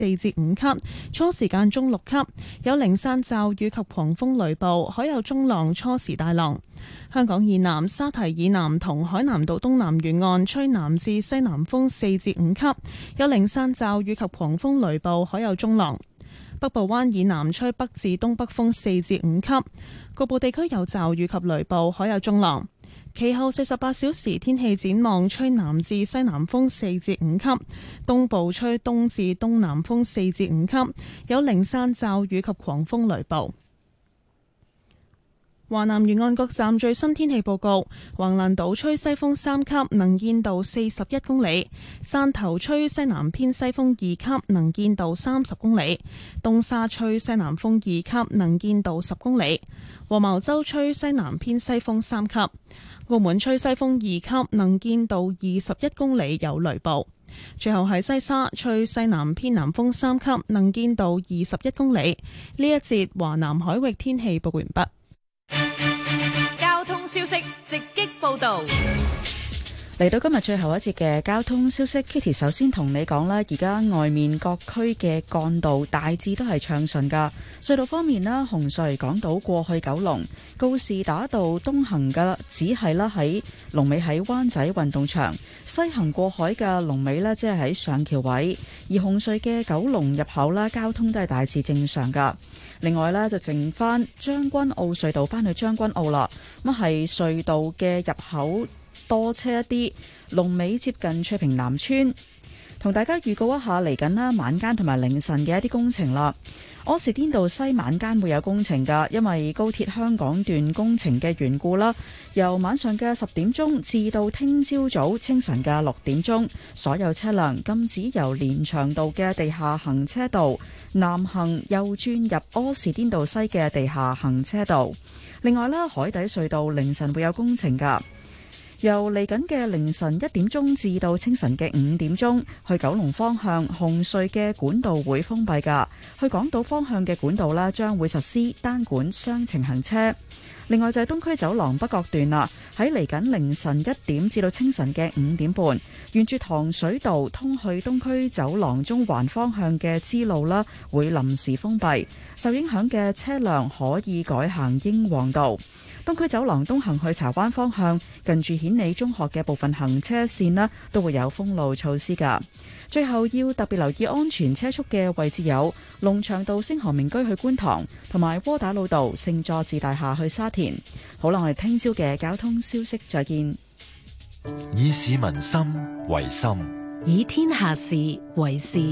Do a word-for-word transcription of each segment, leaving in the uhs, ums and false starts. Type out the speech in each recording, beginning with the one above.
四至五級，初時間中六級，有零散驟雨及狂風雷暴，海有中浪，初時大浪。香港以南、沙堤以南同海南島東南沿岸吹南至西南風四至五級，有零散驟雨及狂風雷暴，海有中浪。北部灣以南吹北至東北風四至五級，局部地區有驟雨及雷暴，海有中浪。其後四十八小時天氣展望，吹南至西南風四至五級，東部吹東至東南風四至五級，有零散驟雨及狂風雷暴。華南沿岸各站最新天氣報告：橫瀾島吹西風三級，能見度四十一公里；汕頭吹西南偏西風二級，能見度三十公里；東沙吹西南風二級，能見度十公里；黃茅洲吹西南偏西風三級；澳門吹西風二級，能見度二十一公里，有雷暴。最後係西沙吹西南偏南風三級，能見度二十一公里。呢一節華南海域天氣報告完畢。 交通消息直擊報道， 嚟到今日最後一節嘅交通消息 ，Kitty 首先同你講啦，而家外面各區嘅幹道大致都係暢順噶。隧道方面啦，紅隧港島過去九龍告士打道東行嘅只係啦喺龍尾喺灣仔運動場，西行過海嘅龍尾呢，即係喺上橋位。而紅隧嘅九龍入口啦，交通都係大致正常噶。另外呢，就剩翻將軍澳隧道翻去將軍澳啦，咁係隧道嘅入口多車一啲，龍尾接近翠屏南村。同大家預告一下嚟緊啦，晚間同埋凌晨嘅一啲工程啦。柯士甸道西晚間會有工程㗎，因為高鐵香港段工程嘅緣故啦。由晚上嘅十點鐘至到聽朝早清晨嘅六點鐘，所有車輛禁止由連翔道嘅地下行車道南行右轉入柯士甸道西嘅地下行車道。另外啦，海底隧道凌晨會有工程㗎。由嚟緊嘅凌晨一點鐘至到清晨嘅五點鐘，去九龍方向紅隧嘅管道會封閉㗎。去港島方向嘅管道啦，將會實施單管雙程行車。另外就係東區走廊北角段啦，喺嚟緊凌晨一點至到清晨嘅五點半，沿住糖水道通去東區走廊中環方向嘅支路啦，會臨時封閉。受影響嘅車輛可以改行英皇道。東區走廊東行去柴灣方向，近住顯理中學嘅部分行車線啦，都會有封路措施噶。最後要特別留意安全車速嘅位置有龍翔道星河名居去觀塘，同埋窩打老道聖佐治大廈去沙田。好啦，我哋聽朝嘅交通消息再見。 以市民心為心， 以天下事為事。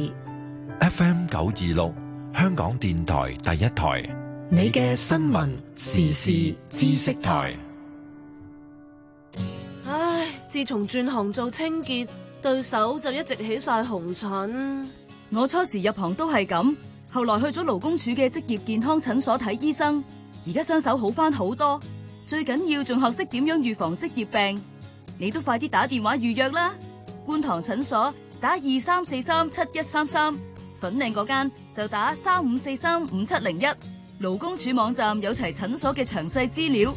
F M 九二六，香港電台第一台。 你嘅新聞時事知識台。 唉，自從轉行做清潔，對手就一直起晒紅疹。 我初時入行都係咁，後來去咗勞工處嘅職業健康診所睇醫生，而家雙手好返好多。最緊要仲學識點樣預防職業病。你都快啲打電話預約啦！觀塘診所打二三四三七一三三，粉嶺嗰間就打三五四三五七零一。勞工處網站有齊診所嘅詳細資料。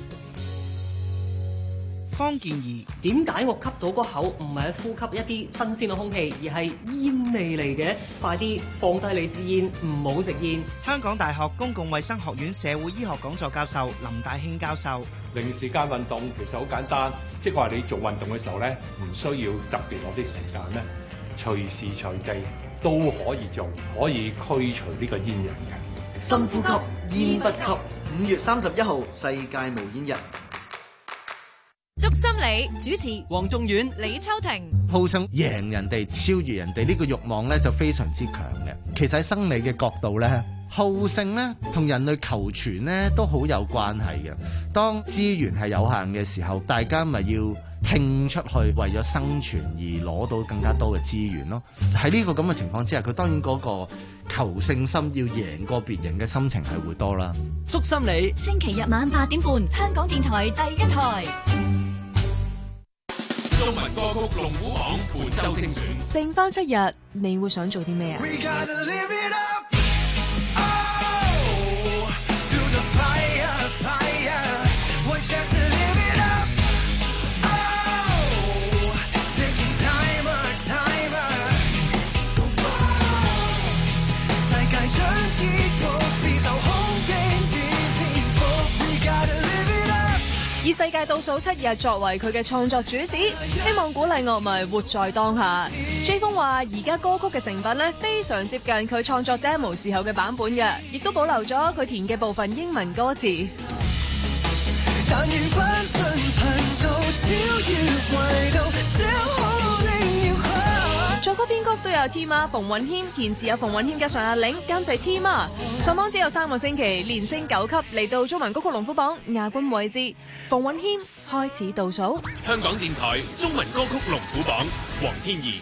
方健儀， 點解我吸到嗰口唔係呼吸一啲新鮮嘅空氣，而係煙味嚟嘅？快啲放低你支煙，唔好食煙。 香港大學公共衛生學院社會醫學講座教授林大興教授， 零時間運動其實好簡單，即係話你做運動嘅時候咧，唔需要特別攞啲時間咧，隨時隨地都可以做，可以驅除呢個煙癮嘅。 深呼吸，煙不吸。五月三十一號世界無煙日。 祝心理主持黃仲遠、 李秋婷。 好想贏人哋、超越人哋呢個慾望咧，就非常之強嘅。其實喺生理嘅角度咧，好勝咧同人類求存咧都好有關係嘅。當資源係有限嘅時候，大家咪要拼出去為咗生存而攞到更加多嘅資源咯。喺呢個咁嘅情況之下，佢當然嗰個求勝心要贏過別人嘅心情係會多啦。 祝心理星期日晚八點半，香港電台第一台。 中文歌曲龍虎榜本周精選， 剩翻七日，你會想做啲咩啊？ 以世界倒數七日作為佢嘅創作主旨，希望鼓勵樂迷活在當下。J 風話：而家歌曲嘅成品咧，非常接近佢創作 demo 時候嘅版本嘅，亦都保留咗佢填嘅部分英文歌詞。但願不論頻道超越軌道，小好令要作曲編曲都有 Tima 馮允謙，填詞有馮允謙加上阿玲，監製 Tima。上榜只有三個星期，連升九級，嚟到中文歌曲龍虎榜亞軍位置。馮允謙開始倒數。 香港電台中文歌曲龍虎榜，黃天怡。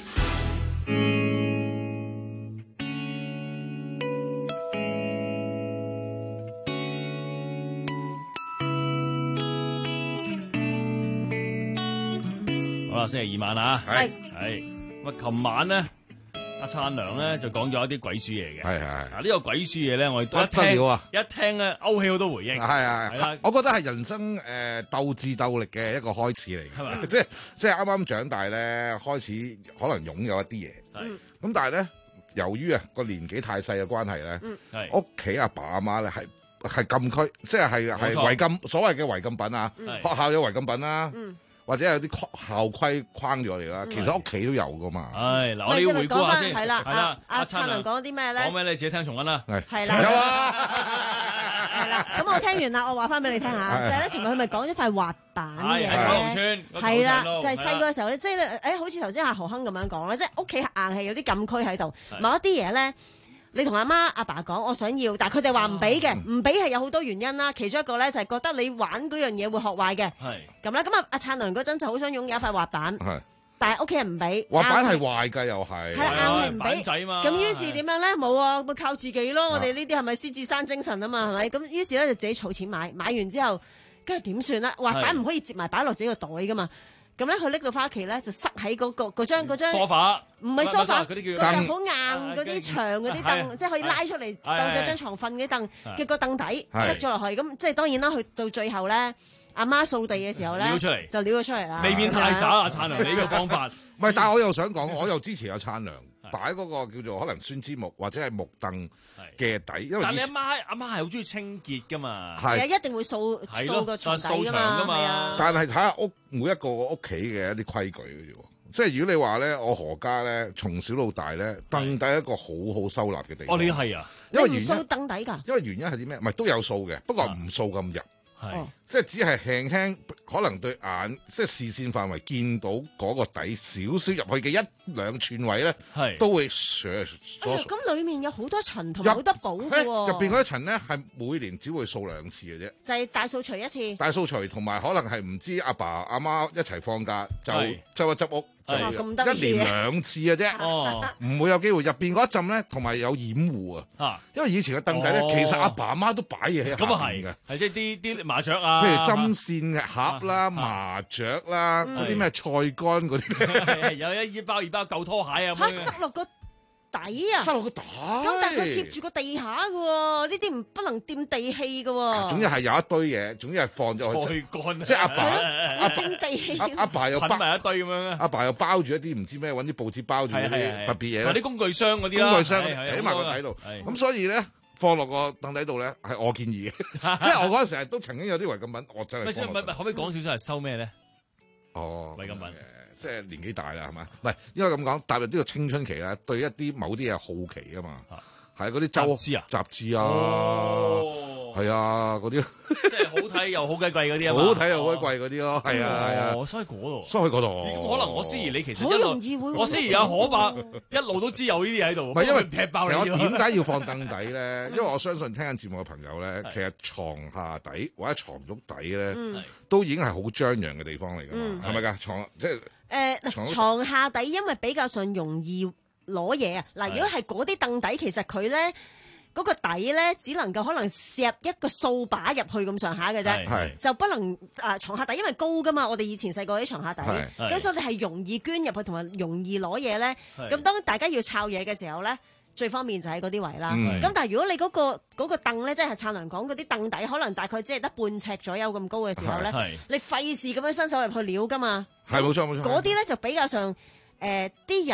好啦，星期二晚啊，係係。咁啊！琴晚咧，阿燦良咧就講咗一啲鬼書嘢嘅。係係係。嗱，呢個鬼書嘢咧，我哋一聽啊，一聽咧勾起好多回應。係係係啦，我覺得係人生誒、呃、鬥智鬥力嘅一個開始嚟嘅。係嘛？即係即係啱啱長大咧，開始可能擁有一啲嘢。係。咁但係咧，由於啊個年紀太細嘅關係咧，係屋企阿爸阿媽咧係係禁區，即係係係違禁，所謂嘅違禁品啊。學校有違禁品啦。嗯。或者有啲校規框住我哋啦，其實屋企都有噶嘛。係嗱，我哋要回顧下先。係啦，係啦。阿燦良講啲咩咧？講咩你自己聽重溫啦。係。係啦。有啊。係啦。咁我聽完啦，我話翻俾你聽下。就係咧，前面佢咪講咗塊滑板嘅。係彩虹村。係啦，就係細個嘅時候咧，即係誒，好似頭先阿何亨咁樣講啦，即係屋企硬係有啲禁區喺度，某一啲嘢咧。你同阿媽阿爸講我想要，但係佢哋話唔俾嘅，唔俾係有好多原因啦。其中一個咧就係覺得你玩嗰樣嘢會學壞嘅。係咁啦，咁啊阿燦良嗰陣就好想擁有一塊滑板，係，但係屋企人唔俾。滑板係壞㗎又係，係啦硬係唔俾。仔嘛。咁於是點樣咧？冇啊，咪靠自己咯。我哋呢啲係咪獅子山精神啊嘛？係咪？咁於是咧就自己儲錢買，買完之後跟住點算咧？滑板唔可以摺埋擺落自己個袋㗎嘛。咁咧，佢拎到翻屋企咧，就塞喺嗰個嗰張嗰張梳化，唔係梳化，嗰啲叫好硬嗰啲長嗰啲凳，即係可以拉出嚟當咗張床瞓嗰啲凳嘅個凳底，塞咗落去。咁即係當然啦，去到最後咧，阿媽掃地嘅時候咧，撩出嚟就撩咗出嚟啦。未免太渣啊！燦良，你呢個方法，唔係，但係我又想講，我又支持阿燦良擺嗰個叫做可能酸枝木或者係木凳嘅底，因為但你阿媽阿媽係好中意清潔噶嘛，係一定會掃掃個床底噶嘛。但係睇下屋每一個屋企嘅一啲規矩嘅啫，即係如果你話咧，我何家咧從小到大咧，凳底係一個好好收納嘅地方。哦，你係啊，因為原因掃凳底㗎，因為原因係啲咩？唔係都有掃嘅，不過唔掃咁入。係，即係只係輕輕，可能對眼即係視線範圍見到嗰個底少少入去嘅一兩寸位咧，係都會削咗。咁裡面有好多塵同埋好多寶嘅喎。入邊嗰啲塵咧係每年只會掃兩次嘅啫。就係大掃除一次。大掃除同埋可能係唔知阿爸阿媽一齊放假就執一執屋。一年兩次嘅啫，唔會有機會入邊嗰一陣咧，同埋有掩護啊。因為以前嘅凳底咧，其實阿爸阿媽都擺嘢喺下邊嘅，係即係啲啲麻雀啊，譬如針線嘅盒啦、麻雀啦、嗰啲咩菜乾嗰啲，有一包二包舊拖鞋啊，嚇塞落個底啊，塞落個底。咁但係佢貼住個地下嘅喎，呢啲唔不能掂地氣嘅喎。總之係有一堆嘢，總之係放咗菜乾，即係阿爸阿掂地氣，阿爸又包埋一堆咁樣，阿爸又包住一啲唔知咩，揾啲報紙包住啲特別嘢，同啲工具箱嗰啲啦，工具箱喺埋個底度。咁所以咧，放落個凳底度咧，係我建議嘅。即係我嗰陣時都曾經有啲違禁品，我真係。唔係唔係，可唔可以講少少係收咩咧？哦，違禁品。即係年紀大啦，係嘛？唔係，因為咁講，踏入呢個青春期咧，對一啲某啲嘢好奇啊嘛，係嗰啲雜誌啊，雜誌啊，係啊，嗰啲即係好睇又好鬼貴嗰啲啊嘛，好睇又好鬼貴嗰啲咯，係啊係啊，收喺嗰度，收喺嗰度。可能我思怡你其實一路，我思怡阿可伯一路都知有呢啲喺度。唔係因為踢爆你。我點解要放凳底咧？因為我相信聽緊節目嘅朋友咧，其實床下底或者床褥底咧，都已經係好張揚嘅地方嚟㗎嘛，係咪㗎？床即係。誒嗱，床下底因為比較上容易攞嘢啊！嗱，如果係嗰啲凳底，其實佢咧嗰個底咧，只能夠可能攝一個掃把入去咁上下嘅啫，就不能啊床下底，因為高噶嘛。我哋以前細個啲床下底，咁所以你係容易捐入去同埋容易攞嘢咧。咁當大家要摷嘢嘅時候咧，最方便就喺嗰啲位啦。咁、嗯、但係如果你嗰、嗰個嗰個凳咧，即係燦良講嗰啲凳底，可能大概只係得半尺左右咁高嘅時候咧，你費事咁樣伸手入去撩噶嘛。係冇錯冇錯。嗰啲咧就比較上誒啲、呃、人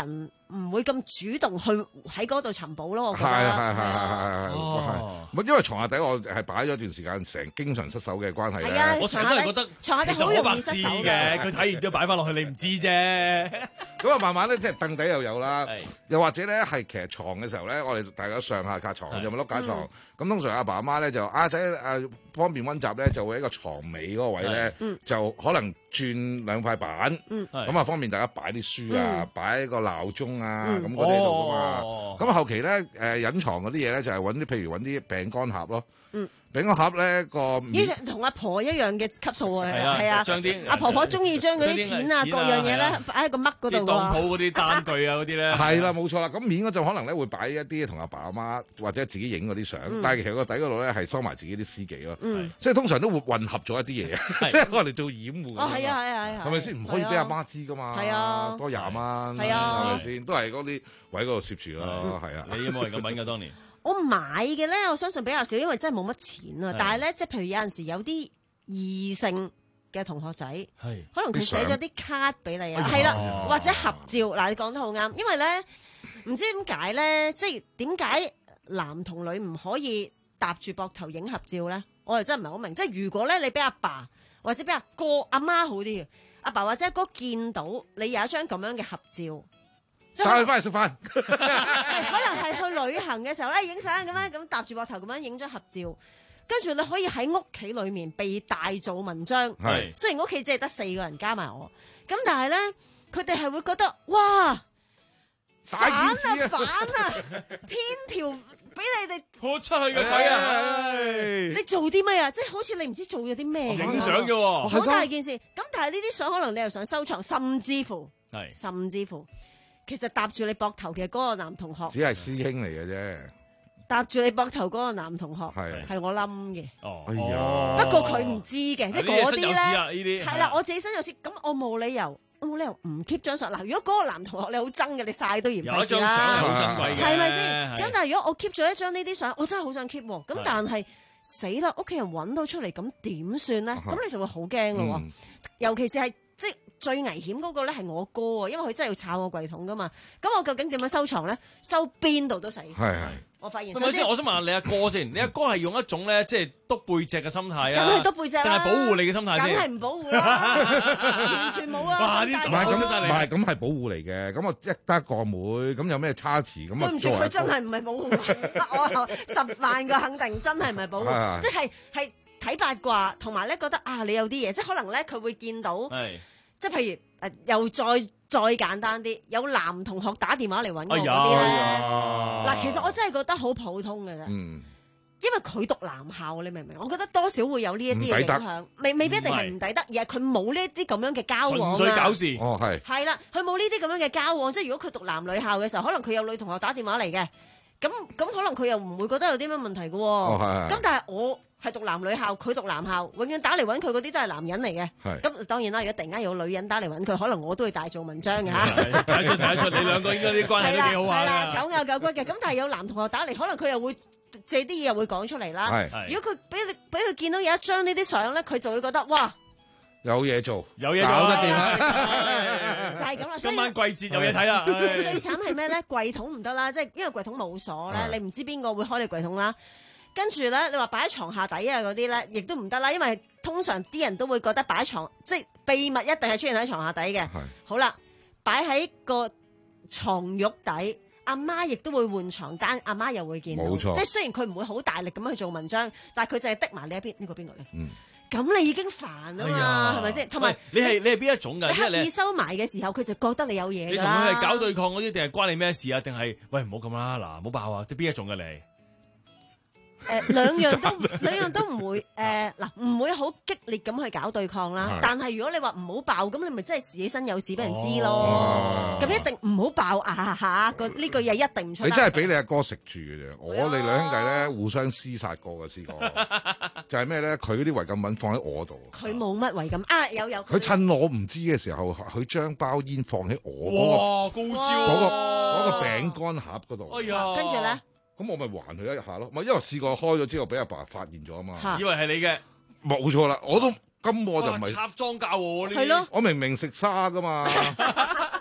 唔會咁主動去喺嗰度尋寶咯。我覺得係係係係係係，因為床下底我係擺咗一段時間，成經常失手嘅關係咧。 係啊， 我成日都係覺得床下底好容易失手嘅，佢睇完之後擺翻落去，你唔知啫。 咁啊，慢慢咧即係凳底又有啦，又或者咧係其實床嘅時候咧，我哋大家上下架床，有冇碌架床？咁通常阿爸阿媽咧就阿仔誒方便溫習咧，就會喺個床尾嗰個位咧，就可能轉兩塊板，咁啊方便大家擺啲書啊，擺個鬧鐘啊咁嗰啲度噶嘛。咁後期咧誒隱藏嗰啲嘢咧就係揾啲譬如揾啲餅乾盒咯。餅乾盒咧個咦同阿婆一樣嘅級數啊，係啊， 將啲阿婆婆中意將嗰啲錢啊各樣嘢咧擺喺個乜嗰度㗎。 當鋪嗰啲單據啊嗰啲咧， 係啦冇錯啦。咁面嗰陣可能咧會擺一啲同阿爸阿媽或者自己影嗰啲相，但係其實個底嗰度咧係收埋自己啲私己咯。即係通常都會混合咗一啲嘢，即係我哋做掩護。 哦係啊係啊係啊， 係咪先？唔可以俾阿媽知㗎嘛。 係啊， 多廿蚊， 係啊， 係咪先？都係嗰啲位嗰度攝住咯，係啊。 你有冇人咁揾㗎當年？ 我買嘅咧，我相信比較少，因為真係冇乜錢啊。但係咧，即係譬如有陣時有啲異性嘅同學仔，可能佢寫咗啲卡俾你啊，係啦，或者合照。嗱，你講得好啱，因為咧唔知點解咧，即係點解男同女唔可以搭住膊頭影合照咧？我又真係唔係好明。即係如果咧你俾阿爸或者俾阿哥、阿媽好啲嘅，阿爸或者阿哥見到你有一張咁樣嘅合照。帶佢翻嚟食飯， 可能係去旅行嘅時候咧，影相咁樣咁搭住膊頭咁樣影咗合照，跟住你可以喺屋企裏面被大做文章。係，雖然屋企只係得四個人加埋我，咁但係咧，佢哋係會覺得哇，反啊反啊，天條俾你哋潑出去嘅水啊！ 你做啲咩啊？即係好似你唔知做咗啲咩影相嘅， 好大件事。咁但係呢啲相可能你又想收藏，甚至乎係，甚至乎。其實搭住你膊頭嘅嗰個男同學， 只係師兄嚟嘅啫。 搭住你膊頭嗰個男同學係係我冧嘅。 哦，哎呀！ 不過佢唔知嘅，即係嗰啲咧係啦，我自己身有事，咁我冇理由，我冇理由唔 keep 張相。嗱，如果嗰個男同學你好憎嘅，你曬都嫌費事啦。有一張相係好珍貴嘅，係咪先？咁但係如果我 keep 咗一張呢啲相，我真係好想 keep 喎。咁但係死啦，屋企人揾到出嚟，咁點算咧？咁你就會好驚咯。尤其是係即係。最危險嗰個咧係我哥啊，因為佢真係要抄我櫃桶噶嘛。咁我究竟點樣收藏咧？收邊度都死。係係。我發現。 首先，我想問下你阿哥先，你阿哥係用一種咧，即係篤背脊嘅心態啊？ 梗係篤背脊啦。 定係保護你嘅心態先？ 梗係唔保護啦，完全冇啊！ 哇！啲唔係咁，唔係咁係保護嚟嘅。咁我一得個妹，咁有咩差池咁啊？ 對唔住，佢真係唔係保護我，十萬個肯定真係唔係保護，即係係睇八卦，同埋咧覺得啊，你有啲嘢，即係可能咧佢會見到。即係譬如誒，又再再簡單啲，有男同學打電話嚟揾我嗰啲咧，嗱、哎，其實我真係覺得好普通嘅啫，嗯、因為佢讀男校，你明唔明？我覺得多少會有呢一啲嘅影響，未未必一定係唔抵得，而係佢冇呢一啲咁樣嘅交往啊。純粹搞事， 哦係， 係啦，佢冇呢啲咁樣嘅交往，即係如果佢讀男女校嘅時候，可能佢有女同學打電話嚟嘅，咁咁可能佢又唔會覺得有啲咩問題嘅喎，咁、哦、但係我。係讀男女校，佢讀男校，永遠打嚟揾佢嗰啲都係男人嚟嘅。咁當然啦，如果突然間有女人打嚟揾佢，可能我都會大做文章嘅嚇。 睇得出睇得出，你兩個應該啲關係都幾好下。 係啦，九拗九骨嘅。咁但係有男同學打嚟，可能佢又會借啲嘢又會講出嚟啦。如果佢俾你俾佢見到有一張呢啲相咧，佢就會覺得哇， 有嘢做， 有嘢搞得掂啦。 就係咁啦。 今晚季節有嘢睇啦。 最慘係咩咧？櫃桶唔得啦，即係因為櫃桶冇鎖咧，你唔知邊個會開你櫃桶啦。跟住咧，你話擺喺床下底啊嗰啲咧，亦都唔得啦，因為通常啲人都會覺得擺喺床，即係秘密一定係出現喺床下底嘅。好啦，擺喺個床褥底，阿媽亦都會換床單，阿媽又會見到。冇錯，即係雖然佢唔會好大力咁樣去做文章，但係佢就係滴埋你一邊，呢個邊個咧？嗯，咁你已經煩啊嘛，係咪先？同埋你係你係邊一種㗎？ 你刻意收埋嘅時候，佢就覺得你有嘢㗎啦。 你同佢係搞對抗嗰啲，定係關你咩事啊？定係喂唔好咁啦，嗱唔好爆啊！即係邊一種㗎你？ 誒兩樣都兩樣都唔會誒嗱，唔會好激烈咁去搞對抗啦。但係如果你話唔好爆，咁你咪真係自己身有事俾人知咯。咁一定唔好爆啊嚇！個呢句嘢一定唔出。 你真係俾你阿哥食住嘅啫。我哋兩兄弟咧互相廝殺過嘅試過，就係咩咧？佢嗰啲違禁品放喺我度。 佢冇乜違禁啊！有有。 佢趁我唔知嘅時候，佢將包煙放喺我嗰個高招嗰個嗰個餅乾盒嗰度。 哎呀！ 跟住咧。 咁我咪還佢一下咯，咪因為試過開咗之後俾阿爸發現咗啊嘛， 以為係你嘅， 冇錯啦，我都咁我就唔係插贓嫁禍呢啲， 係咯， 我明明食沙噶嘛，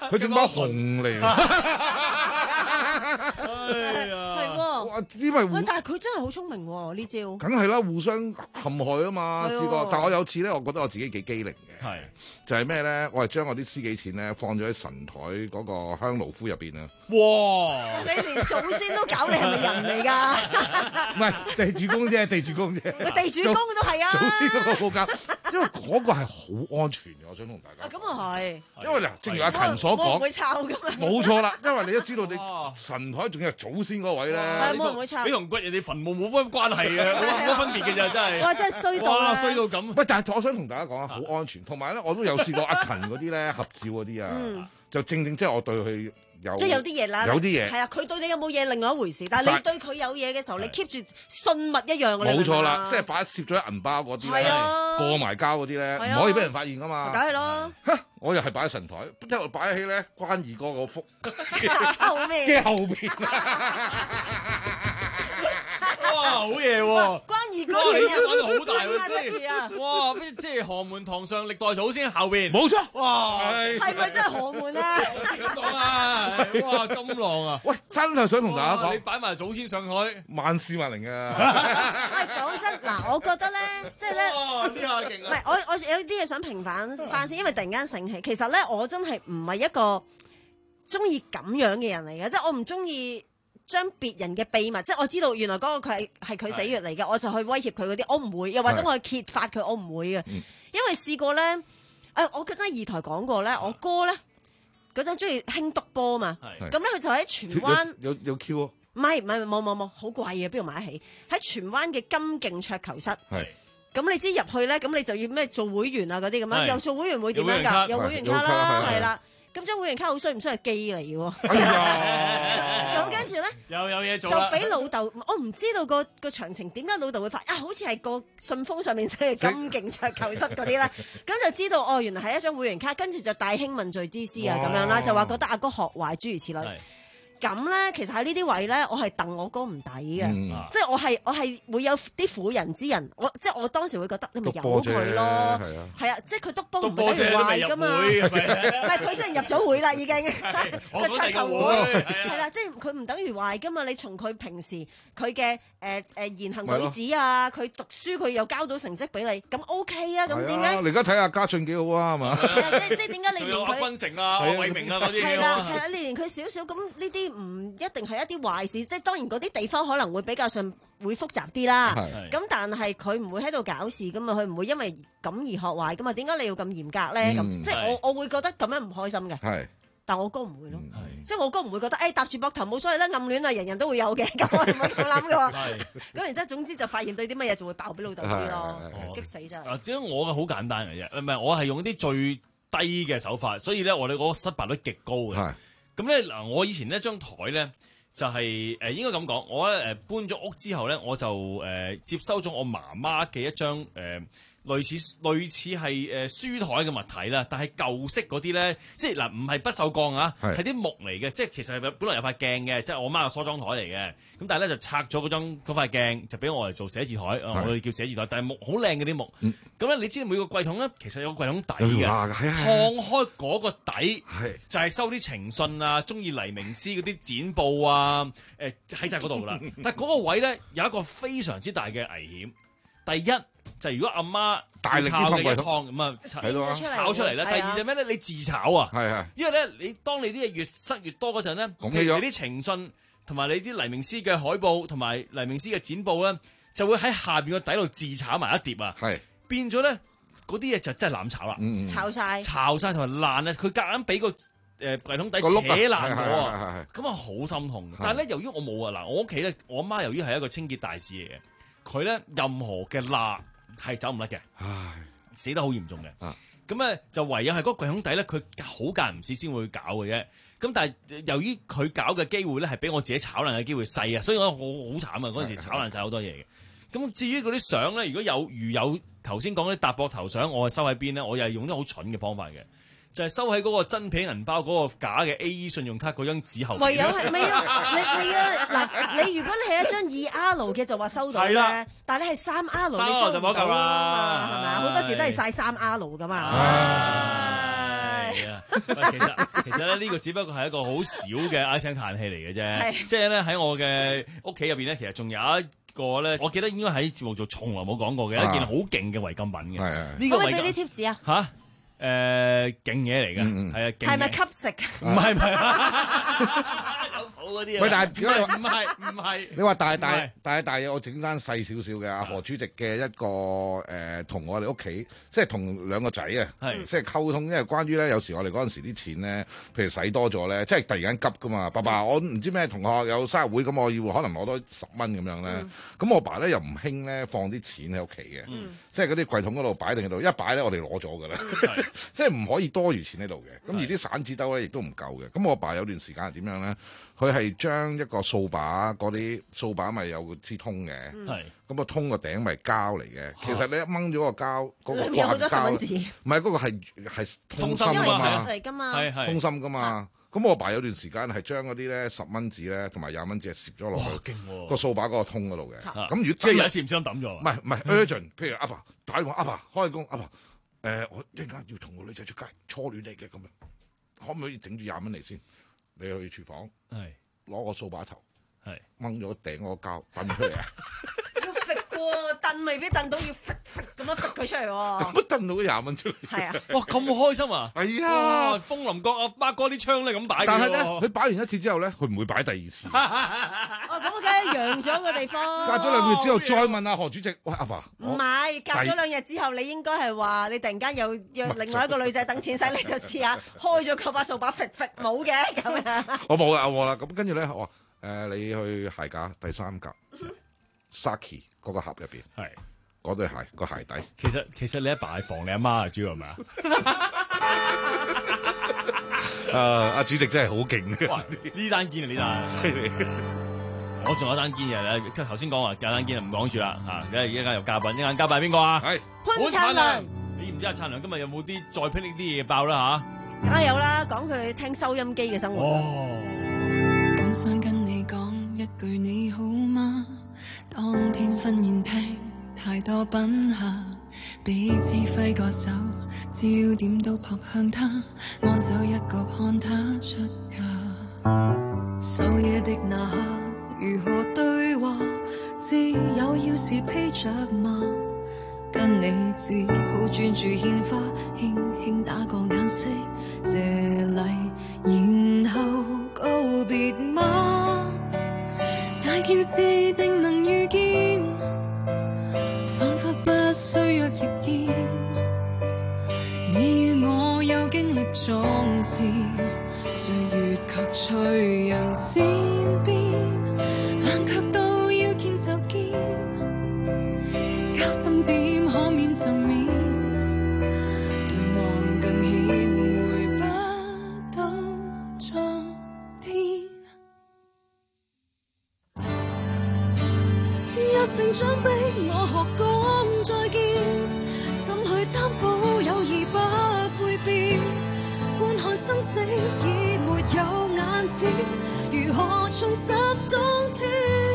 佢整把紅嚟。 係喎， 因為喂，但係佢真係好聰明喎呢招。 梗係啦，互相陷害啊嘛，試過。但我有次咧，我覺得我自己幾機靈嘅。 係就係咩咧？我係將我啲私己錢咧放咗喺神台嗰個香爐灰入邊啊！ 哇！ 你連祖先都搞，你係咪人嚟㗎？ 唔係地主公啫，地主公啫。 地主公都係啊！ 祖先嗰個冇搞，因為嗰個係好安全嘅。我想同大家。 咁啊係。 因為嗱，正如阿勤所講， 我唔會抄㗎嘛。 冇錯啦，因為你都知道你神台仲有祖先嗰位咧。 係冇人會抄。 你同人哋墳墓冇乜關係嘅，冇乜分別嘅咋，真係。 哇！真係衰到啦， 衰到咁。 喂，但係我想同大家講啊，好安全。同埋咧，我都有試過阿勤嗰啲咧合照嗰啲啊，就正正即係我對佢有即係有啲嘢啦， 有啲嘢係啊，佢對你有冇嘢另外一回事，但係你對佢有嘢嘅時候，你 keep 住信物一樣嘅。 冇錯啦，即係擺攝咗喺銀包嗰啲咧，過埋膠嗰啲咧，唔可以俾人發現噶嘛。 梗係咯， 我又係擺喺神台，一路擺起咧關二哥嗰幅後面嘅後邊。 哇，好嘢喎！ 關二哥你真係好大喎， 得住啊！ 哇，即係何門堂上歷代祖先後邊， 冇錯。 哇， 係咪真係何門啊？ 咁講啊！哇，金浪啊！ 喂，真係想同大家講， 你擺埋祖先上去， 萬事萬靈啊！ 喂，講真嗱，我覺得咧，即係咧， 呢下勁啊！ 唔係我我有啲嘢想平反翻先，因為突然間醒起，其實咧我真係唔係一個中意咁樣嘅人嚟嘅，即係我唔中意將別人嘅秘密，即係我知道原來嗰個佢係係佢死穴嚟嘅，我就去威脅佢嗰啲，我唔會，又或者我去揭發佢，我唔會嘅，因為試過咧，誒，我嗰陣二台講過咧，我哥咧嗰陣中意興篤波嘛，咁咧佢就喺荃灣有有 Q 啊， 唔係唔係冇冇冇，好貴嘅，邊度買得起？喺荃灣嘅金競桌球室。咁你知入去咧，咁你就要咩做會員啊嗰啲咁樣，又做會員會點樣㗎？有會員卡啦，係啦。咁張會員卡好衰唔衰係寄嚟嘅喎？咁跟住咧， 又有嘢做就俾老豆，我唔知道個個詳情點解老豆會發啊？好似係個信封上面寫嘅金競桌球室嗰啲咧，咁就知道哦，原來係一張會員卡，跟住就大興問罪之師啊咁樣啦，就話覺得阿哥學壞諸如此類。咁咧，其實喺呢啲位咧，我係戥我哥唔抵嘅，嗯、即係我係我係會有啲婦人之仁，我即係我當時會覺得你咪由佢咯，係啊，即係佢督波唔係等於壞噶嘛，唔係佢雖然入咗會啦已經，個桌球會係啦，即係佢唔等於壞噶嘛，你從佢平時佢嘅誒誒言行舉止啊，佢讀書佢又交到成績俾你，咁 OK 啊，咁點解？ 你而家睇下家俊幾好啊，係嘛？ 即即係點解你連佢阿君成啊、阿偉明啊嗰啲係啦係啦，你連佢少少咁呢啲。唔一定係一啲壞事，即係當然嗰啲地方可能會比較上會複雜啲啦。咁但係佢唔會喺度搞事噶嘛，佢唔會因為咁而學壞噶嘛。點解你要咁嚴格咧？咁、嗯、即係我我會覺得咁樣唔開心嘅。係，但我哥唔會咯。即係我哥唔會覺得誒搭住膊頭冇所謂啦，暗戀啊人人都會有嘅。咁我唔係咁諗嘅喎。咁然之後總之就發現對啲乜嘢就會爆俾老豆知咯，激死真係。 啊，即係我嘅好簡單嘅啫，唔係我係用啲最低嘅手法，所以咧我哋嗰個失敗率極高嘅。咁咧嗱，我以前呢張台咧就係、是、誒、呃、應該咁講，我咧誒搬咗屋之後咧，我就誒、呃、接收咗我媽媽嘅一張誒、呃、類似類似係誒書台嘅物體啦，但係舊式嗰啲咧，即係嗱唔係不鏽鋼啊，係啲木嚟嘅，即係其實係本來有塊鏡嘅，即係我媽嘅梳妝台嚟嘅，咁但係咧就拆咗嗰張嗰塊鏡，就俾我嚟做寫字台，我哋叫寫字台，但係木好靚嘅啲木，咁咧、嗯、你知道每個櫃桶咧其實有個櫃桶底嘅，燙開嗰個底就係收啲情信啊，中意黎明詩嗰啲剪報啊，誒喺晒嗰度啦，但係嗰個位咧有一個非常之大嘅危險，第一。就係如果阿媽大力啲燙咁啊，炒出嚟咧。第二就咩咧？你自炒啊，係係。因為咧，你當你啲嘢越塞越多嗰陣咧，譬如你啲情信同埋你啲黎明詩嘅海報同埋黎明詩嘅剪報咧，就會喺下邊個底度自炒埋一碟啊。係變咗咧，嗰啲嘢就真係攬炒啦，炒晒，炒晒同埋爛啊！佢夾硬俾個誒櫃桶底扯爛咗啊，咁啊好心痛。但係咧，由於我冇啊，嗱我屋企咧，我阿媽由於係一個清潔大使嚟嘅，佢咧任何嘅罅係走唔甩嘅，唉，死得好嚴重嘅。咁咧、啊、就唯有係嗰個櫃桶底咧，佢好間唔時先會搞嘅啫。咁但係由於佢搞嘅機會咧，係比我自己炒爛嘅機會細啊，所以我好好慘啊！嗰陣時炒爛晒好多嘢嘅。咁至於嗰啲相咧，如果有如有頭先講嗰啲搭膊頭相，我係收喺邊咧？我又係用啲好蠢嘅方法嘅。就係收喺嗰個真皮銀包嗰個假嘅 A E 信用卡嗰張紙後面。唯有係咪啊？你你啊嗱，你如果你係一張二 R 嘅就話收到咧，但係你係三 R 你收唔到啊嘛，係咪啊？好多時都係晒三 R 噶嘛。 係啊，其實其實咧呢個只不過係一個好少嘅唉聲嘆氣嚟嘅啫，即係咧喺我嘅屋企入邊咧，其實仲有一個咧，我記得應該喺節目組從來冇講過嘅、啊、一件好勁嘅違禁品嘅。呢個可唔可以俾啲 tips 啊？ 嚇！誒勁嘢嚟嘅，係啊， 係咪吸食？ 唔係唔係，有譜嗰啲啊。 喂，但係如果唔係唔係， 你話大大大大嘢，我整單細少少嘅阿何主席嘅一個誒，同我哋屋企即係同兩個仔啊，即係溝通，因為關於咧有時我哋嗰陣時啲錢咧，譬如使多咗咧，即係突然間急噶嘛。爸爸，我唔知咩同學有生日會，咁我要可能攞多十蚊咁樣咧。咁我爸咧又唔興咧放啲錢喺屋企嘅，即係嗰啲櫃桶嗰度擺定喺度，一擺咧我哋攞咗㗎啦。即係唔可以多餘錢喺度嘅，咁而啲散紙兜咧亦都唔夠嘅。咁我爸有段時間係點樣咧？佢係將一個掃把嗰啲掃把咪有支通嘅，咁個通個頂咪膠嚟嘅。其實你一掹咗個膠，嗰個掛膠，唔係嗰個係係通心㗎嘛，通心㗎嘛。咁我爸有段時間係將嗰啲咧十蚊紙咧同埋廿蚊紙係攝咗落去個掃把嗰個通嗰度嘅。咁如果即係有一次唔小心抌咗， 唔係唔係 urgent，譬如阿爸打電話，阿爸開工，阿爸。誒、呃，我一陣間要同個女仔出街初戀嚟嘅，咁樣可唔可以整住廿蚊嚟先？你去廚房，攞個掃把頭，掹咗頂嗰個膠，揼出嚟啊！ 要揈喎，揼未必揼到，要揈揈咁樣揈佢出嚟喎。 乜揼到嗰廿蚊出嚟？ 係啊！ 哇，咁開心啊！ 係啊！ 風林閣阿孖哥啲槍咧咁擺嘅， 但係咧，佢擺完一次之後咧，佢唔會擺第二次。 哦，咁我梗係揚咗個地方。 隔咗兩個月之後，再問阿何主席，喂阿爸， 唔係隔咗兩日之後，你應該係話你突然間又約另外一個女仔等錢使，你就試下開咗嗰把掃把揈揈冇嘅咁樣。 我冇啦，我冇啦。咁跟住咧，我話誒你去鞋架第三格 Saki 嗰個盒入邊， 係嗰對鞋個鞋底。 其實其實你阿爸係防你阿媽啊，主要係咪啊？ 誒，阿主席真係好勁嘅。 呢單堅啊，呢單犀利。我仲有單堅嘅咧，頭先講話有單堅唔講住啦嚇。而家而家有嘉賓，呢間嘉賓係邊個啊？係潘燦良。 你唔知阿燦良今日有冇啲再霹靂啲嘢爆啦嚇？ 梗係有啦，講佢聽收音機嘅生活。 哦。本想跟你講一句你好嗎？當天忽然聽太多品客，彼此揮個手，焦點都撲向他，安走一個看他出嫁。守夜的那刻如何對話？只有要是披着嗎？跟你只好專注獻花，輕輕打個眼色謝禮，然後告別嗎？大件事定能遇見，彷彿不需約亦見。你與我有經歷從前，歲月卻隨人善變，冷卻到要見就見，交心點可免就免，對望更顯回不到昨天。若成長逼我學講再見，怎去擔保友誼不會變？觀看生死已沒有眼前，如何重拾當天？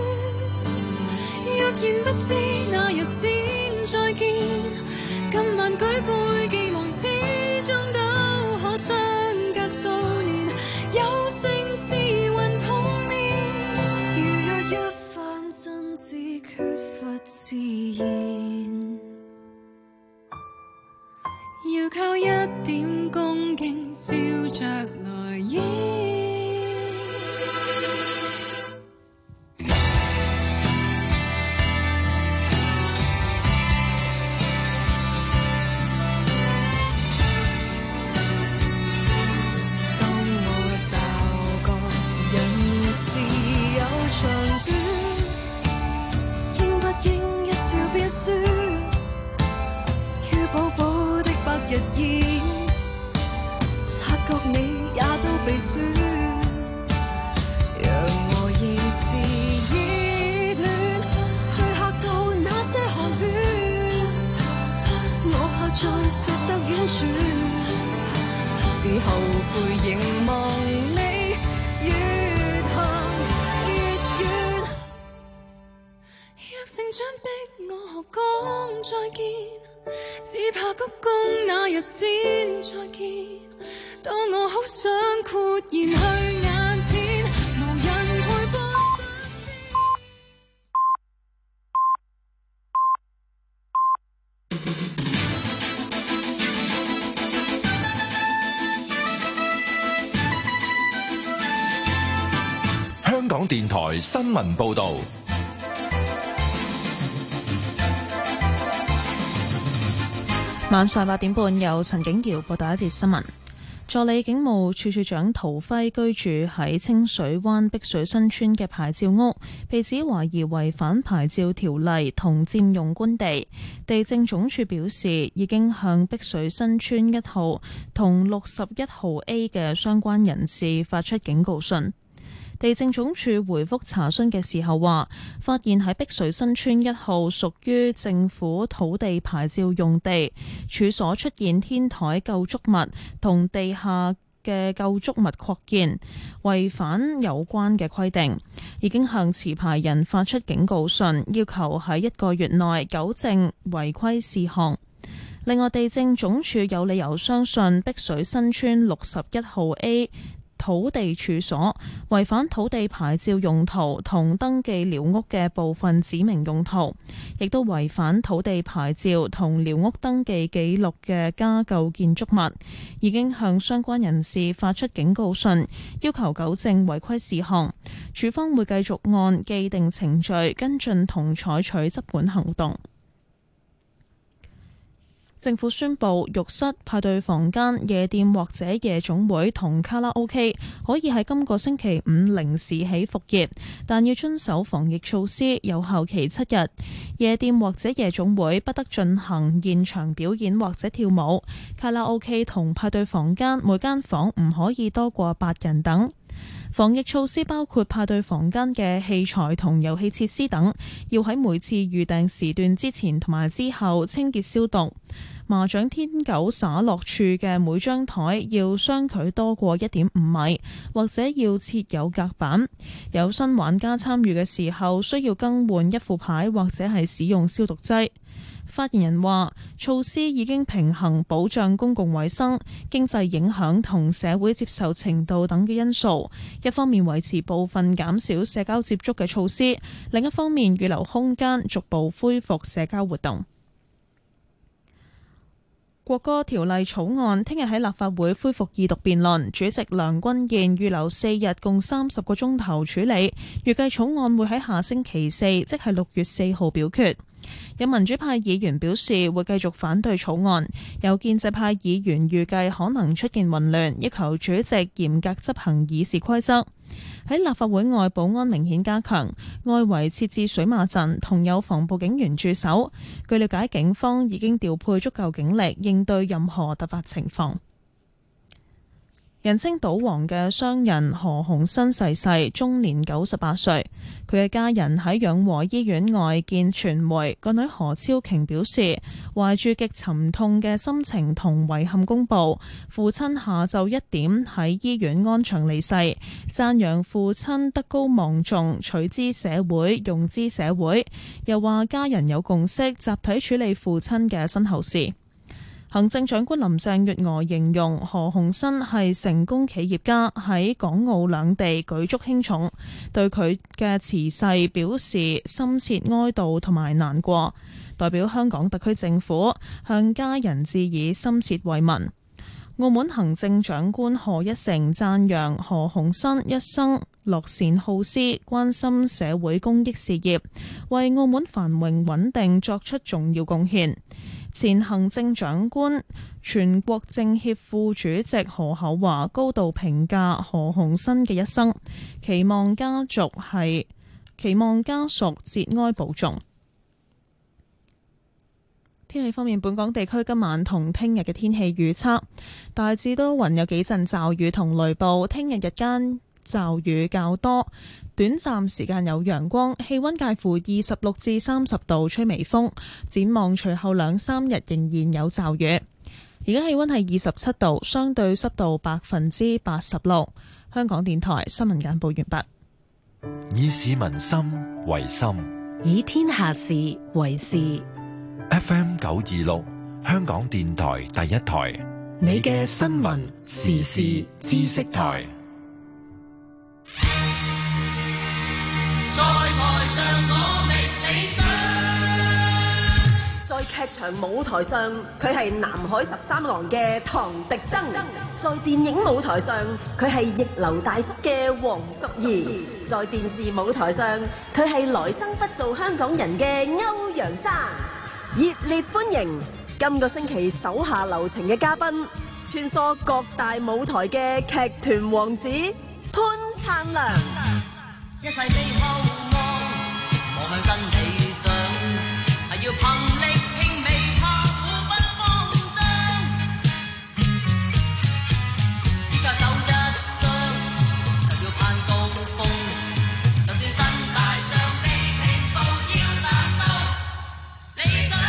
若然不知那日先再見，今晚舉杯寄望始終都可相隔數年，有聲是雲同眠。如若一番真摯缺乏自然，要靠一點恭敬笑着來演。當我驟覺人事有長短，應不應一笑便算？於寶寶的百日宴，察覺你也都被選，讓我現時熱戀，去嚇到那些寒暄，我怕再說得婉轉，只後悔凝望你越行越遠。若成長逼我學講再見，只怕鞠躬那日先再見， 當我好想豁然去眼前，無人陪伴。 香港電台新聞報道。 晚上八點半，由陳景瑤報道一節新聞。助理警務處處長陶輝居住喺清水灣碧水新村嘅牌照屋，被指懷疑違反牌照條例同佔用官地。地政總署表示，已經向碧水新村一號同六十一號 A 嘅相關人士發出警告信。地政總署回覆查詢嘅時候話，發現喺碧水新村一號屬於政府土地牌照用地，處所出現天台構築物同地下嘅構築物擴建，違反有關嘅規定，已經向持牌人發出警告信，要求喺一個月內糾正違規事項。另外，地政總署有理由相信碧水新村六十一號 A土地處所違反土地牌照用途同登記寮屋嘅部分指明用途，亦都違反土地牌照同寮屋登記記錄嘅加構建築物，已經向相關人士發出警告信，要求糾正違規事項。署方會繼續按既定程序跟進同採取執管行動。政府宣布，浴室、派對房間、夜店或者夜總會同卡拉 OK 可以喺今個星期五零時起復業，但要遵守防疫措施，有效期七日。夜店或者夜總會不得進行現場表演或者跳舞，卡拉 OK 同派對房間每間房唔可以多過八人等。防疫措施包括派對房間嘅器材同遊戲設施等，要喺每次預訂時段之前同埋之後清潔消毒。麻將天九灑落處嘅每張台要相距多過一點五米，或者要設有隔板。有新玩家參與嘅時候，需要更換一副牌或者係使用消毒劑。發言人話，措施已經平衡保障公共衛生、經濟影響同社會接受程度等嘅因素，一方面維持部分減少社交接觸嘅措施，另一方面預留空間逐步恢復社交活動。國歌條例草案聽日喺立法會恢復二讀辯論，主席梁君彥預留四日共三十個鐘頭處理，預計草案會喺下星期四，即係六月四號表決。有民主派議員表示會繼續反對草案，有建制派議員預計可能出現混亂，要求主席嚴格執行議事規則。喺立法會外保安明顯加強，外圍設置水馬陣同有防暴警員駐守。據了解，警方已經調配足夠警力應對任何突發情況。人稱賭王嘅商人何鴻燊逝世，終年九十八歲。佢嘅家人喺養和醫院外見傳媒，個女何超瓊表示，懷住極沉痛嘅心情同遺憾公佈，父親下晝一點喺醫院安詳離世，讚揚父親德高望重，取之社會，用之社會，又話家人有共識，集體處理父親嘅身後事。行政長官林鄭月娥形容何鴻燊係成功企業家，喺港澳兩地舉足輕重，對佢嘅辭世表示深切哀悼同埋難過，代表香港特區政府向家人致以深切慰問。澳門行政長官賀一誠讚揚何鴻燊一生樂善好施，關心社會公益事業，為澳門繁榮穩定作出重要貢獻。前行政長官、全國政協副主席何厚鏵高度評價何鴻燊嘅一生，期望家族係期望家屬節哀保重。天氣方面，本港地區今晚同聽日嘅天氣預測大致多雲，有幾陣驟雨同雷暴。聽日日間驟雨較多，短暫時間有陽光，氣溫介乎二十六至三十度，吹微風。展望隨後兩三日仍然有驟雨。而家氣溫係二十七度，相對濕度百分之八十六。香港電台新聞簡報完畢。以市民心為心， 以天下事為事。 F M 九二六，香港電台第一台， 你嘅新聞時事知識台。 在台上我覓理想， 在劇場舞台上佢係南海十三郎嘅唐迪生，在電影舞台上佢係逆流大叔嘅黃淑儀，在電視舞台上佢係來生不做香港人嘅歐陽生。熱烈歡迎今個星期手下留情嘅嘉賓，穿梭各大舞台嘅劇團王子潘燦良。 一切未後望，無問新理想，係要憑力拼未怕苦不慌張，只靠手一雙，就要攀高峰，就算真大象被平步，要達到理想。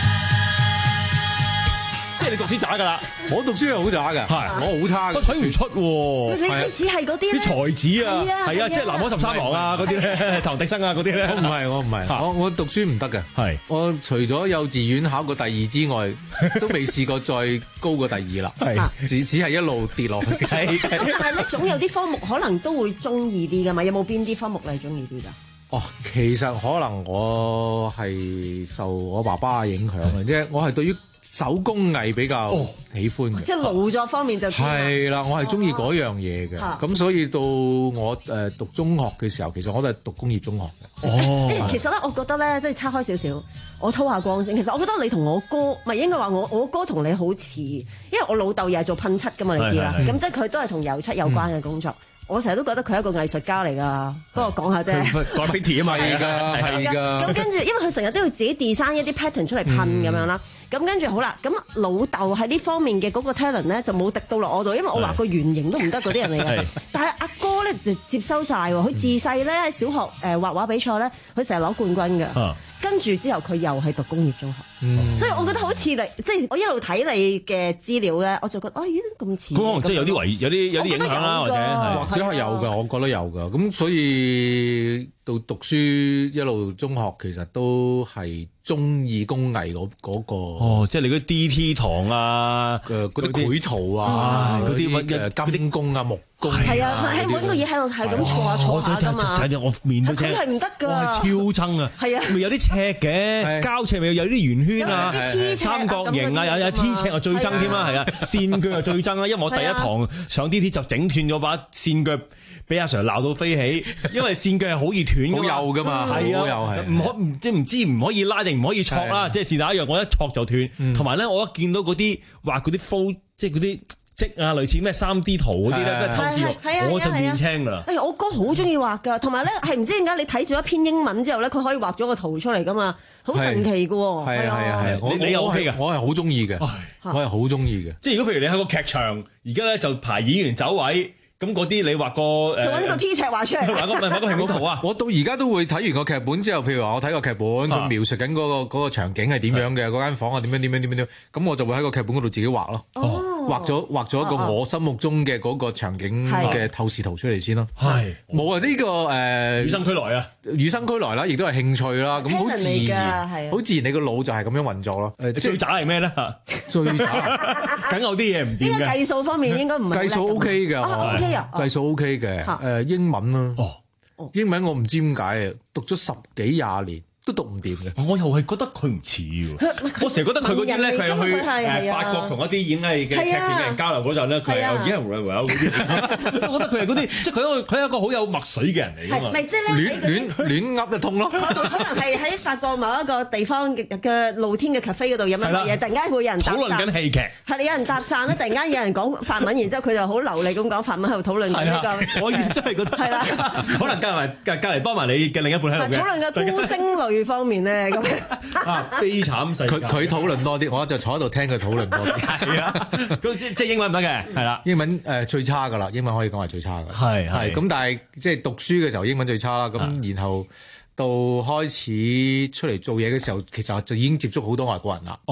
即係你讀書渣㗎啦， 我讀書係好渣㗎，係我好差嘅， 我睇唔出喎。 你你似係嗰啲啲才子啊，係啊， 係啊即係南海十三郎啊嗰啲咧，唐迪生啊嗰啲咧。 我唔係，我唔係，我我讀書唔得嘅。 係我除咗幼稚園考過第二之外，都未試過再高過第二啦。係只只係一路跌落去。 咁但係咧，總有啲科目可能都會中意啲㗎嘛？有冇邊啲科目你係中意啲㗎？ 哦，其實可能我係受我爸爸影響嘅，即係我係對於手工藝比較喜歡嘅， 即係勞作方面就係啦，我係中意嗰樣嘢嘅，咁、哦、所以到我誒讀中學嘅時候，其實我都係讀工業中學嘅。 哦，其實咧，我覺得咧，即係岔開少少，我偷下光先。其實我覺得你同我哥，唔係應該話我我哥同你好似，因為我老豆又係做噴漆㗎嘛，你知啦，咁即係佢都係同油漆有關嘅工作。嗯我成日都覺得佢係一個藝術家嚟㗎，不過講下啫。 講 painting 啊嘛，係㗎，係㗎。 咁跟住，因為佢成日都要自己 design 一啲 pattern 出嚟噴咁樣啦。咁跟住好啦，咁老豆喺呢方面嘅嗰個 talent 咧就冇滴到落我度，因為我畫個圓形都唔得嗰啲人嚟嘅。但係阿哥咧就接收晒喎，佢自細咧喺小學誒、呃、畫畫比賽咧，佢成日攞冠軍㗎。啊跟住之後佢又係讀工業中學，嗯、所以我覺得好似你，即係我一路睇你嘅資料咧，我就覺得啊，咦咁似。咁可能即係有啲遺，有啲有啲影響啦，或者係或者係有㗎，我覺得有㗎。咁所以到讀書一路中學其實都係中意工藝嗰嗰個。 哦，即係你嗰啲 D T 堂啊， 誒嗰啲繪圖啊，嗰啲乜誒金工啊木。 係啊，係揾個嘢喺度係咁坐下坐下㗎嘛。 睇睇我面都青。佢係唔得㗎。我係超憎啊。係啊。咪有啲尺嘅，膠尺咪有啲圓圈啊，三角形啊，有有 T 尺啊最憎添啦，係啊，線鋸啊最憎啦，因為我第一堂上 D T 就整斷咗把線鋸，俾阿 Sir 鬧到飛起，因為線鋸係好易斷㗎嘛。好幼㗎嘛。係啊。唔可唔即係唔知唔可以拉定唔可以戳啦，即係是但一樣，我一戳就斷。同埋咧，我一見到嗰啲畫嗰啲 full 即係嗰啲。即啊，類似咩三 D 圖嗰啲咧，咩透視圖，我就面青㗎啦。 哎，我哥好中意畫㗎，同埋咧係唔知點解你睇住一篇英文之後咧，佢可以畫咗個圖出嚟㗎嘛，好神奇㗎喎。 係啊係啊係啊，你你 OK 㗎？我係好中意嘅，我係好中意嘅。 即係如果譬如你喺個劇場，而家咧就排演員走位。咁嗰啲你畫個就揾個 T 尺畫出嚟， 畫個咪畫個屏幕圖啊！ 我到而家都會睇完個劇本之後，譬如話我睇個劇本，佢描述緊嗰個嗰個場景係點樣嘅，嗰間房啊點樣點樣點樣點，咁我就會喺個劇本嗰度自己畫咯。哦，畫咗畫咗一個我心目中嘅嗰個場景嘅透視圖出嚟先咯。係冇啊！呢個誒與生俱來啊， 與生俱來啦，亦都係興趣啦。咁好自然，好自然，你個腦就係咁樣運作咯。誒， 最渣係咩咧？最渣梗有啲嘢唔掂嘅。 呢個計數方面應該唔係計數 OK 㗎。計數 OK 嘅，誒英文啦，哦，英文我唔知點解啊，讀咗十幾廿年都讀唔掂嘅。 我又係覺得佢唔似喎，我成日覺得佢嗰啲咧，佢係去誒法國同一啲演藝嘅劇團嘅人交流嗰陣咧，佢係有演員會有嗰啲，我覺得佢係嗰啲，即係佢一個佢係一個好有墨水嘅人嚟㗎嘛。 咪即係咧， 亂亂亂噏就通咯。 可能係喺法國某一個地方嘅露天嘅 cafe 嗰度飲乜嘢，突然間會有人討論緊戲劇， 係你有人搭訕咧，突然間有人講法文，然之後佢就好流利咁講法文喺度討論緊呢個。 我意思真係覺得係啦，可能隔離隔隔離幫埋你嘅另一半喺度嘅。 討論嘅孤星淚方面咧，咁啊悲慘世界。 佢佢討論多啲，我就坐喺度聽佢討論多啲。 係啊，即即係英文唔得嘅，係啦， 英文誒最差㗎啦，英文可以講係最差㗎。 係係咁，但係即係讀書嘅時候英文最差啦。咁然後到開始出嚟做嘢嘅時候，其實就已經接觸好多外國人啦。哦。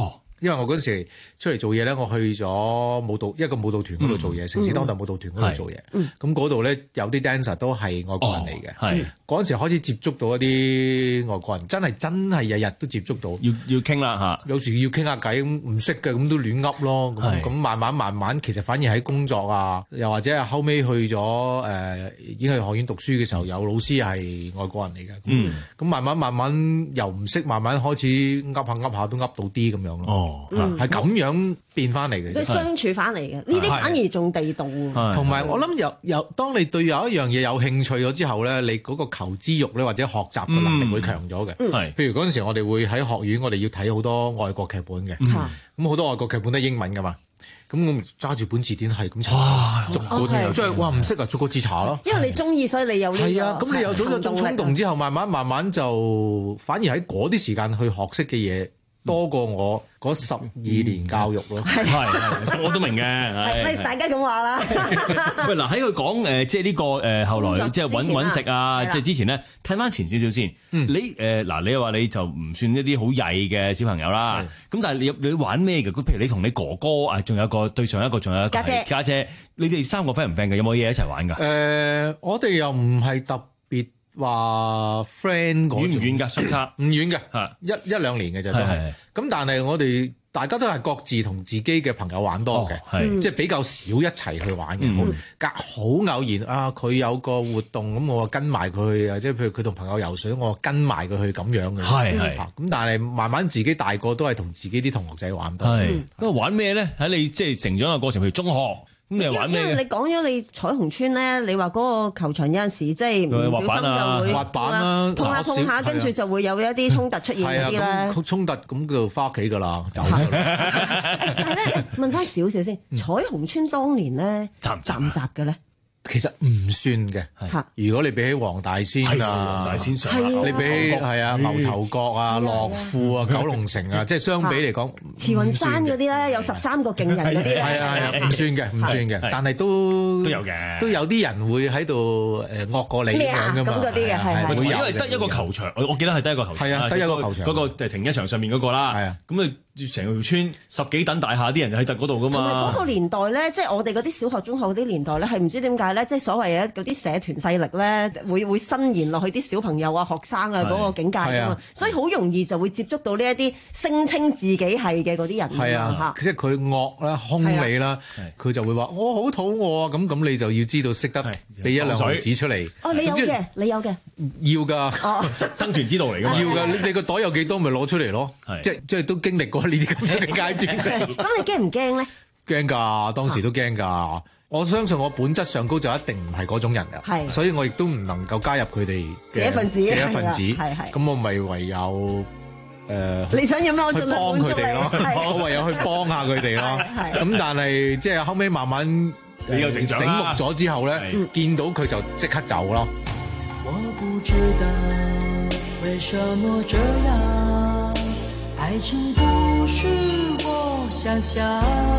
因為我嗰陣時出嚟做嘢咧，我去咗舞蹈一個舞蹈團嗰度做嘢，城市當代舞蹈團嗰度做嘢。咁嗰度咧有啲 dancer 都係外國人嚟嘅。係嗰陣時開始接觸到一啲外國人，真係真係日日都接觸到。 要要傾啦嚇， 有時要傾下偈，唔識嘅咁都亂噏咯。咁咁慢慢慢慢，其實反而喺工作啊，又或者係後尾去咗誒演藝學院讀書嘅時候，有老師係外國人嚟嘅。嗯，咁慢慢慢慢由唔識，慢慢開始噏下噏下都噏到啲咁樣咯。哦，係咁樣變翻嚟嘅， 即係相處翻嚟嘅。呢啲反而仲地道。 同埋我諗有有，當你對有一樣嘢有興趣咗之後咧，你嗰個求知欲咧或者學習嘅能力會強咗嘅。係，譬如嗰陣時我哋會喺學院，我哋要睇好多外國劇本嘅。咁好多外國劇本都係英文噶嘛。咁我咪揸住本字典係咁查，逐個即係哇唔識啊，逐個字查咯。 因為你中意，所以你有呢個。 係啊，咁你有咗種衝動之後，慢慢慢慢就反而喺嗰啲時間去學識嘅嘢多過我嗰十二年教育咯。 係係，我都明嘅。 係大家咁話啦。 喂嗱，喺佢講誒，即係呢個誒後來即係揾揾食啊，即係之前咧睇翻前少少先。你誒嗱，你又話你就唔算一啲好曳嘅小朋友啦。咁但係你你玩咩嘅？譬如你同你哥哥啊，仲有個對上一個，仲有家姐家姐，你哋三個 friend 唔 friend 嘅？有冇嘢一齊玩㗎？ 誒，我哋又唔係特別話 friend 嗰種。 遠唔遠㗎？相差唔遠嘅，一一兩年嘅啫都係。咁但係我哋大家都係各自同自己嘅朋友玩多嘅，即係比較少一齊去玩嘅。好隔好偶然啊，佢有個活動咁，我跟埋佢去啊，即係譬如佢同朋友游水，我跟埋佢去咁樣嘅。係係咁，但係慢慢自己大個都係同自己啲同學仔玩多。 係咁玩咩咧？喺你即係成長嘅過程，譬如中學。咁你係玩咩？ 因為你講咗你彩虹村咧，你話嗰個球場有陣時即係唔小心就會滑板啦， 碰下碰下，跟住就會有一啲衝突出現嗰啲咧。 係啊，衝突咁就翻屋企㗎啦，走。 但係咧，問翻少少先，彩虹村當年咧雜唔雜嘅咧？ 其實唔算嘅，如果你比起黃大仙啊， 黃大仙上， 你比起係啊牛頭角啊、樂富啊、九龍城啊，即係相比嚟講， 慈雲山嗰啲咧有十三個勁人嗰啲咧， 係啊係啊，唔算嘅，唔算嘅，但係都都有嘅， 都有啲人會喺度誒惡過你咁㗎嘛， 咁嗰啲嘅係係， 因為得一個球場，我我記得係得一個球場， 係啊，得一個球場， 嗰個停車場上面嗰個啦，係啊，咁啊。成條村十幾棟大廈啲人喺就嗰度噶嘛。 同埋嗰個年代咧，即係我哋嗰啲小學、中學嗰啲年代咧，係唔知點解咧，即係所謂嘅嗰啲社團勢力咧，會會伸延落去啲小朋友啊、學生啊嗰個境界噶嘛，所以好容易就會接觸到呢一啲聲稱自己係嘅嗰啲人。 係啊，即係佢惡啦、兇你啦，佢就會話我好肚餓啊，咁咁你就要知道識得俾一兩毫紙出嚟。 哦，你有嘅，你有嘅， 要㗎， 生存之道嚟㗎嘛。 要㗎，你你個袋有幾多咪攞出嚟咯。即係即係都經歷過。呢啲咁樣嘅階段， 咁你驚唔驚咧？ 驚㗎，當時都驚㗎。我相信我本質上高就一定唔係嗰種人㗎，所以我亦都唔能夠加入佢哋嘅一份子嘅一份子。 係係。 咁我咪唯有誒， 你想有咩我去幫佢哋咯？我唯有去幫下佢哋咯。咁但係即係後尾慢慢你又成長啦，醒目咗之後咧，見到佢就即刻走咯。 我不知道為什麼這樣。愛情不是我想象，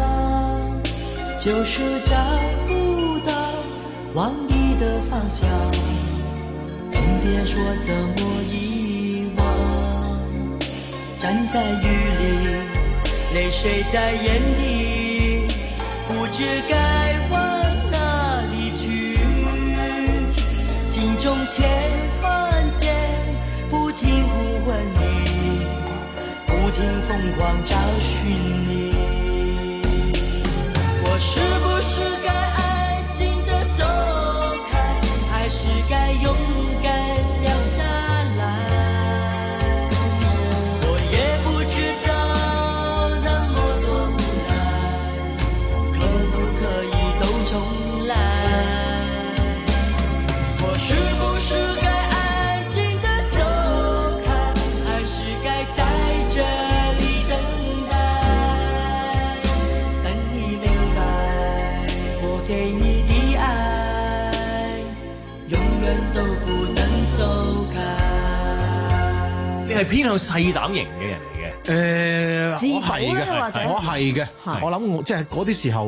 就是找不到往你的方向，更別說怎麼遺忘。站在雨裏，淚水在眼裡，不知該往哪裡去，心中千萬遍不停呼喚你，不停瘋狂找尋你，我是不是該安靜地走開，還是該勇敢留下來？我也不知道那麼多無奈，可不可以都重來？我是不是該安靜地走開，還是該在這裡等待，等你明白我給你的愛永遠都不能走開。 你係偏向細膽型嘅人嚟嘅？ 誒，我係嘅，我係嘅。我諗我即係嗰啲時候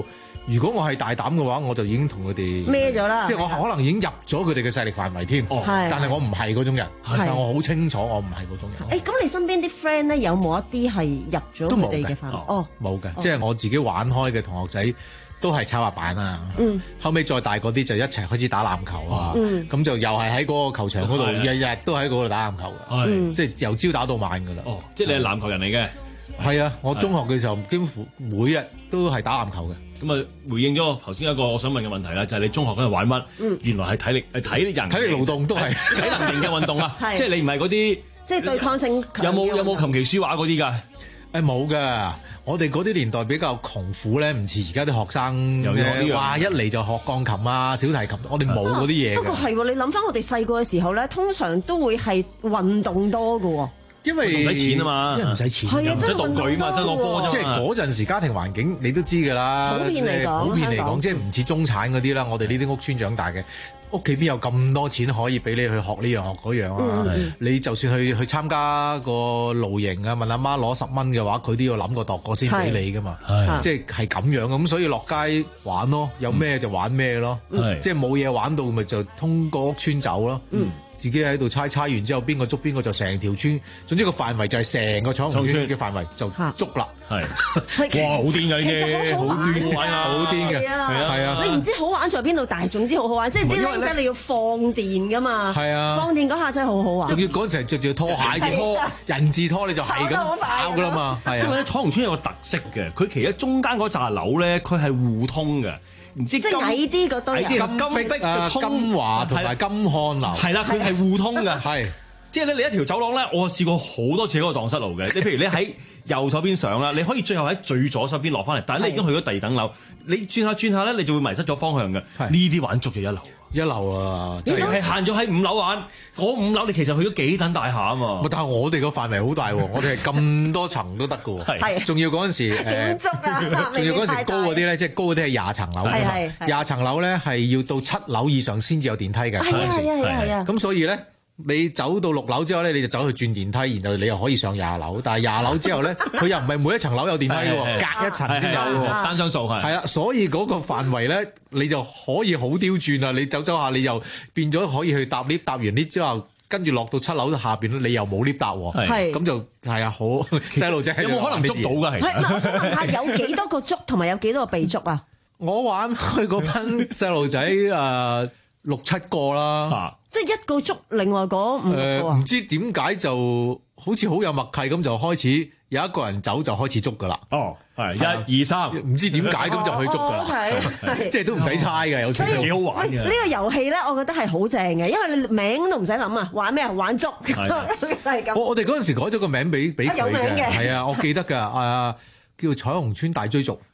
如果我係大膽嘅話，我就已經同佢哋孭咗啦， 即係我可能已經入咗佢哋嘅勢力範圍添。 哦， 但係我唔係嗰種人，但我好清楚我唔係嗰種人。 誒，咁你身邊啲 friend 咧有冇一啲係入咗佢哋嘅範圍？哦， 冇嘅，即係我自己玩開嘅同學仔都係炒滑板啊。 嗯， 後尾再大嗰啲就一齊開始打籃球啊。嗯，咁就又係喺嗰個球場嗰度，日日都喺嗰度打籃球嘅。即係由朝打到晚㗎啦。 哦，即係你係籃球人嚟嘅。 係啊，我中學嘅時候幾乎每日都係打籃球嘅。 咁啊，回應咗頭先一個我想問嘅問題啦，就係你中學嗰陣玩乜？ 嗯， 原來係體力係體力人， 體力勞動都係體能型嘅運動啊！即係你唔係嗰啲， 即係對抗性。 有冇有冇琴棋書畫嗰啲㗎？ 誒冇㗎，我哋嗰啲年代比較窮苦咧，唔似而家啲學生嘅話一嚟就學鋼琴啊、小提琴，我哋冇嗰啲嘢。 不過係喎，你諗翻我哋細個嘅時候咧，通常都會係運動多㗎喎。 因為唔使錢啊嘛， 因為唔使錢， 係啊， 唔使道具啊嘛，得攞波啫。 即係嗰陣時家庭環境你都知㗎啦， 普遍嚟講， 普遍嚟講，即係唔似中產嗰啲啦。我哋呢啲屋村長大嘅，屋企邊有咁多錢可以俾你去學呢樣學嗰樣啊？嗯、你就算去去參加個露營啊，問阿媽攞十蚊嘅話，佢都要諗過度過先俾你㗎嘛。即係係咁樣咁，所以落街玩咯，有咩就玩咩咯。嗯、即係冇嘢玩到咪就通過屋村走咯。嗯自己喺度猜猜完之後，邊個捉邊個就成條村，總之個範圍就係成個彩虹村嘅範圍就捉啦。係， 哇，好癲㗎呢啲，好癲玩啊，好癲嘅，係啊係啊。 你唔知好玩在邊度，但係總之好好玩。即係啲僆仔你要放電㗎嘛， 係啊， 放電嗰下真係好好玩。 仲要嗰陣着住拖鞋字拖人字拖，你就係咁跑㗎啦嘛。係啊， 因為咧彩虹村有個特色嘅，佢其實中間嗰紮樓咧，佢係互通嘅。唔知即係矮啲嗰堆人， 金碧就通金華同埋金漢樓， 係啦，佢係互通嘅， 係即係咧，你一條走廊咧，我試過好多次嗰個蕩失路嘅。你譬如你喺右手邊上啦，你可以最後喺最左手邊落翻嚟，但係你已經去咗第二等樓，你轉下轉下咧，你就會迷失咗方向嘅。呢啲玩足就一流。 一流啊！ 即係限咗喺五樓玩，嗰五樓你其實去咗幾等大廈啊嘛。 但係我哋個範圍好大喎，我哋係咁多層都得㗎喎。係，仲要嗰陣時誒，仲要嗰陣時高嗰啲咧，即係高嗰啲係廿層樓㗎嘛。廿層樓咧係要到七樓以上先至有電梯嘅。 係啊係啊係啊！ 咁所以咧，你走到六樓之後咧，你就走去轉電梯，然後你又可以上廿樓。但係廿樓之後咧，佢又唔係每一層樓有電梯嘅喎，隔一層先有喎。 單雙數係。係啊，所以嗰個範圍咧，你就可以好刁鑽啊！你走走下，你又變咗可以去搭 lift，搭完 lift 之後，跟住落到七樓下邊咧，你又冇 lift 搭喎。係。咁就係啊，好細路仔有冇可能捉到㗎？係。 係，我想問下，有幾多個捉同埋有幾多個被捉啊？ 我玩開嗰班細路仔誒六七個啦。 即係一個捉，另外嗰五個啊？ 唔知點解就好似好有默契咁，就開始有一個人走就開始捉㗎啦。 哦，係一二三， 唔知點解咁就去捉㗎啦。即係都唔使猜嘅，有時都幾好玩嘅。 呢個遊戲咧，我覺得係好正嘅，因為你名都唔使諗啊，玩咩啊？玩捉，就係咁。 我我哋嗰陣時改咗個名俾俾佢嘅，係啊，我記得㗎，啊叫彩虹村大追逐。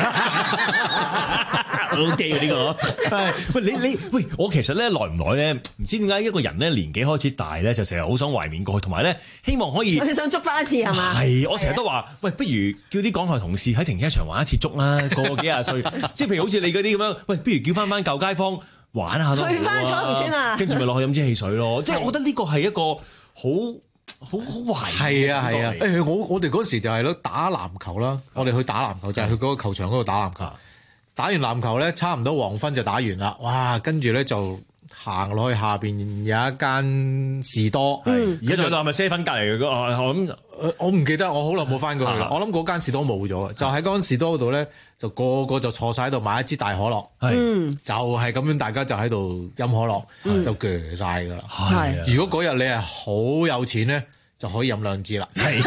好機啊呢個，係喂你你喂我其實咧耐唔耐咧，唔知點解一個人咧年紀開始大咧，就成日好想懷緬過去，同埋咧希望可以， 你想捉翻一次係嘛？ 係，我成日都話，喂，不如叫啲港台同事喺停車場玩一次捉啦，個個幾廿歲，即係譬如好似你嗰啲咁樣，喂，不如叫翻翻舊街坊玩下都， 去翻彩虹村啊， 跟住咪落去飲支汽水咯，即係我覺得呢個係一個好好好懷係啊係啊，誒我我哋嗰時就係咯打籃球啦，我哋去打籃球就係去嗰個球場嗰度打籃球。打完籃球咧，差唔多黃昏就打完啦。哇，跟住咧就行落去下邊有一間士多。 嗯，而家仲有係咪啡粉隔離嘅？我諗我唔記得，我好耐冇翻過去啦。我諗嗰間士多冇咗，就喺嗰間士多嗰度咧，就個個就坐晒喺度買一支大可樂。 嗯， 就係咁樣，大家就喺度飲可樂，就鋸晒㗎啦。 係， 如果嗰日你係好有錢咧，就可以飲兩支啦，係，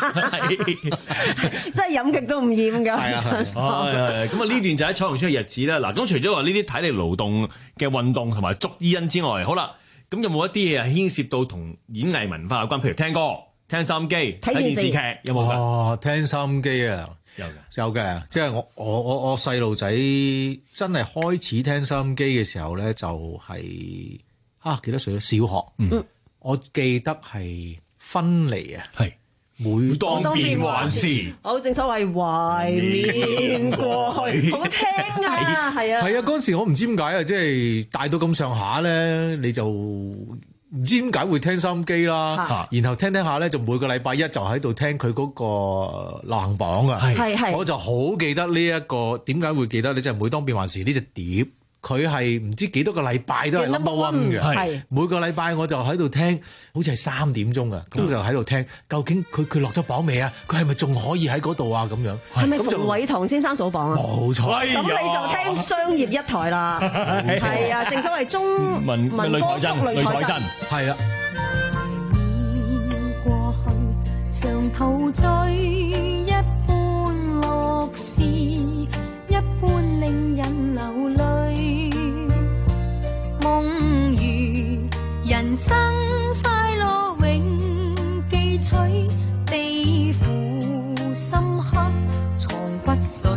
真係飲極都唔厭㗎。 係啊， 咁啊呢段就喺彩虹村嘅日子啦。嗱，咁除咗話呢啲體力勞動嘅運動同埋捉伊人之外，好啦，咁有冇一啲嘢係牽涉到同演藝文化有關？譬如聽歌、聽收音機、睇電視劇，有冇㗎？ 哦，聽收音機啊， 有嘅， 有嘅。即係我我我我細路仔真係開始聽收音機嘅時候咧，就係啊幾多歲咧？小學，嗯，我記得係。分離啊，係每當變幻時， 好正所謂懷緬過去，好聽啊，係啊， 係啊，嗰陣時我唔知點解啊，即係大到咁上下咧，你就唔知點解會聽收音機啦，然後聽聽下咧，就每個禮拜一就喺度聽佢嗰個流行榜啊， 係係， 我就好記得呢一個點解會記得咧，就係每當變幻時呢隻碟。佢係唔知幾多個禮拜都係 number one 嘅，每個禮拜我就喺度聽，好似係三點鐘啊，咁就喺度聽，究竟佢佢落咗榜未啊？佢係咪仲可以喺嗰度啊？咁樣係咪馮偉棠先生數榜啊？ 冇錯， 咁你就聽商業一台啦，係啊，正所謂中文文歌曲擂台陣， 係啦。 過去常陶醉一般樂事，一般令人流淚。夢如人生快樂永記取，悲苦深刻藏骨髓。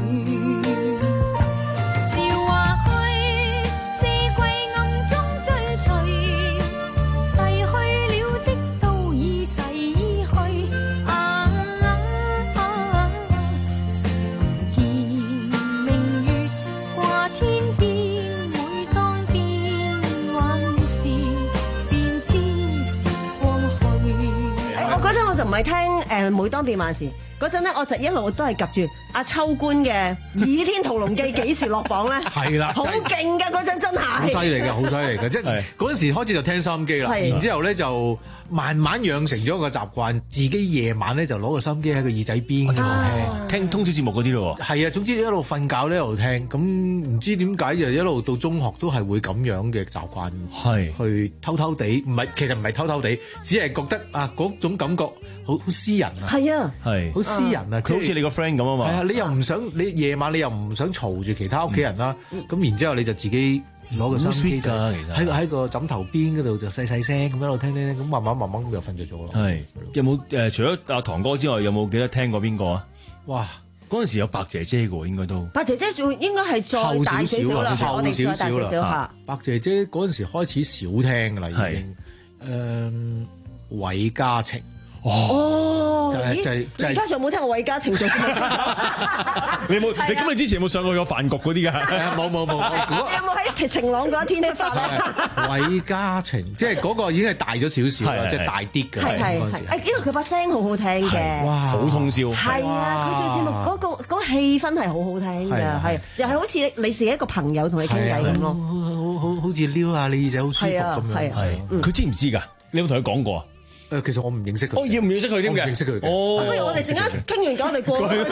笑話去，四季暗中追隨，逝去了的都已逝去。啊啊啊！常見明月掛天邊，每當變幻時，便知時光去。 我嗰陣我就唔係聽誒每當變幻時，嗰陣咧我就一路都係及住阿秋官嘅《倚天屠龍記》幾時落榜咧？ 係啦， 好勁㗎嗰陣真係， 好犀利㗎，好犀利㗎，即係嗰陣時開始就聽收音機啦，然之後咧就慢慢養成咗個習慣，自己夜晚咧就攞個收音機喺個耳仔邊嗰度聽， 聽通宵節目嗰啲咯。 係啊，總之一路瞓覺咧一路聽，咁唔知點解就一路到中學都係會咁樣嘅習慣， 係去偷偷地，唔係其實唔係偷偷地，只係覺得啊嗰種感覺好好私人啊， 係啊， 係好私人啊， 佢好似你個 friend 咁啊嘛。 係啊，你又唔想你夜晚你又唔想嘈住其他屋企人啦，咁然之後你就自己攞個收音機就喺喺個枕頭邊嗰度就細細聲咁一路聽聽聽，咁慢慢慢慢咁就瞓着咗咯。 係有冇誒？除咗阿堂哥之外，有冇記得聽過邊個啊？ 哇！ 嗰陣時有白姐姐嘅喎，應該都白姐姐仲應該係再大少少啦，我哋再大少少嚇。 白姐姐嗰陣時開始少聽㗎啦，已經誒韋嘉晴。 哦， 就係就係就係而家仲冇聽過韋嘉晴做節目？ 你冇？你咁你之前有冇上過個飯局嗰啲㗎？ 冇冇冇。 你有冇喺晴朗嗰一天出發咧？ 韋嘉晴，即係嗰個已經係大咗少少啦，即係大啲嘅嗰陣時。 誒，因為佢把聲好好聽嘅， 哇， 好通宵。 係啊，佢做節目嗰個嗰個氣氛係好好聽㗎，係又係好似你自己一個朋友同你傾偈咁咯， 好好好似撩下你耳仔好舒服咁樣。 係，佢知唔知㗎？你有冇同佢講過啊？ 誒，其實我唔認識佢。 我要唔認識佢添嘅？ 唔認識佢嘅。 哦， 不如我哋陣間傾完偈，我哋過去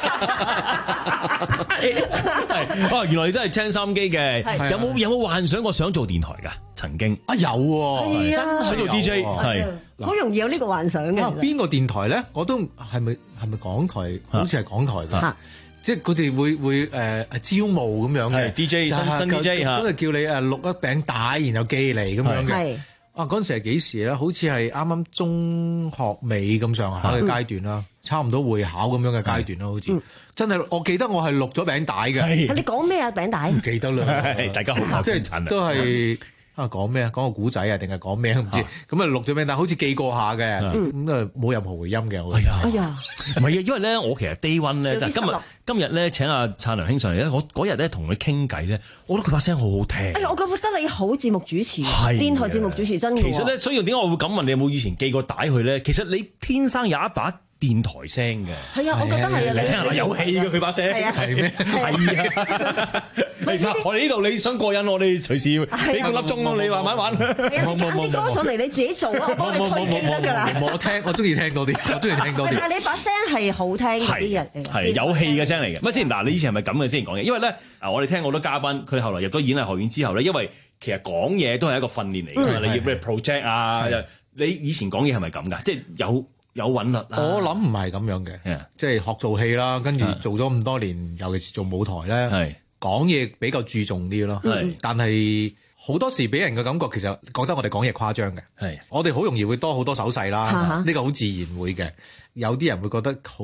係，哇！原來你真係聽收音機嘅，有冇有冇幻想過想做電台㗎？曾經啊有喎， 真想做 D J 係， 好容易有呢個幻想嘅。 邊個電台咧？我都係咪係咪港台？好似係港台㗎。即係佢哋會會誒誒招募咁樣嘅 D J 新新 D J 嚇， 咁就叫你誒錄一餅帶，然後寄嚟咁樣嘅。啊！嗰陣時係幾時咧？好似係啱啱中學尾咁上下嘅階段啦，差唔多會考咁樣嘅階段啦，好似真係我記得我係錄咗餅帶嘅。 你講咩啊？餅帶？ 唔記得啦， 大家好， 即係都係啊講咩啊？講個古仔啊，定係講咩唔知？咁啊錄咗餅帶，好似寄過下嘅，咁啊冇任何回音嘅。 哎呀，哎呀，唔係啊，因為咧我其實 day one 咧，就今日今日咧請阿燦良兄上嚟咧，我嗰日咧同佢傾偈咧，我覺得佢把聲好好聽。 哎呀，我覺得你好節目主持，電台節目主持真嘅。 其實咧，所以點解我會咁問你有冇以前寄過帶去咧？其實你天生有一把電台聲嘅。 係啊，我覺得係啊， 你聽下有氣嘅佢把聲，係咩？係啊。我哋呢度你想過癮，我哋隨時俾半粒鐘咯，你慢慢玩。 冇冇冇，啲歌上嚟你自己做啊，我幫你推機得㗎啦。 我聽，我中意聽多啲，我中意聽多啲。 但係你把聲係好聽嘅啲人， 係有氣嘅聲嚟嘅。乜先？嗱，你以前係咪咁嘅先講嘢？因為咧，啊，我哋聽好多嘉賓，佢哋後來入咗演藝學院之後咧，因為其實講嘢都係一個訓練嚟㗎。你要咩 project 啊？你以前講嘢係咪咁㗎？即係有有韻律啦。 我諗唔係咁樣嘅，即係學做戲啦，跟住做咗咁多年，尤其是做舞台咧。講嘢比較注重啲咯，是但係好多時俾人嘅感覺其實覺得我哋講嘢誇張嘅，是我哋好容易會多好多手勢啦，呢、uh huh. 個好自然會嘅。有啲人會覺得好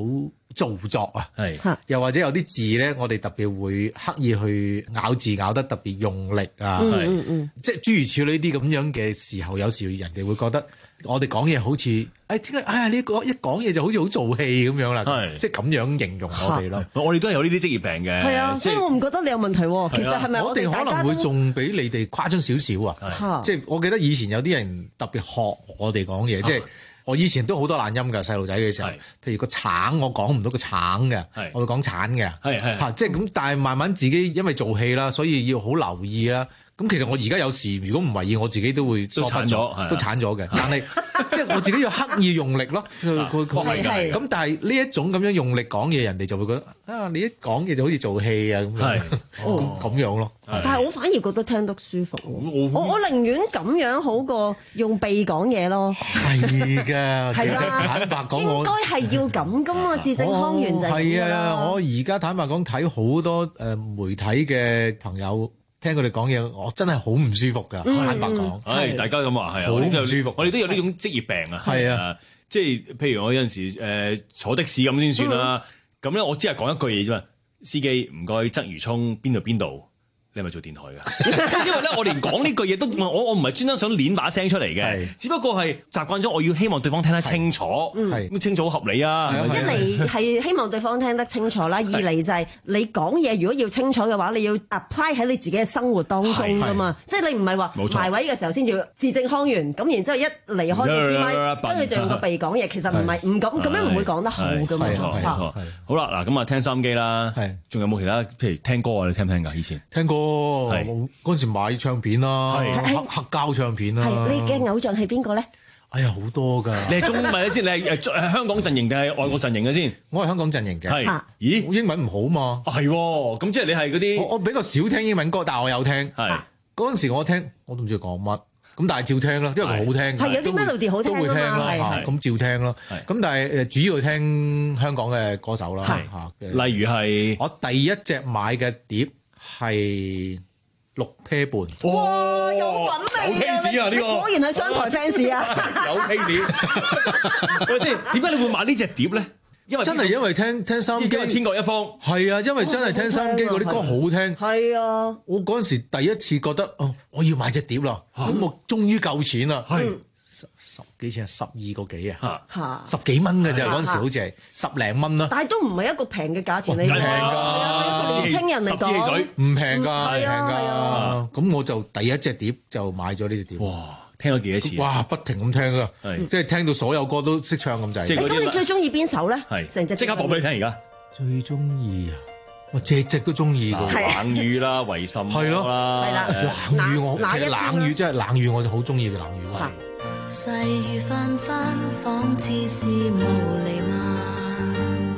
造作啊， 係， 又或者有啲字咧，我哋特別會刻意去咬字咬得特別用力啊， 嗯嗯嗯， 即係諸如此類呢啲咁樣嘅時候，有時人哋會覺得我哋講嘢好似，誒點解哎呀呢個一講嘢就好似好做戲咁樣啦，即係咁樣形容我哋咯。 我哋都係有呢啲職業病嘅， 係啊，所以我唔覺得你有問題喎。其實係咪我哋可能會仲比你哋誇張少少啊？即係我記得以前有啲人特別學我哋講嘢，即係。我以前都好多懶音㗎，細路仔嘅時候，譬如個橙，我講唔到個橙嘅，我會講橙嘅，嚇，即係咁。但係慢慢自己因為做戲啦，所以要好留意啦。咁其實我而家有時如果唔為意，我自己都會都鏟咗， 都鏟咗嘅。但係即係我自己要刻意用力咯，佢佢佢咁。但係呢一種咁樣用力講嘢，人哋就會覺得啊，你一講嘢就好似做戲啊咁樣，咁咁樣咯。 但係我反而覺得聽得舒服，我我寧願咁樣好過用鼻講嘢咯。 係㗎，其實坦白講，我應該係要咁噶嘛，字正腔圓就係。 係啊，我而家坦白講睇好多誒媒體嘅朋友。聽佢哋講嘢，我真係好唔舒服㗎。坦白講， 係大家咁話係啊， 好唔舒服。 我哋都有呢種職業病啊。 係啊， 即係譬如我有陣時誒坐的士咁先算啦。咁咧我只係講一句嘢啫嘛。司機唔該，鰂魚涌邊度邊度？你係咪做電台㗎？因為咧，我連講呢句嘢都我我唔係專登想攣把聲出嚟嘅，只不過係習慣咗，我要希望對方聽得清楚，咁清楚好合理啊。 一嚟係希望對方聽得清楚啦，二嚟就係你講嘢如果要清楚嘅話，你要 apply 喺你自己嘅生活當中㗎嘛。即係你唔係話埋位嘅時候先至字正腔圓，咁然之後一離開個支咪，跟住就用個鼻講嘢，其實唔係唔咁咁樣唔會講得好㗎嘛。 冇錯冇錯。好啦，嗱咁啊聽收音機啦，仲有冇其他譬如聽歌啊？你聽唔聽㗎？以前聽歌。係嗰陣時買唱片啦，黑黑膠唱片啦。 係你嘅偶像係邊個咧？ 哎呀，好多㗎！ 你係中文先，你係誒香港陣營定係外國陣營嘅先？ 我係香港陣營嘅。 係，咦？ 我英文唔好嘛？ 係，咁即係你係嗰啲。 我比較少聽英文歌，但係我有聽。係嗰陣時我聽，我都唔知佢講乜，咁但係照聽啦，因為佢好聽。係有啲 melody 好聽都會聽啦，咁照聽咯。咁但係誒主要聽香港嘅歌手啦。嚇， 例如係我第一隻買嘅碟係。六 pair 半， 哇！有品味啊！ 呢個果然係商台 fans 啊！ 有 case，係咪先？點解你會買呢隻碟咧？ 因為真係因為聽聽收音機， 天各一方係啊！因為真係聽收音機嗰啲歌好聽， 係啊！ 我嗰陣時第一次覺得哦，我要買隻碟啦，咁我終於夠錢啦，係十十幾錢啊？十二個幾啊？十幾蚊嘅啫，嗰陣時好似係十零蚊啦。 但係都唔係一個平嘅價錢嚟㗎， 唔平㗎， 年青人嚟講唔平㗎，唔平㗎。咁我就第一隻碟就買咗呢隻碟。 哇！聽咗幾多次？ 哇！不停咁聽啊，即係聽到所有歌都識唱咁滯。 即係咁，你最中意邊首咧？ 係成隻即刻播俾你聽而家。 最中意啊！我隻隻都中意㗎。 冷雨啦，為什麼啦？ 係咯， 係啦。 冷雨我其實冷雨真係冷雨，我就好中意嘅冷雨。 細雨紛紛，仿似是無厘漫。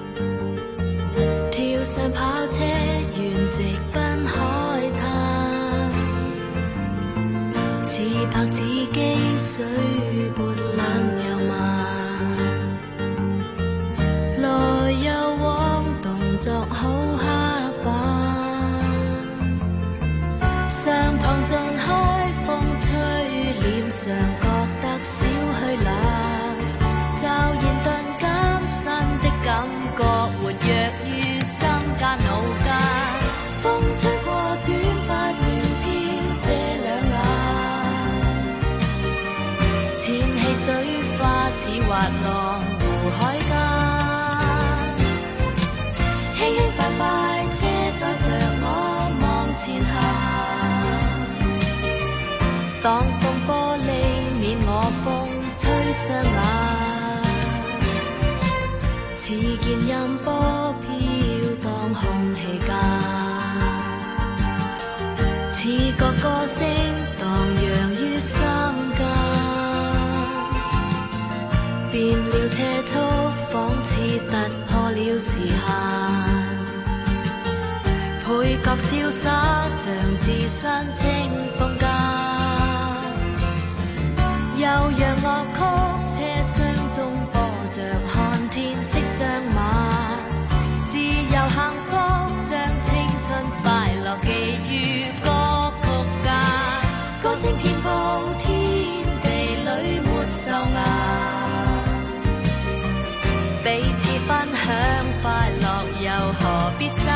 跳上跑車，沿直奔海灘。自拍自己，水撥冷又慢。來又往，動作好刻板。上旁盡開，風吹臉上覺得少許冷，驟然頓減新的感覺，活躍於心間腦間。風吹過短髮飄飄這兩眼，濺起水花似滑浪湖海間，輕輕快快車載着我往前行。當風玻璃免我風吹雙眼，似見音波飄蕩空氣間，似個歌聲蕩漾於心間，變了車速，仿似突破了時限，配角瀟灑像置身清風間。悠揚樂曲，車廂中播着看天色將晚，自由幸福，將青春快樂寄於歌曲間，歌聲遍佈天地裏沒愁顏，彼此分享快樂，又何必爭？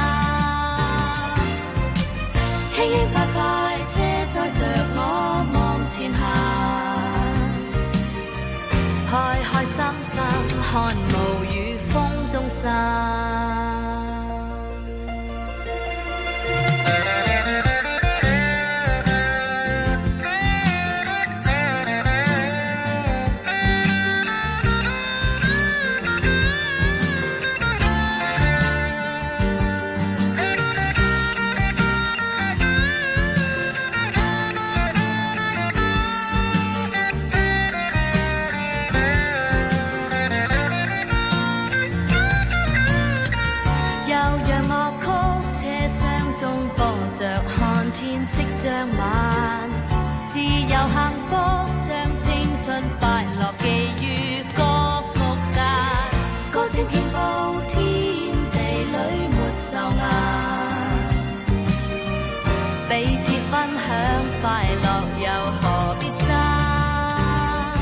輕輕快快車載着我往前行，開開心心看霧與風中散。天色將晚，自由幸福，將青春快樂寄於歌曲間，歌聲遍佈天地裏沒愁顏，彼此分享快樂，又何必爭？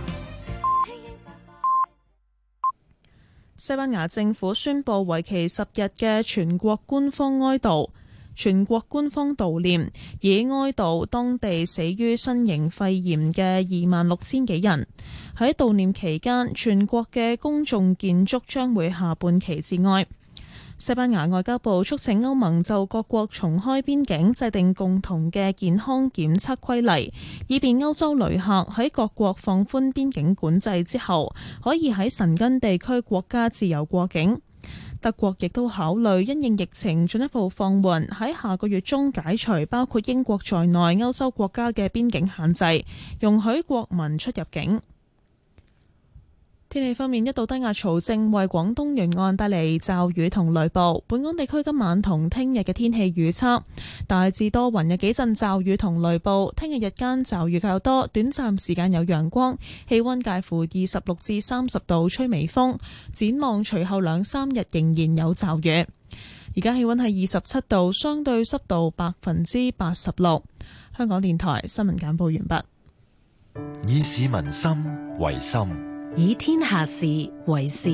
西班牙政府宣布為期十日嘅全國官方哀悼。全國官方悼念，以哀悼當地死於新型肺炎嘅二萬六千幾人。喺悼念期間，全國嘅公眾建築將會下半旗致哀。西班牙外交部促請歐盟就各國重開邊境制定共同嘅健康檢測規例，以便歐洲旅客喺各國放寬邊境管制之後，可以喺申根地區國家自由過境。德國亦都考慮因應疫情進一步放緩，喺下個月中解除包括英國在內歐洲國家嘅邊境限制，容許國民出入境。天氣方面，一道低壓槽正為廣東沿岸帶嚟驟雨同雷暴。本港地區今晚同聽日嘅天氣預測大致多雲，有幾陣驟雨同雷暴。聽日日間驟雨較多，短暫時間有陽光，氣溫介乎二十六至三十度，吹微風。展望隨後兩三日仍然有驟雨。而家氣溫係二十七度，相對濕度百分之八十六。香港電台新聞簡報完畢。 以市民心為心， 以天下事為事。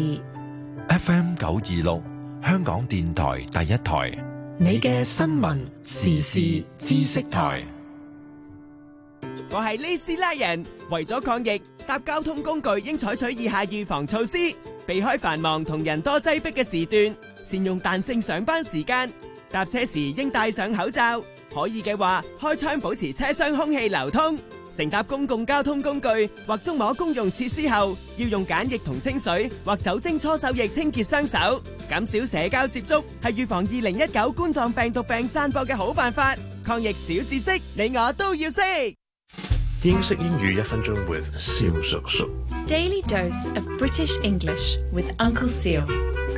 F M 九二六，香港電台第一台， 你嘅新聞時事知識台。 我係呢斯拉人，為咗抗疫，搭交通工具應採取以下預防措施：避開繁忙同人多擠迫嘅時段，善用彈性上班時間，搭車時應戴上口罩，可以嘅話開窗保持車廂空氣流通。乘搭公共交通工具或觸摸公用設施後，要用梘液同清水或酒精搓手液清潔雙手，減少社交接觸，係預防二零一九冠狀病毒病散播嘅好辦法。抗疫小知識，你我都要識。 英式英語一分鐘 with 蕭叔叔。 Daily dose of British English with Uncle Seal。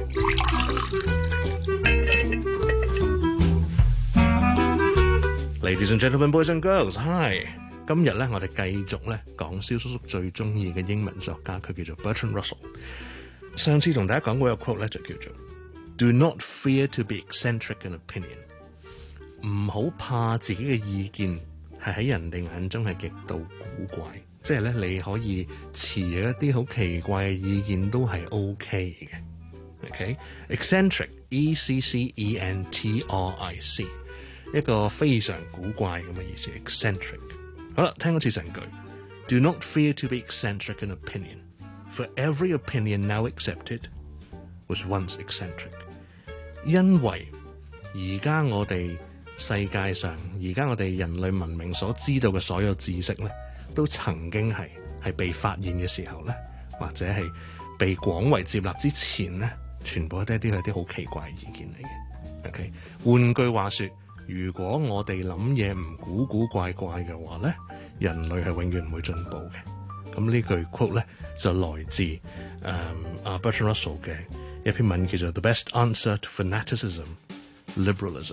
Ladies and gentlemen, boys and girls, hi。今日咧，我哋繼續咧講蕭叔叔最中意嘅英文作家，佢叫做 Bertrand Russell。上次同大家講過一個 quote 咧，就叫做 Do not fear to be eccentric in opinion。唔好怕自己嘅意見係喺人哋眼中係極度古怪，即係咧你可以持有一啲好奇怪嘅意見都係 OK 嘅。OK，eccentric， E C C E N T R I C， 一個非常古怪咁嘅意思 ，eccentric。好啦，聽多次成句 Do not fear to be eccentric in opinion, for every opinion now accepted was once eccentric。因為而家我哋世界上，而家我哋人類文明所知道嘅所有知識咧，都曾經係係被發現嘅時候咧，或者係被廣為接納之前咧，全部都係一啲係啲好奇怪嘅意見嚟嘅。OK， 換句話說，如果我哋諗嘢唔古古怪怪嘅話咧，人類係永遠唔會進步嘅。咁呢句 quote 咧就來自誒阿 Bertrand Russell 嘅一篇文，叫做 The Best Answer to Fanaticism, Liberalism。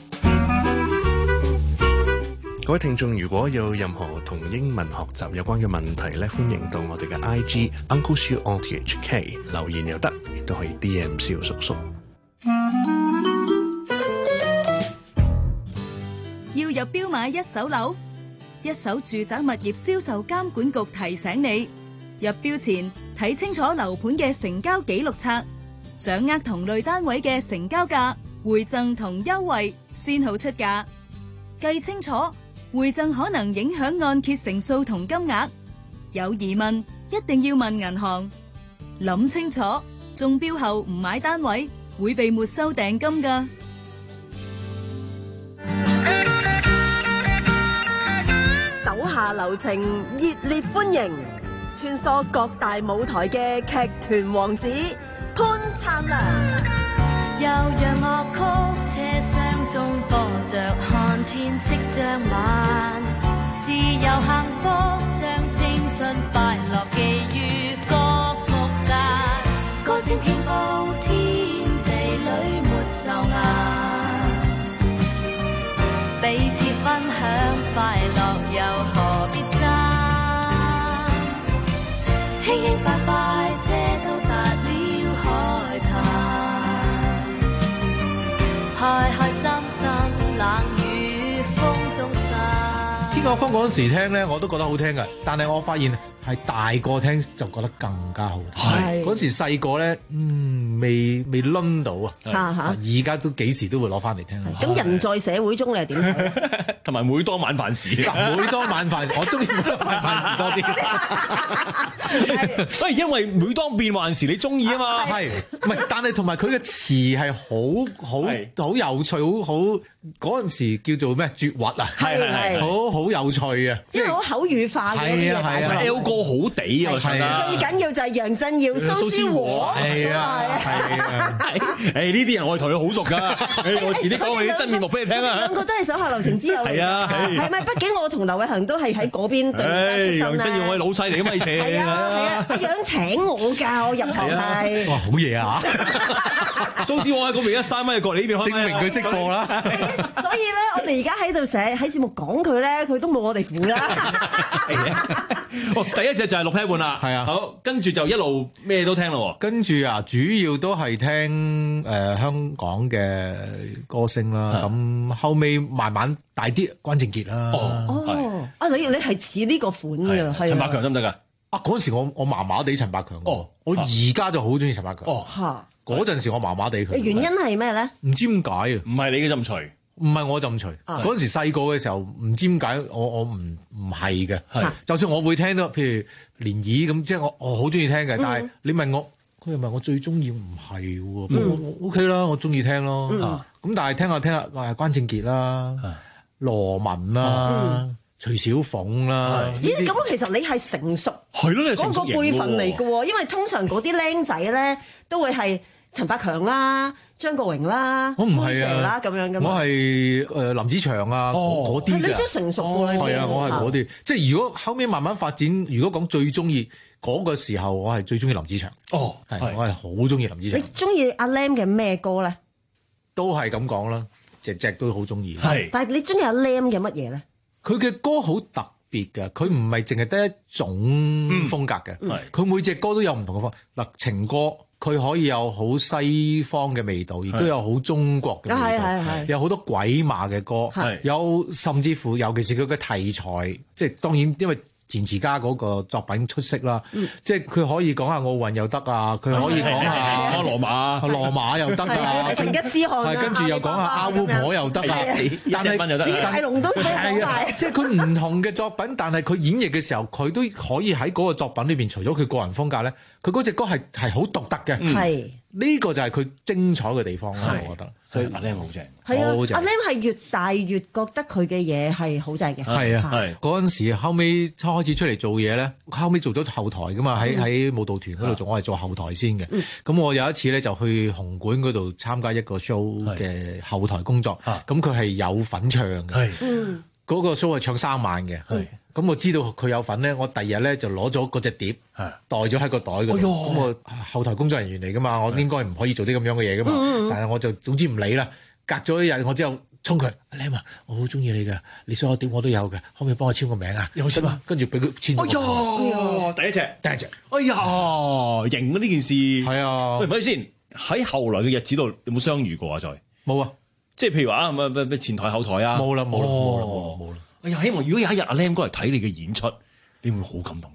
各位聽眾，如果有任何同英文學習有關嘅問題咧，歡迎到我哋嘅 I G Uncle Siu R T H K 留言又得，亦都可以 D M 蕭叔叔。 要入標買一手樓，一手住宅物業銷售監管局提醒你，入標前睇清楚樓盤嘅成交記錄冊， 掌握同類單位嘅成交價、回贈同優惠，先好出價。計清楚，回贈可能影響按揭成數同金額。有疑問，一定要問銀行。諗清楚，中標後唔買單位，會被沒收訂金㗎。 手下留情，熱烈歡迎穿梭各大舞台嘅劇團王子潘燦良。 悠揚樂曲，車廂中播着看天色將晚，自由幸福，將青春快樂寄於歌曲間，歌聲遍佈天地裏沒愁顏，彼此分享快樂又何必爭，輕輕快快車都達了海灘，開開心心冷雨風中散。 天樂風嗰陣時聽咧，我都覺得好聽㗎，但係我發現係大個聽就覺得更加好聽。係嗰時細個咧，嗯，未未輪到啊，而家都幾時都會攞翻嚟聽。 咁人在社會中你係點睇？ 同埋每當晚飯時， 每當晚飯時，我中意每當晚飯時多啲。 喂，因為每當變幻時，你中意啊嘛。 係，唔係？但係同埋佢嘅詞係好好好有趣，好好嗰陣時叫做咩絕核啊， 係係好好有趣啊， 即係好口語化嘅啲嘢擺出嚟。 L 歌好地啊，我覺得。 最緊要就係楊振耀、蘇施和。係啊係啊， 誒呢啲人我係同佢好熟㗎，我遲啲講佢啲真面目俾你聽啊。 兩個都係手下留情之友嚟。 係啊， 係咪？畢竟我同劉偉恒都係喺嗰邊對家出身啦。 楊振耀我係老細嚟㗎嘛，以前。 係啊係啊，一樣請我㗎，我入行係。 哇，好嘢啊！ 蘇施和喺嗰邊一三米過嚟呢邊開， 證明佢識貨啦。 所以咧，我哋而家喺度寫喺節目講佢咧，佢都冇我哋苦啦。 哦，第一隻就係六 pair 半啦， 係啊， 好，跟住就一路咩都聽咯。 跟住啊，主要都係聽誒、呃、香港嘅歌星啦。咁後尾慢慢大啲，關正傑啦。 哦，啊你你係似呢個款㗎，係陳百強得唔得㗎？ 啊嗰陣時我我麻麻地陳百強。哦，我而家就好中意陳百強。 哦， 嚇， 嗰陣時我麻麻地佢。 原因係咩咧？ 唔知點解啊？ 唔係你嘅浸隨。 唔係我浸隨，嗰陣時細個嘅時候唔知點解我我唔唔係嘅，就算我會聽到，譬如漣漪咁，即係我我好中意聽嘅，但係你問我，佢又問我最中意唔係喎，我 OK 啦，我中意聽咯，咁但係聽下聽下，誒關正傑啦、羅文啦、徐小鳳啦， 咦咁其實你係成熟， 係咯，你成熟嗰個輩份嚟嘅喎，因為通常嗰啲僆仔咧都會係陳百強啦。張國榮啦， 我唔係啊， 咁樣嘅， 我係誒林子祥啊，嗰啲嘅。 你真成熟㗎啦， 係啊，我係嗰啲。即係如果後尾慢慢發展，如果講最中意嗰個時候，我係最中意林子祥。哦，係，我係好中意林子祥。 你中意阿 Lam 嘅咩歌咧？ 都係咁講啦，隻隻都好中意。 係，但係你中意阿 Lam 嘅乜嘢咧？ 佢嘅歌好特別㗎，佢唔係淨係得一種風格嘅，佢每隻歌都有唔同嘅風。嗱，情歌。佢可以有好西方嘅味道，亦都有好中國嘅味道，有好多鬼馬嘅歌，有甚至乎尤其是佢嘅題材，即係當然因為填詞家嗰個作品出色啦，即係佢可以講下奧運又得啊，佢可以講下羅馬，羅馬又得啊， 成吉思汗啊， 跟住又講下阿烏婆又得啊，但係史大龍都講埋， 即係佢唔同嘅作品，但係佢演繹嘅時候，佢都可以喺嗰個作品裏邊，除咗佢個人風格咧，佢嗰隻歌係係好獨特嘅，係呢個就係佢精彩嘅地方啦，我覺得。所以阿 Lam 好正， 係啊，阿 Lam 係越大越覺得佢嘅嘢係好正嘅。 係啊，係嗰陣時後尾開始出嚟做嘢咧，後尾做咗後台噶嘛，喺喺舞蹈團嗰度做，我係做後台先嘅。咁我有一次咧就去紅館嗰度參加一個 show 嘅後台工作，咁佢係有份唱嘅，嗰個 show 係唱三晚嘅。咁我知道佢有份咧，我第二日咧就攞咗嗰隻碟，袋咗喺個袋嗰度。咁我後台工作人員嚟噶嘛，我應該唔可以做啲咁樣嘅嘢噶嘛。但係我就總之唔理啦。隔咗一日，我之後衝佢，阿 Lam啊，我好中意你噶，你所有碟我都有嘅，可唔可以幫我簽個名啊？有簽啊！跟住俾佢簽。 哎呀，第一隻，第一隻。哎呀，型啊呢件事。係啊。喂，唔好意思先，喺後來嘅日子度有冇相遇過啊？再冇啊， 即係譬如話啊，咩咩前台後台啊。 冇啦，冇啦，冇啦，冇啦，冇啦。 哎呀，希望如果有一日阿 Lam 哥嚟睇你嘅演出，你會好感動啊！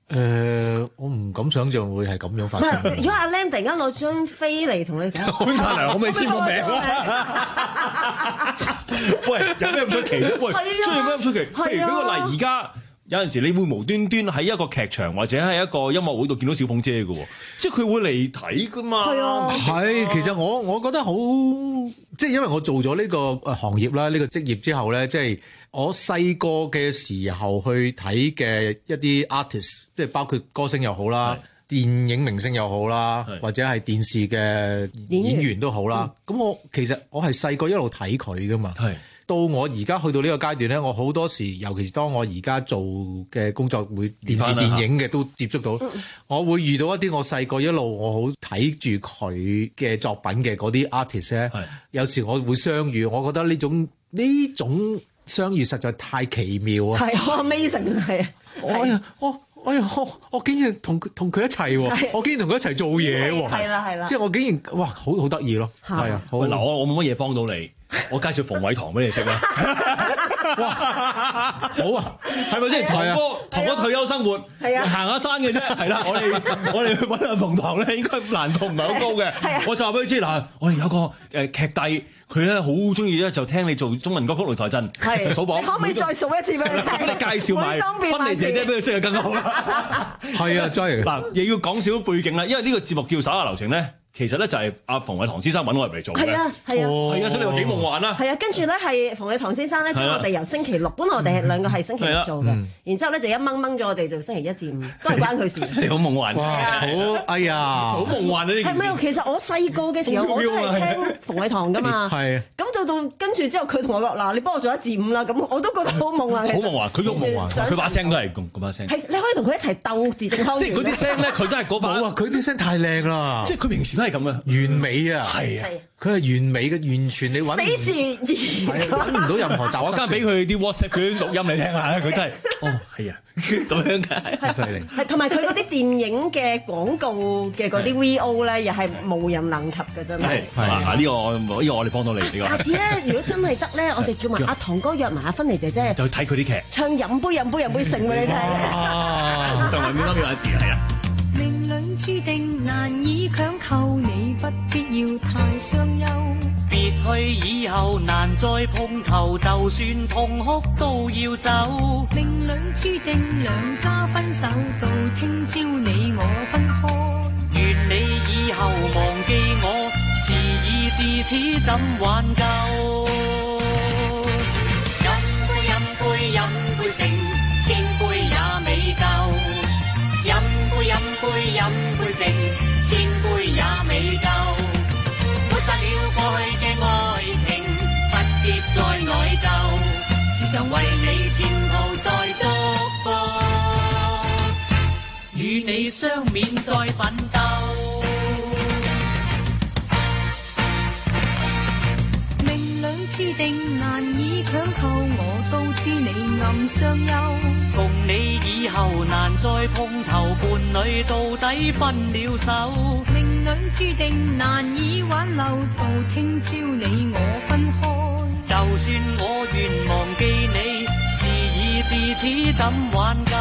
誒，我唔敢想象會係咁樣發生。 如果阿 Lam 突然間攞張飛嚟同你講， 潘燦良，我未簽過名啊！喂，有咩咁出奇咧？喂，出現咩咁出奇？譬如舉個例，而家有陣時你會無端端喺一個劇場或者喺一個音樂會度見到小鳳姐嘅喎，即係佢會嚟睇噶嘛？係啊， 係，其實我我覺得好，即係因為我做咗呢個行業啦，呢個職業之後咧，即係。我細個嘅時候去睇嘅一啲 artist，即係包括歌星又好啦，電影明星又好啦，或者係電視嘅演員都好啦。咁我其實我係細個一路睇佢噶嘛。到我而家去到呢個階段咧，我好多時，尤其是當我而家做嘅工作會電視電影嘅都接觸到，我會遇到一啲我細個一路我好睇住佢嘅作品嘅嗰啲 artist 咧。有時我會相遇，我覺得呢種呢種。相遇實在太奇妙啊！ 係好 amazing 係啊！ 哎呀，我哎呀，我我竟然同同佢一齊喎！我竟然同佢一齊做嘢喎！ 係啦係啦， 即係我竟然哇，好好得意咯！係啊， 嗱，我我冇乜嘢幫到你，我介紹馮偉棠俾你識啦。哇，好啊，係咪先？堂哥堂哥退休生活，行下山嘅啫，係啦。我哋我哋去揾阿馮棠咧，應該難度唔係好高嘅。我就話俾你知嗱，我哋有個誒劇帝。佢咧好中意咧，就聽你做中文歌曲擂台陣數榜。 可唔可以再數一次俾你聽？ 你介紹埋芬妮姐姐俾佢識就更加好啦。 係啊，真係嗱，又要講少背景啦，因為呢個節目叫稍下流程咧。其實咧就係阿馮偉棠先生揾我入嚟做嘅。 係啊係啊， 係啊，所以你話幾夢幻啦。 係啊，跟住咧係馮偉棠先生咧將我哋由星期六，本來我哋係兩個係星期六做嘅，然之後咧就一掹掹咗我哋就星期一至五，都係關佢事。 你好夢幻， 好哎呀， 好夢幻啊！呢件事係咪？其實我細個嘅時候我都係聽馮偉棠噶嘛。 係。 咁到到跟住之後，佢同我落嗱，你幫我做一至五啦。咁我都覺得好夢幻。 好夢幻，佢個夢幻，佢把聲都係咁嗰把聲。 係，你可以同佢一齊鬥字正腔圓。 即係嗰啲聲咧，佢都係嗰把。 冇啊！佢啲聲太靚啦。 即係佢平時都係咁嘅， 完美啊！ 係啊， 佢係完美嘅，完全你揾死自然， 揾唔到任何雜。 我間俾佢啲 WhatsApp 佢啲錄音你聽下，佢都係哦，係啊，咁樣嘅，犀利。 係同埋佢嗰啲電影嘅廣告嘅嗰啲 V O 咧，又係無人能及嘅，真係。 係啊，呢個我呢個我哋幫到你呢個。 下次咧，如果真係得咧，我哋叫埋阿棠哥約埋阿芬妮姐姐， 就去睇佢啲劇， 唱飲杯飲杯飲杯勝俾你睇。 啊，同埋邊多邊個字係啊？ 命裏注定難以強求，你不必要太傷憂。別去以後難再碰頭，就算痛哭都要走。命裏注定兩家分手，到聽朝你我分開。願你以後忘記我，事已至此怎挽救？飲杯飲杯飲杯成，千杯也未夠。飲杯飲杯飲杯成，千杯也未夠。抹殺了過去嘅愛情，不必再內疚。時常為你前途再祝福，與你相勉再奮鬥。命裏注定難以強求，我都知你暗相憂。共你以後難再碰頭，伴侶到底分了手。命裏注定難以挽留，到聽朝你我分開。就算我願忘記你，事已至此怎挽救？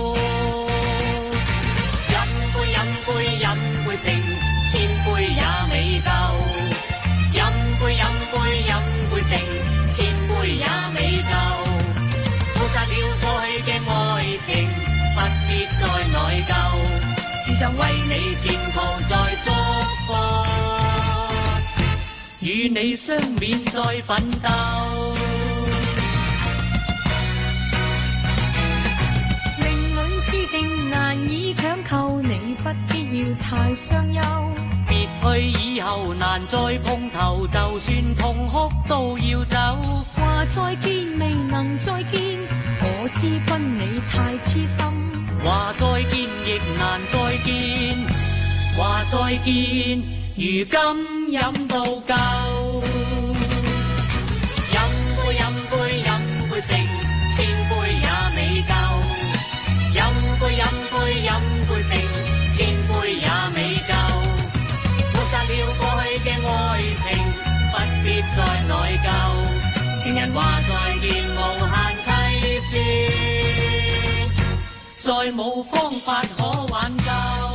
飲杯飲杯飲杯成，千杯也未夠。飲杯飲杯飲杯成，千杯也未夠。抹殺了過去嘅愛情，不必再內疚。時常為你前途再祝福，與你相勉再奮鬥。命裏注定難以強求，你不必要太傷憂。別去以後難再碰頭，就算痛哭都要走。話再見未能再見，我知分你太痴心。話再見亦難再見，話再見如今飲到夠。飲杯飲杯飲杯成，千杯也未夠。飲杯飲杯飲杯成，千杯也未夠。抹殺了過去嘅愛情，不必再內疚。情人話再見無限凄酸，再冇方法可挽救。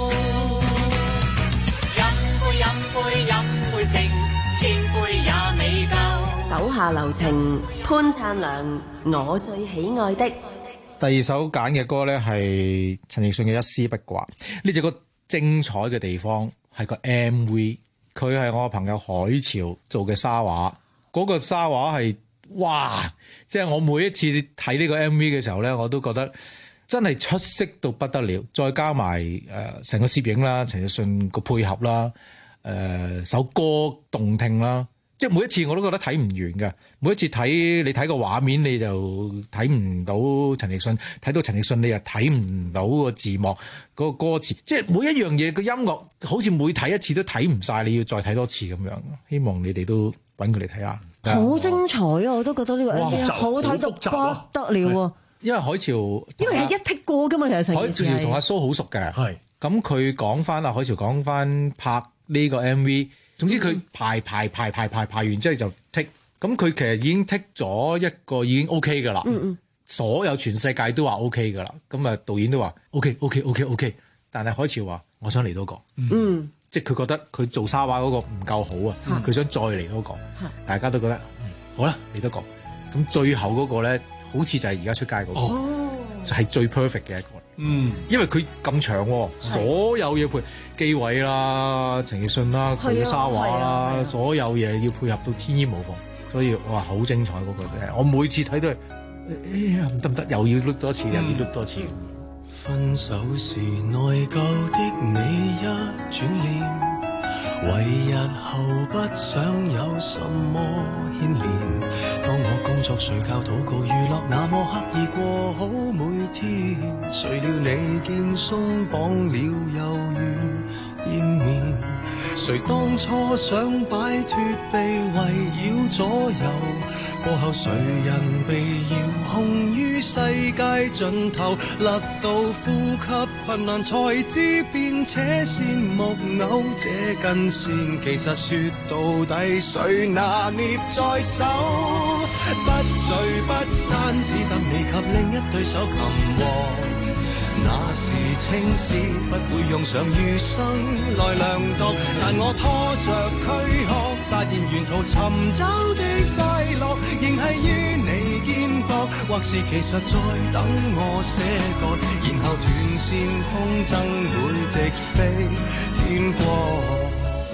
飲杯飲杯飲杯勝，千杯也未夠。 手下留情，潘燦良，我最喜愛的。 第二首揀嘅歌咧係陳奕迅嘅《一絲不掛》，呢隻歌精彩嘅地方係個 M V， 佢係我朋友海潮做嘅沙畫，嗰、那個沙畫係哇，即係我每一次睇呢個 M V 嘅時候咧，我都覺得真係出色到不得了，再加埋誒成個攝影啦，陳奕迅個配合啦，誒、呃、首歌動聽啦。即係每一次我都覺得睇唔完嘅，每一次睇你睇個畫面你就睇唔到陳奕迅，睇到陳奕迅你又睇唔到個字幕嗰個歌詞，即係每一樣嘢個音樂好似每睇一次都睇唔晒，你要再睇多次咁樣。希望你哋都揾佢嚟睇下。 好精彩啊！我都覺得呢個 M V 好睇到不得了啊！ 因為海潮， 因為係一剔過㗎嘛，其實成件事係。 海潮同阿蘇好熟嘅，係咁佢講翻啊，海潮講翻拍呢個 M V。總之佢排排排排排排完之後就剔，咁佢其實已經剔咗一個已經 OK 㗎啦。嗯嗯，所有全世界都話 OK 㗎啦。咁啊導演都話 OK OK OK OK， 但係海潮話我想嚟多個。嗯，即係佢覺得佢做沙畫嗰個唔夠好啊，佢、嗯、想再嚟多個。嗯、大家都覺得、嗯、好啦，嚟多個。咁最後嗰個咧，好似就係而家出街嗰、嗰個，哦、就係最 perfect 嘅一個。嗯，因為佢咁長、哦，所有嘢配機位啦、陳奕迅啦、佢嘅沙畫啦，所有嘢要配合到天衣無縫，所以哇好精彩嗰個啫！我每次睇都係，哎呀唔得唔得，又要碌多次，嗯、又要碌多次。 分手時內疚的你一轉臉。為日後不想有什麼牽連，當我工作睡覺禱告娛樂那麼刻意過好每天，誰料你見鬆綁了又願見面，誰當初想擺脫被圍繞左右，過後誰人被遙控於世界盡頭，勒到呼吸困難才知變且羨木偶這根線，其實說到底誰拿捏在手，不聚不散只得你及另一對手擒獲，那時情事不會用上餘生來量度，但我拖着軀殼發現沿途尋找的快樂仍係於你肩膊，或是其實在等我寫歌，然後斷線風箏會直飛天國。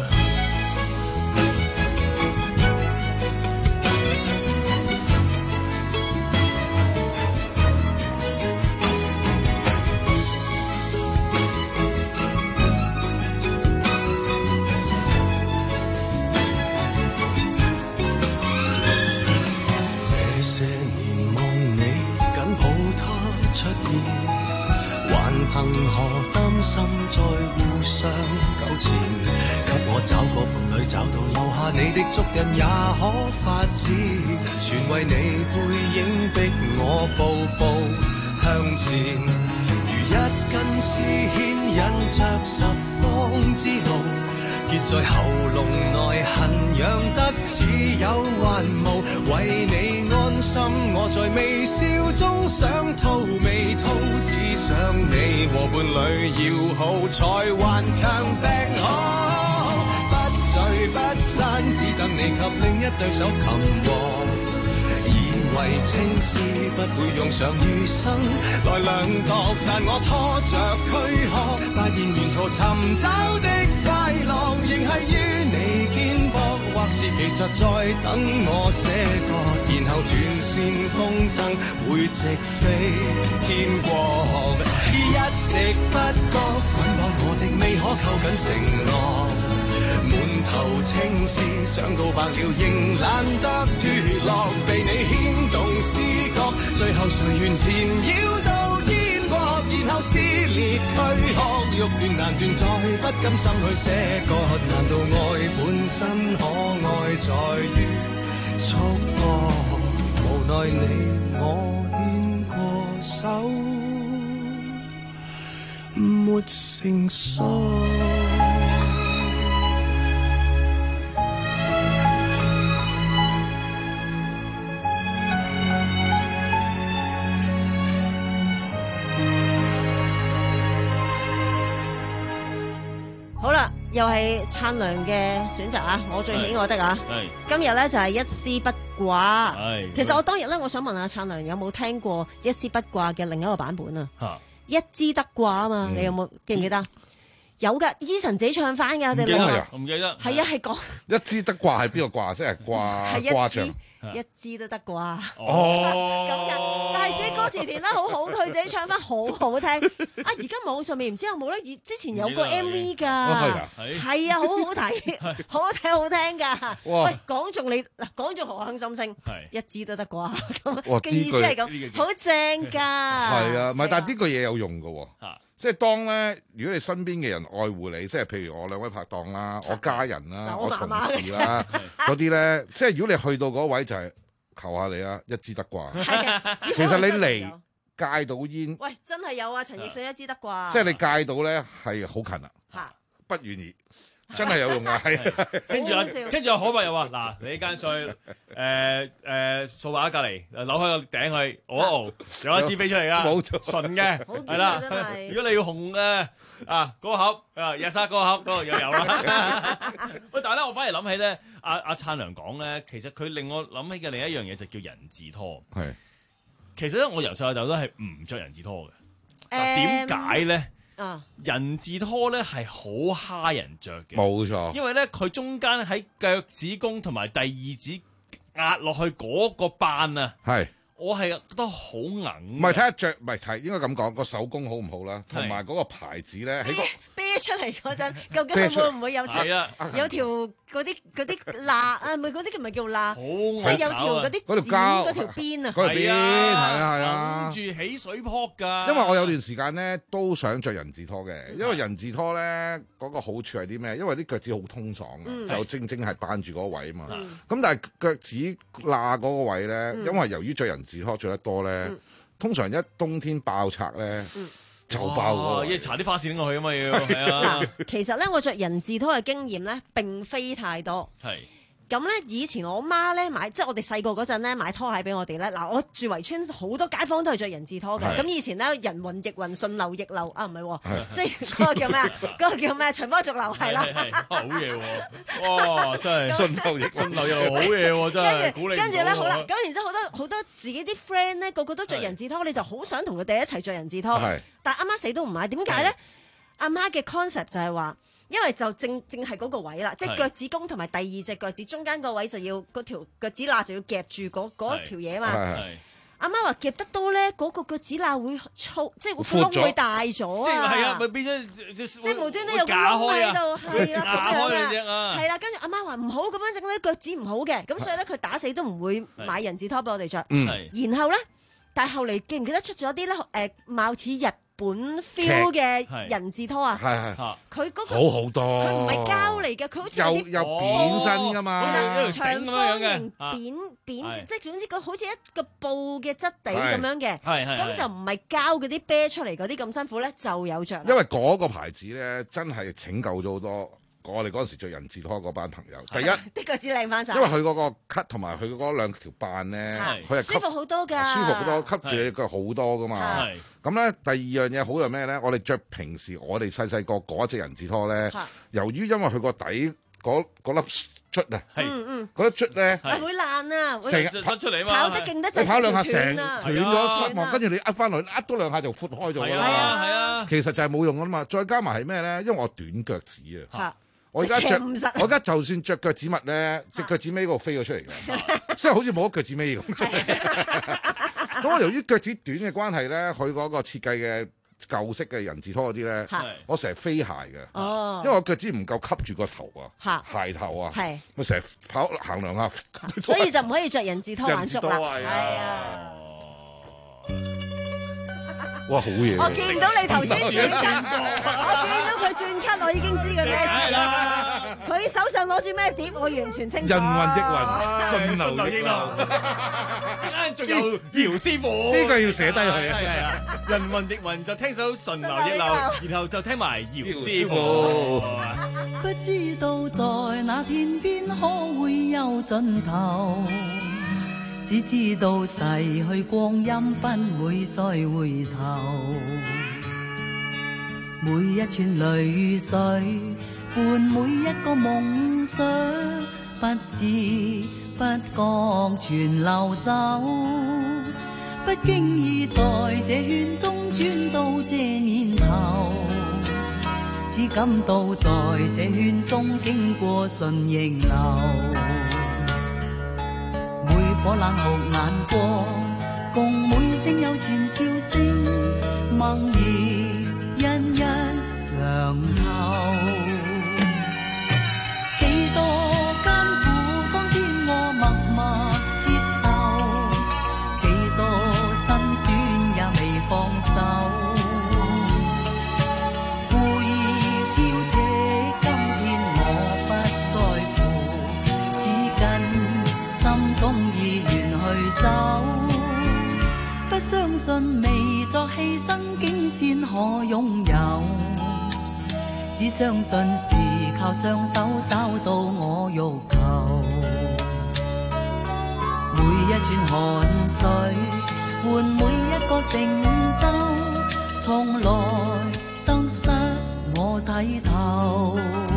憑何擔心再互相糾纏，給我找個伴侶，找到留下你的足印也可發展，全為你背影逼我步步向前，如一根絲牽引着十方之路，結在喉嚨內痕癢得似有還無，為你安心我在微笑中想吐未吐，只想你和伴侶要好才頑強病好，不聚不散只等你及另一對手擒獲，以為情事不會用上餘生來量度，但我拖着軀殼發現沿途尋找的快樂仍係於你肩膊，或是其實在等我寫歌，然後斷線風箏會直飛天國，一直不覺捆綁我的未可扣緊承諾，滿頭情事想告白了仍懶得脫落，被你牽動思覺，最後誰願纏繞到天國，然後撕裂軀殼，欲斷難斷再不甘心去寫歌，難道愛本身可愛在於束縛，無奈你我牽過手沒成熟。 又係燦良嘅選擇啊！我最喜愛的啊！今日咧就係一絲不掛。其實我當日咧，我想問下燦良有冇聽過一絲不掛嘅另一個版本啊？一枝得掛啊嘛，你有冇記唔記得？有噶，Eason自己唱翻噶，我哋兩個。 唔記得。 係啊，係講一枝得掛係邊個掛？即係掛掛像。 一支都得啩， 哦， 咁嘅，但係自己歌詞填得好好，佢自己唱翻好好聽。啊，而家網上面唔知有冇咧？之前有個 M V 㗎，係啊，好好睇，好好睇，好聽㗎。喂，講中你嗱，講中何幸心聲，一支都得啩，咁嘅意思係咁，好正㗎。係啊，唔係，但係呢個嘢有用㗎喎。即係當咧，如果你身邊嘅人愛護你，即係譬如我兩位拍檔啦，我家人啦，我同事啦，嗰啲咧，即係如果你去到嗰位就係求下你啊，一支得啩。其實你嚟戒到煙， 喂，真係有啊！陳奕迅一支得啩。 即係你戒到咧係好近啦，不願意。真係有用啊！係， 跟住啊，跟住阿可伯又話：嗱，你間稅誒誒掃把隔離，扭開個頂去，熬一熬，有一支飛出嚟噶，冇錯，純嘅，係啦。如果你要紅嘅啊，嗰個盒啊，日沙嗰個盒嗰度又有啦。喂，但係咧，我反而諗起咧，阿阿燦良講咧，其實佢令我諗起嘅另一樣嘢就叫人字拖。係，其實咧，我由細到大都係唔着人字拖嘅。點解咧？啊、人字拖咧係好蝦人着嘅， 冇錯。 因為咧佢中間喺腳趾公同埋第二指壓落去嗰個斑啊，係我係覺得好硬。 唔係睇下着，唔係睇應該咁講個手工好唔好啦，同埋嗰個牌子咧喺個啤出嚟嗰陣，究竟會唔會有條有條嗰啲嗰啲罅啊？唔係嗰啲唔係叫罅，即係有條嗰啲剪嗰條邊啊， 嗰條邊係啊係啊， 住起水泡㗎。 因為我有段時間咧都想着人字拖嘅，因為人字拖咧嗰個好處係啲咩？因為啲腳趾好通爽嘅，就正正係扮住嗰位啊嘛。咁但係腳趾罅嗰個位咧，因為由於着人字拖着得多咧，通常一冬天爆拆咧。就爆喎！ 要搽啲花線落去啊嘛，要係啊。 嗱，其實咧，我着人字拖嘅經驗咧並非太多。係。咁咧，以前我媽咧買，即係我哋細個嗰陣咧買拖鞋俾我哋咧。嗱，我住圍村好多街坊都係着人字拖嘅。咁以前咧，人云亦云，順流亦流啊，唔係喎，即係嗰個叫咩啊？嗰個叫咩？隨波逐流係啦。 好嘢喎！哇，真係順流亦順流亦流，好嘢喎！真係鼓勵。 跟住咧，好啦，咁然之後好多好多自己啲 friend 咧，個個都着人字拖，你就好想同佢哋一齊着人字拖。但阿媽死都唔買，點解咧？阿媽嘅 concept 就係話。因為就正正係嗰個位啦，即係腳趾公同埋第二隻腳趾中間個位就要嗰條腳趾罅就要夾住嗰嗰條嘢嘛。阿媽話夾得多咧，嗰個腳趾罅會粗，即係個窿會大咗。即係係啊，咪變咗即係無端端有個窿喺度，係啦咁樣啊。係啦，跟住阿媽話唔好咁樣整啲腳趾唔好嘅，咁所以咧佢打死都唔會買人字拖俾我哋着。然後咧，但係後嚟記唔記得出咗啲咧？誒，貌似日本 feel 嘅人字拖啊，係係，佢嗰個好好多， 佢唔係膠嚟嘅，佢好似有有扁身㗎嘛， 長方形扁扁，即係總之佢好似一個布嘅質地咁樣嘅，咁就唔係膠嗰啲啤出嚟嗰啲咁辛苦咧，就有着。 因為嗰個牌子咧，真係拯救咗好多。我哋嗰陣時著人字拖嗰班朋友，第一啲腳趾靚翻晒， 因為佢嗰個 cut 同埋佢嗰兩條斑咧，佢係舒服好多㗎， 舒服好多，吸住你腳好多㗎嘛。咁咧第二樣嘢好係咩咧？我哋着平時我哋細細個嗰隻人字拖咧，由於因為佢個底嗰嗰粒捽啊，嗰粒捽咧係會爛啊， 成日甩出嚟嘛， 跑得勁得滯， 跑兩下成斷咗失望，跟住你呃翻落去，呃多兩下就闊開咗㗎啦。係啊係啊，其實就係冇用㗎嘛。再加埋係咩咧？因為我短腳趾啊。我而家着，我而家就算着腳趾襪咧，隻腳趾尾嗰度飛咗出嚟嘅，即係好似冇咗腳趾尾咁。咁我由於腳趾短嘅關係咧，佢嗰個設計嘅舊式嘅人字拖嗰啲咧，我成日飛鞋嘅，因為我腳趾唔夠吸住個頭啊，鞋頭啊，我成日跑行兩下， 所以就唔可以着人字拖玩足啦。係啊。 哇，好嘢！ 我見到你頭先轉咳，我見到佢轉咳，我已經知佢咩事啦。佢手上攞住咩碟，我完全清楚。 人云亦云，順流亦流。 仲有姚師傅， 呢個要寫低佢。 係啊，人云亦云就聽首順流亦流，然後就聽埋姚師傅。 不知道在那天邊可會有盡頭。只知道逝去光陰不會再回頭，每一串淚水伴每一個夢想，不知不覺全流走，不經意在這圈中轉到這年頭，只感到在這圈中經過順逆流，每顆冷酷眼光，共每聲友善笑聲，猛然一一嘗透。幾多艱苦，當天我默默接受，幾多辛酸也未放手。故意挑剔，今天我不在乎，只跟心中意願去走。不相信未作犧牲，竟先可擁有。只相信是靠雙手找到我欲求，每一串汗水換每一個成就，從來得失我睇透。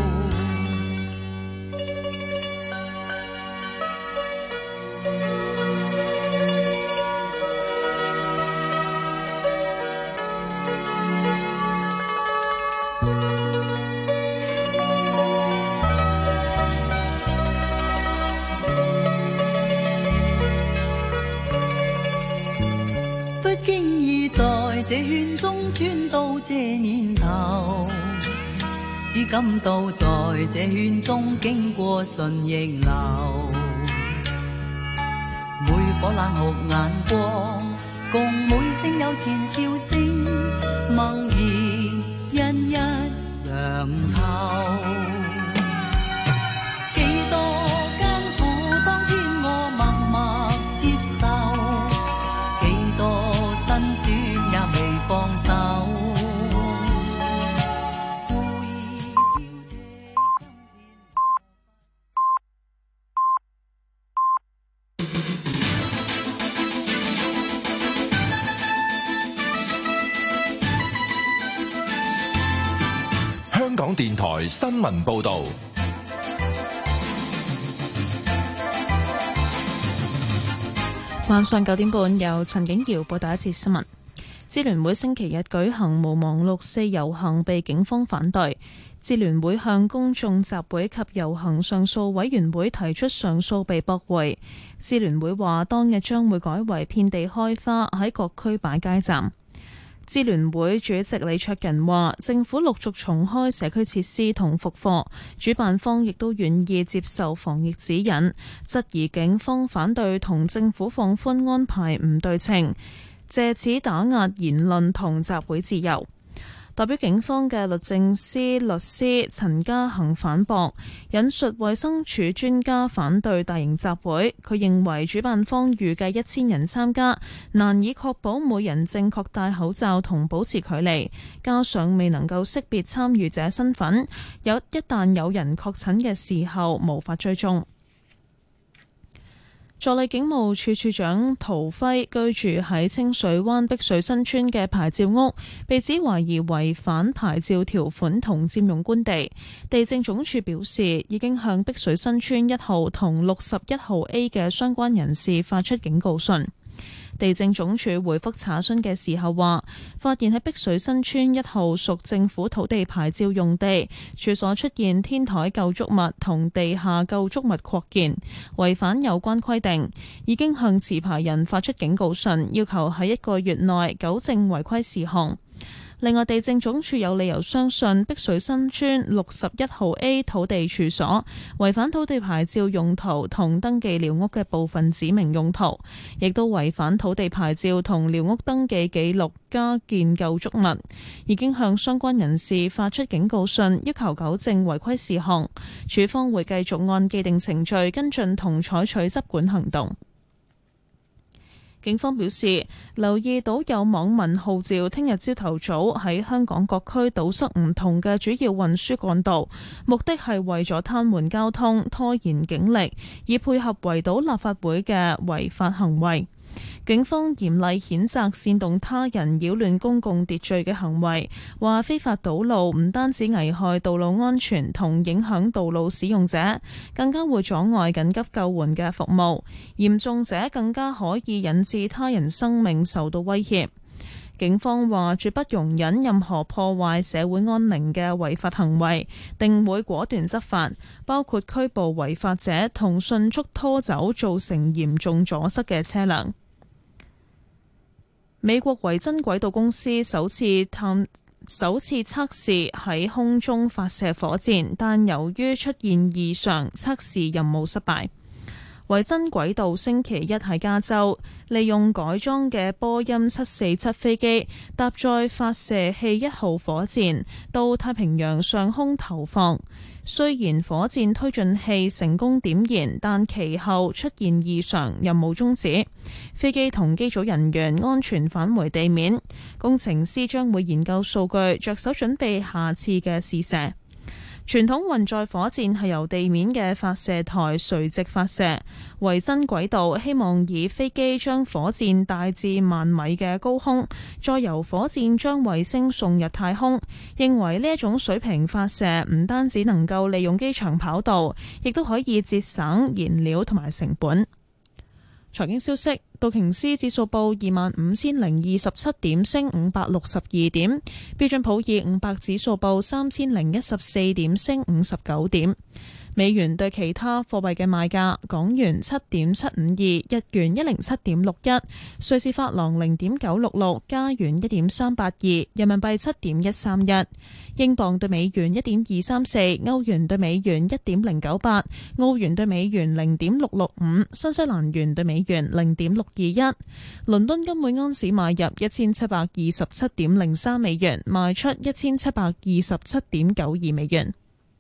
這圈中轉到這年頭，只感到在這圈中經過順逆流，每顆冷酷眼光，共每聲友善笑聲，猛然一一嘗透。 香港電台新聞報道。 晚上九點半，由陳景瑤報道一節新聞。支聯會星期日舉行無忘六四遊行，被警方反對。支聯會向公眾集會及遊行上訴委員會提出上訴，被駁回。支聯會話當日將會改為遍地開花，喺各區擺街站。支聯會主席李卓人話，政府陸續重開社區設施同復課，主辦方亦都願意接受防疫指引，質疑警方反對同政府放寬安排唔對稱，借此打壓言論同集會自由。代表警方嘅律政司律師陳家恒反駁，引述衛生署專家反對大型集會。佢認為主辦方預計一千人參加，難以確保每人正確戴口罩同保持距離，加上未能夠識別參與者身份，有一旦有人確診嘅時候無法追蹤。助理警務處處長陶輝居住喺清水灣碧水新村嘅牌照屋，被指懷疑違反牌照條款同佔用官地。地政總署表示，已經向碧水新村一號同六十一號 A 嘅相關人士發出警告信。地政總署回覆查詢嘅時候話，發現喺碧水新村一號屬政府土地牌照用地，處所出現天台構築物同地下構築物擴建，違反有關規定，已經向持牌人發出警告信，要求喺一個月內糾正違規事項。另外，地政總署有理由相信碧水新村六十一號 A 土地處所違反土地牌照用途同登記寮屋嘅部分指明用途，亦都違反土地牌照同寮屋登記記錄加建構築物，已經向相關人士發出警告信，要求糾正違規事項。署方會繼續按既定程序跟進同採取執管行動。警方表示，留意到有網民號召聽日朝頭早喺香港各區堵塞唔同嘅主要運輸幹道，目的係為咗癱瘓交通、拖延警力，以配合圍堵立法會嘅違法行為。 警方嚴厲譴責煽動他人擾亂公共秩序嘅行為，話非法堵路唔單止危害道路安全同影響道路使用者，更加會阻礙緊急救援嘅服務，嚴重者更加可以引致他人生命受到威脅。警方話絕不容忍任何破壞社會安寧嘅違法行為，定會果斷執法，包括拘捕違法者同迅速拖走造成嚴重阻塞嘅車輛。美國維珍軌道公司首次探首次測試喺空中發射火箭，但由於出現異常，測試任務失敗。維珍軌道星期一喺加州利用改裝嘅波音七四七飛機搭載發射器一號火箭到太平洋上空投放。雖然火箭推進器成功點燃，但其後出現異常，任務終止。飛機同機組人員安全返回地面。工程師將會研究數據，着手準備下次嘅試射。傳統運載火箭係由地面嘅發射台垂直發射，維珍軌道希望以飛機將火箭帶至萬米嘅高空，再由火箭將衛星送入太空。認為呢一種水平發射唔單止能夠利用機場跑道，亦都可以節省燃料同埋成本。財經消息，道瓊斯指數報二萬五千零二十七點，升五百六十二點；標準普爾五百指數報三千零一十四點，升五十九點。美元對其他貨幣嘅賣價：港元七點七五二，日元一零七點六一，瑞士法郎零點九六六，加元一點三八二，人民幣七點一三一，英鎊對美元一點二三四，歐元對美元一點零九八，澳元對美元零點六六五，新西蘭元對美元零點六二一。倫敦金每盎司買入一千七百二十七點零三美元，賣出一千七百二十七點九二美元。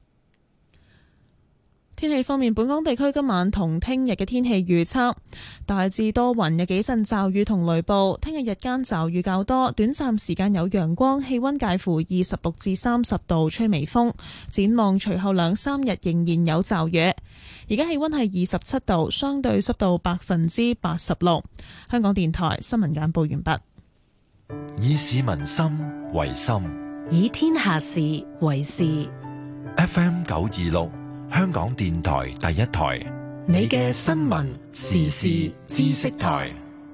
天氣方面，本港地區今晚同聽日嘅天氣預測大致多雲，有幾陣驟雨同雷暴。聽日日間驟雨較多，短暫時間有陽光，氣溫介乎二十六至三十度，吹微風。展望隨後兩三日仍然有驟雨。而家氣溫係二十七度，相對濕度百分之八十六。香港電台新聞簡報完畢。 以市民心為心， 以天下事為事。 F M 九二六。香港電台第一台， 你嘅新聞時事知識台。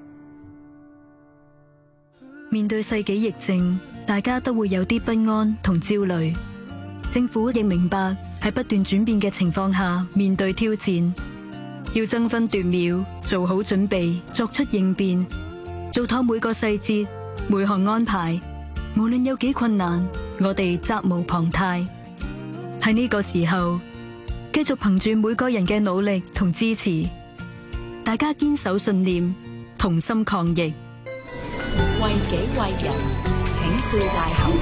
面對世紀疫症，大家都會有啲不安同焦慮。政府亦明白喺不斷轉變嘅情況下面對挑戰，要爭分奪秒做好準備，作出應變，做妥每個細節每項安排。無論有幾困難，我哋責無旁貸。喺呢個時候，繼續憑住每個人嘅努力同支持，大家堅守信念，同心抗疫。 為己為人，請佩戴口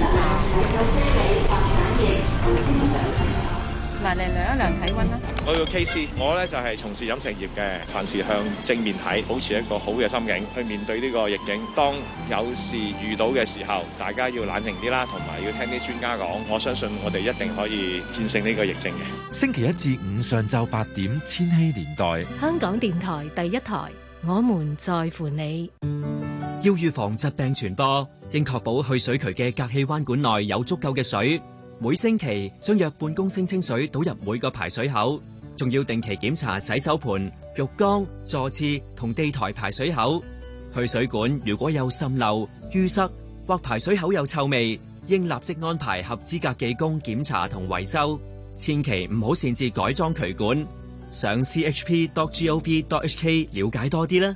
罩。 嚟嚟量一量體溫啦。 我叫 K C， 我咧就係從事飲食業嘅，凡事向正面睇，保持一個好嘅心境去面對呢個逆境。當有事遇到嘅時候，大家要冷靜啲啦，同埋要聽啲專家講。我相信我哋一定可以戰勝呢個疫症嘅。 星期一至五上晝八點，千禧年代， 香港電台第一台，我們在乎你。 要預防疾病傳播，應確保去水渠嘅隔氣彎管內有足夠嘅水。每星期將約半公升清水倒入每個排水口，仲要定期檢查洗手盆、浴缸、座廁同地台排水口。去水管如果有滲漏、淤塞或排水口有臭味，應立即安排合資格技工檢查同維修。千祈唔好擅自改裝渠管。上 c h p dot gov dot h k 了解多啲啦。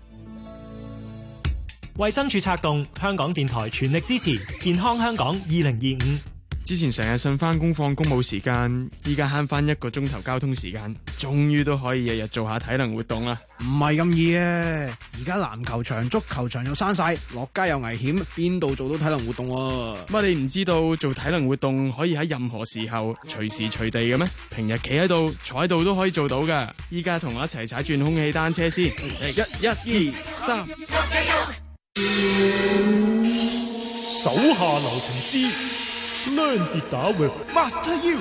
衛生署策動，香港電台全力支持健康香港二零二五。 之前成日信翻工放工冇時間，依家慳翻一個鐘頭交通時間，終於都可以日日做下體能活動啦。 唔係咁易啊！而家籃球場、足球場又閂晒，落街又危險，邊度做到體能活動啊？ 乜你唔知道做體能活動可以喺任何時候、隨時隨地嘅咩？平日企喺度、坐喺度都可以做到噶。依家同我一齊踩轉空氣單車先，一、一、二、三。 手下留情之Learn 跌打 with Master You。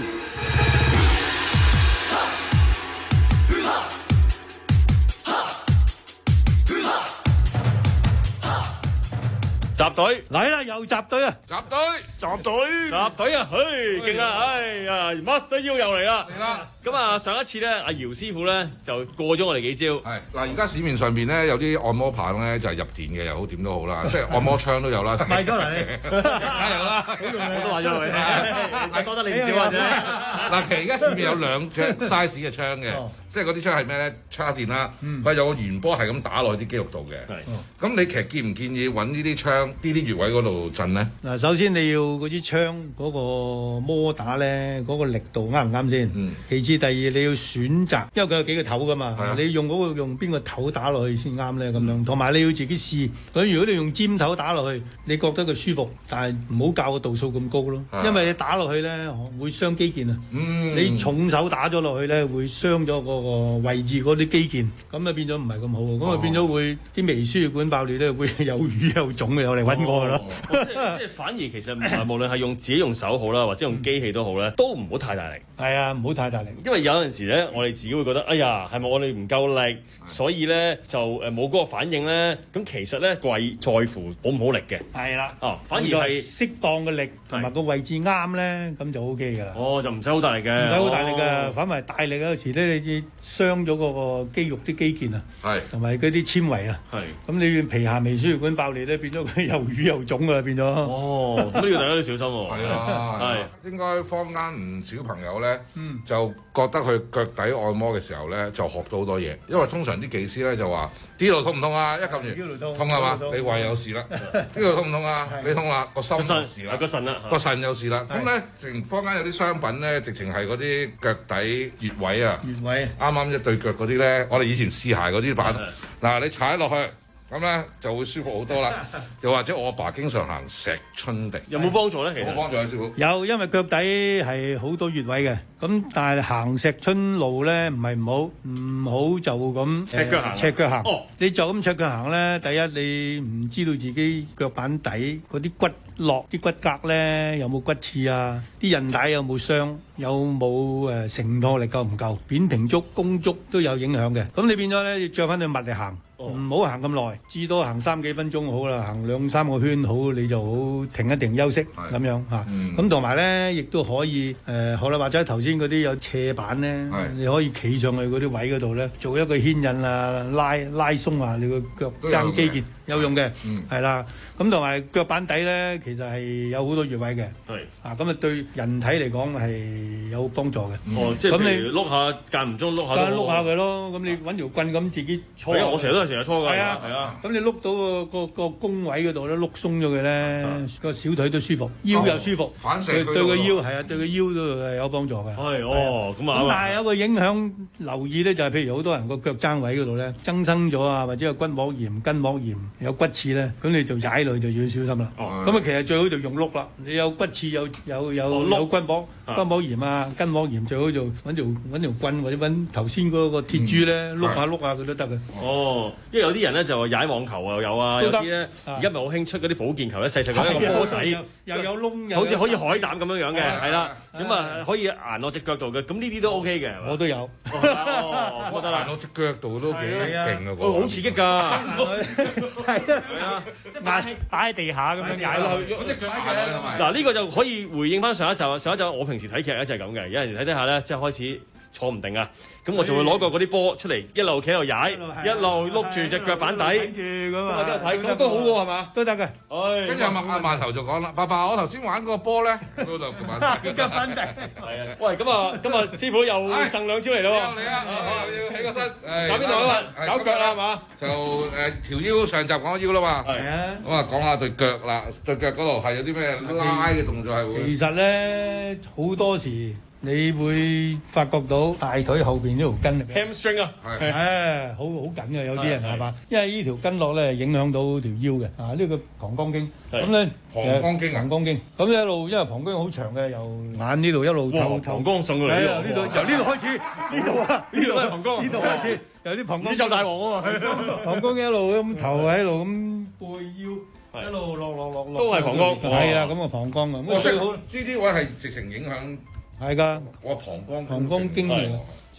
隊嚟啦，又集隊啊！ 集隊， 集隊，集隊啊！嘿，勁啊！哎呀 ，Master U 又嚟啦！ 嚟啦！ 咁啊，上一次咧，阿姚師傅咧就過咗我哋幾招。 係嗱，而家市面上邊咧有啲按摩棒咧就係入電嘅，又好點都好啦，即係按摩槍都有啦。 買咗嚟， 梗係有啦， 我都買咗佢，我覺得你唔少嘅啫。 嗱，其實而家市面有兩隻 size 嘅槍嘅，即係嗰啲槍係咩咧？叉電啦，佢有個圓波係咁打落去啲肌肉度嘅。咁你其實建唔建議揾呢啲槍呢啲穴位嗰度震咧？ 嗱，首先你要嗰支槍嗰個摩打咧，嗰個力度啱唔啱先？其次第二你要選擇，因為佢有幾個頭噶嘛，你用嗰個用邊個頭打落去先啱咧咁樣。同埋你要自己試。咁如果你用尖頭打落去，你覺得佢舒服，但係唔好校個度數咁高咯，因為你打落去咧會傷肌腱啊。你重手打咗落去咧，會傷咗嗰個位置嗰啲肌腱，咁啊變咗唔係咁好，咁啊變咗會啲微輸血管爆裂咧，會有瘀有腫嘅，有嚟揾我噶咯。 即係即係反而其實無論係用自己用手好啦，或者用機器都好咧，都唔好太大力。 係啊，唔好太大力， 因為有陣時咧，我哋自己會覺得，哎呀，係咪我哋唔夠力，所以咧就誒冇嗰個反應咧？咁其實咧貴在乎好唔好力嘅。 係啦， 哦，反而係適當嘅力同埋個位置啱咧，咁就 O K 㗎啦。 哦，就唔使好大力嘅， 唔使好大力㗎，反為大力嗰時咧，你傷咗嗰個肌肉啲肌腱啊， 係同埋嗰啲纖維啊， 係咁你皮下微輸血管爆裂咧，變咗佢又瘀又腫啊，變咗。 哦，咁呢個大家都小心喎。 係啊，係應該坊間唔少朋友咧，就覺得佢腳底按摩嘅時候咧，就學到好多嘢，因為通常啲技師咧就話呢度痛唔痛啊？一撳完痛係嘛？你話有事啦，呢度痛唔痛啊？你痛啦，個心有事啦， 個腎啦， 個腎有事啦。咁咧，直坊間有啲商品咧，直情係嗰啲腳底穴位啊， 穴位啱啱一對腳嗰啲咧，我哋以前試鞋嗰啲板，嗱你踩落去。咁咧就會舒服好多啦，又或者我阿爸經常行石春地， 有冇幫助咧？其實有冇幫助啊，師傅？ 有，因為腳底係好多穴位嘅，咁但係行石春路咧唔係唔好，唔好就咁赤腳行， 赤腳行。 哦， 你就咁赤腳行咧，第一你唔知道自己腳板底嗰啲骨落啲骨骼咧有冇骨刺啊，啲韌帶有冇傷，有冇誒承托力夠唔夠，扁平足、弓足都有影響嘅。咁你變咗咧要著翻對襪嚟行。唔好行咁耐，至多行三幾分鐘好啦，行兩三個圈好，你就好停一停休息咁樣嚇。咁同埋咧，亦都可以誒，好啦，或者頭先嗰啲有斜板咧，你可以企上去嗰啲位嗰度咧，做一個牽引啊，拉拉鬆啊，你個腳踭肌腱有用嘅，係啦。咁同埋腳板底咧，其實係有好多穴位嘅，啊咁啊對人體嚟講係有幫助嘅。 哦，即係譬如碌下間唔中碌下， 間碌下佢咯。咁你揾條棍咁自己搓。 我成日都係成日搓㗎。係啊，係啊。 咁你碌到個個個弓位嗰度咧，碌鬆咗佢咧，個小腿都舒服，腰又舒服。 反射對個腰係啊，對個腰都係有幫助嘅。 係哦，咁啊。 咁但係有個影響留意咧，就係譬如好多人個腳踭位嗰度咧增生咗啊，或者有骨膜炎、筋膜炎、有骨刺咧，咁你就踩落去就要小心啦。咁啊，其實最好就用碌啦。你有骨刺、有有有有骨膜骨膜炎啊、筋膜炎，最好就揾條揾條棍或者揾頭先嗰個鐵珠咧碌下碌下佢都得嘅。 哦，因為有啲人咧就話踩網球又有啊，有啲咧而家咪好興出嗰啲保健球咧，細細個一個波仔， 又有窿， 好似好似海膽咁樣樣嘅，係啦，咁啊可以捱落隻腳度嘅，咁呢啲都 OK 嘅。 我都有， 我得啦， 捱落隻腳度都幾勁啊！ 好刺激㗎， 係啊， 即係擺擺喺地下咁樣踩落去， 隻腳踩落去。 嗱呢個就可以回應翻上一集啊！上一集我平時睇劇咧就係咁嘅，有陣時睇睇下咧，即係開始坐唔定啊，咁我就會攞個嗰啲波出嚟，一路企喺度踩，一路碌住隻腳板底， 睇住咁啊， 睇咁都好喎，係嘛？ 都得嘅。 跟住阿阿饅頭就講啦，爸爸，我頭先玩嗰個波咧，嗰度腳板底。 腳板底。 係啊，喂，咁啊，今日師傅又贈兩招嚟咯喎。 嚟啊！要起個身。 搞邊度啊嘛？搞腳啦係嘛？ 就誒條腰，上集講腰啦嘛。 係啊。 咁啊，講下對腳啦，對腳嗰度係有啲咩拉嘅動作係會。 其實咧好多時。你會發覺到大腿後邊呢條筋 ，hamstring 啊， 係，誒，好好緊嘅，有啲人係嘛，因為呢條筋絡咧影響到條腰嘅，啊，呢個膀胱經，咁咧膀胱經， 膀胱經，咁一路因為膀胱經好長嘅，由眼呢度一路頭膀胱送過嚟呢度，由呢度開始，呢度啊，呢度係膀胱，呢度開始，由啲膀胱， 宇宙大王啊嘛， 膀胱經一路咁頭喺度咁背腰。一路落落落落， 都係膀胱， 係啊，咁個膀胱啊， 咁最好呢啲位係直情影響。 係㗎， 我膀胱膀胱經嚟，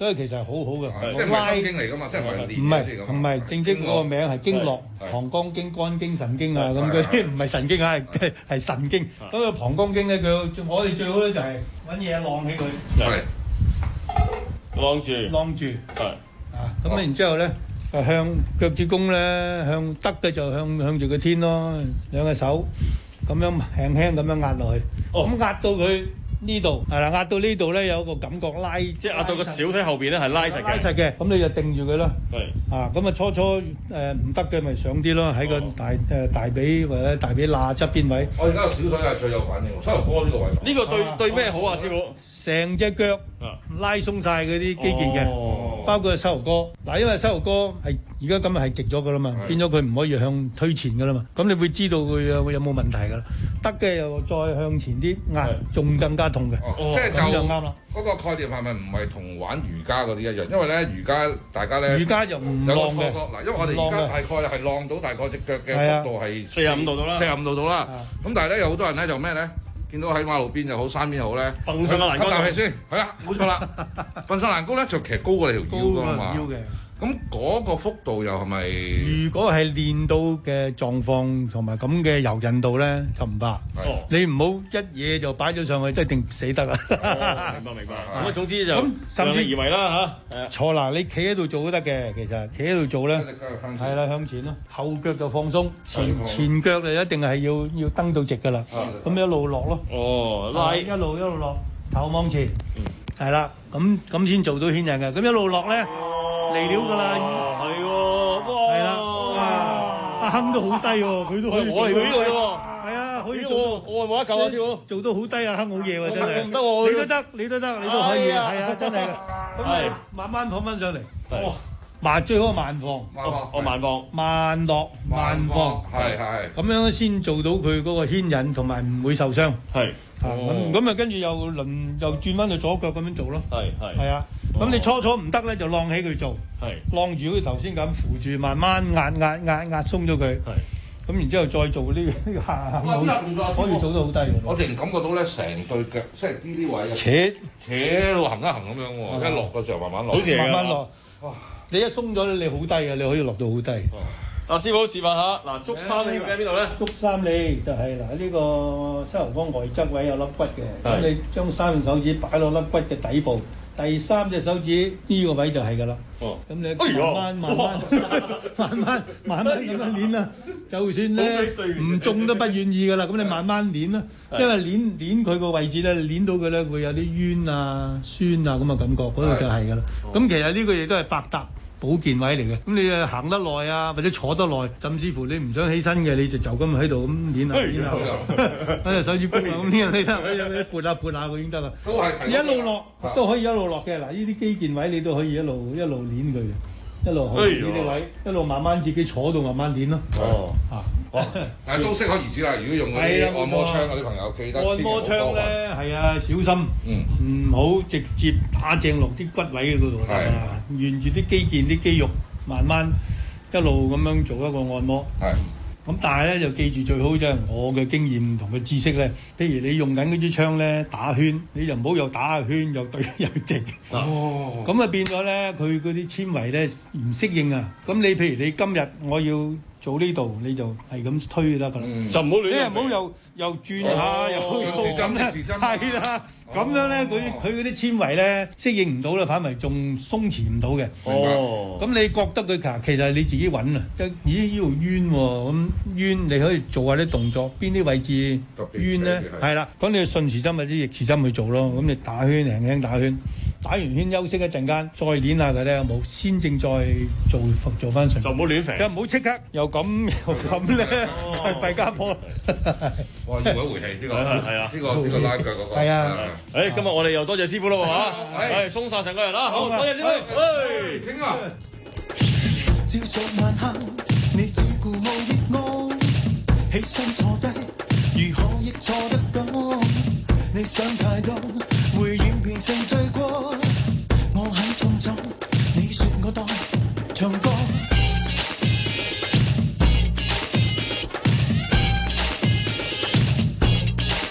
所以其實係好好嘅。 即係唔係心經嚟㗎嘛，即係唔係練唔係唔係正式嗰個名係經絡、膀胱經、肝經、神經啊咁嗰啲，唔係神經啊，係係神經。咁個膀胱經咧，佢我哋最好咧就係揾嘢晾起佢， 晾住， 晾住。 係啊，咁然之後咧。向腳趾公咧，向得嘅就向向住個天咯，兩隻手咁樣輕輕咁樣壓落去，咁壓到佢呢度係啦，壓到呢度咧有個感覺拉， 即係壓到個小腿後邊咧係拉實嘅， 拉實嘅，咁你就定住佢咯。係啊，咁啊初初誒唔得嘅咪上啲咯，喺個大誒大髀或者大髀罅側邊位。 我而家個小腿係最有反應，膝頭哥呢個位。 呢個對對咩好啊，師傅？ 成隻腳拉鬆晒嗰啲肌腱嘅，包括膝頭哥。嗱，因為膝頭哥係而家今日係直咗噶啦嘛，變咗佢唔可以向推前噶啦嘛。咁你會知道佢有有冇問題噶啦。得嘅又再向前啲壓，仲更加痛嘅。 即係就啱啦。 嗰個概念係咪唔係同玩瑜伽嗰啲一樣？因為咧瑜伽大家咧瑜伽就唔有個浪嘅。 錯覺嗱，因為我哋而家大概係浪到大概隻腳嘅幅度係四十五度到啦， 四十五度到啦。咁但係咧有好多人咧就咩咧？見到喺馬路邊又好，山邊又好咧， 蹦上個欄杆， 吸啖氣先，係啦，冇錯啦。蹦上欄杆咧就其實高過你條腰㗎嘛。 腰嘅。咁嗰個幅度又係咪？ 如果係練到嘅狀況同埋咁嘅柔韌度咧，就唔怕。你唔好一嘢就擺咗上去，一定死得啊！ 明白明白。咁啊，總之就咁甚至而為啦嚇。 錯啦，你企喺度做都得嘅，其實企喺度做咧，係啦向前咯，後腳就放鬆，前前腳就一定係要要蹬到直噶啦。咁一路落咯。 哦，拉一路一路落，頭往前，係啦，咁咁先做到牽引嘅。咁一路落咧。嚟料㗎啦， 係喎，哇， 係啦，哇，阿亨都好低喎，佢都可以我嚟到呢度啫喎， 係啊，可以我我冇得救啊，師傅， 做到好低啊，亨好嘢喎，真係， 唔得喎， 你都得，你都得，你都可以啊，係啊，真係嘅，咁你慢慢放翻上嚟，慢最好慢放， 我慢放， 慢落慢放， 係係， 咁樣先做到佢嗰個牽引同埋唔會受傷， 係， 啊咁咁啊跟住又輪又轉翻到左腳咁樣做咯， 係係， 係啊。咁你初初唔得咧，就晾起佢做，晾住佢頭先咁扶住，慢慢壓壓壓壓鬆咗佢。咁然之後再做呢呢個下下，可以做到好低。 我淨感覺到咧，成對腳即係呢啲位扯扯到行一行咁樣喎，一落嘅時候慢慢落， 好似慢慢落。你一鬆咗咧，你好低嘅，你可以落到好低。 阿師傅示範下，嗱，足三里喺邊度咧？ 足三里就係嗱呢個膝頭哥外側位有粒骨嘅，咁你將三隻手指擺落粒骨嘅底部。第三隻手指呢個位就係㗎啦，咁你慢慢慢慢慢慢慢慢咁樣練啦，就算咧唔中都不願意㗎啦，咁你慢慢練啦，因為練練佢個位置咧，練到佢咧會有啲冤啊、酸啊咁嘅感覺，嗰度就係㗎啦。咁其實呢個亦都係百搭保健位嚟嘅，咁你誒行得耐啊，或者坐得耐，甚至乎你唔想起身嘅，你就就咁喺度咁練下練下，揾隻手指公啊咁練下你得，你撥下撥下佢已經得啦。 都係一路落都可以一路落嘅，嗱呢啲肌腱位你都可以一路一路練佢嘅，一路好似呢啲位，一路慢慢自己坐到慢慢練咯。哦，啊， 但係都適可而止啦。如果用嗰啲按摩槍嗰啲朋友，記得按摩槍咧係啊，小心，唔好直接打正落啲骨位嗰度得㗎啦。沿住啲肌腱、啲肌肉，慢慢一路咁樣做一個按摩。 係。 咁但係咧就記住最好就係我嘅經驗同嘅知識咧，譬如你用緊嗰支槍咧打圈，你就唔好又打下圈又對又直。哦。咁啊變咗咧，佢嗰啲纖維咧唔適應啊。咁你譬如你今日我要做呢度，你就係咁推就得㗎啦。就唔好亂。你唔好又又轉下又時針咧，時針。 係啦。咁樣咧，佢佢嗰啲纖維咧適應唔到啦，反為仲鬆弛唔到嘅。哦。咁你覺得佢其實係你自己揾啊？咦呢度冤喎，咁冤你可以做下啲動作，邊啲位置冤咧？係啦，咁你順時針或者逆時針去做咯。咁你打圈輕輕打圈，打完圈休息一陣間，再練下佢咧有冇？先正再做做翻順。 就唔好亂肥。 又唔好即刻又咁又咁咧，就係弊家伙。 哇！回一回氣呢個係啊，呢個呢個拉腳嗰個係啊。 誒，今日我哋又多謝師傅咯嚇，係鬆曬成個人啦，好多謝師傅，誒， 請啊！ 朝早晚黑，你照顧無熱愛，起身坐低，如何亦錯得到？你想太多，會演變成罪過。我很痛楚，你説我當唱歌。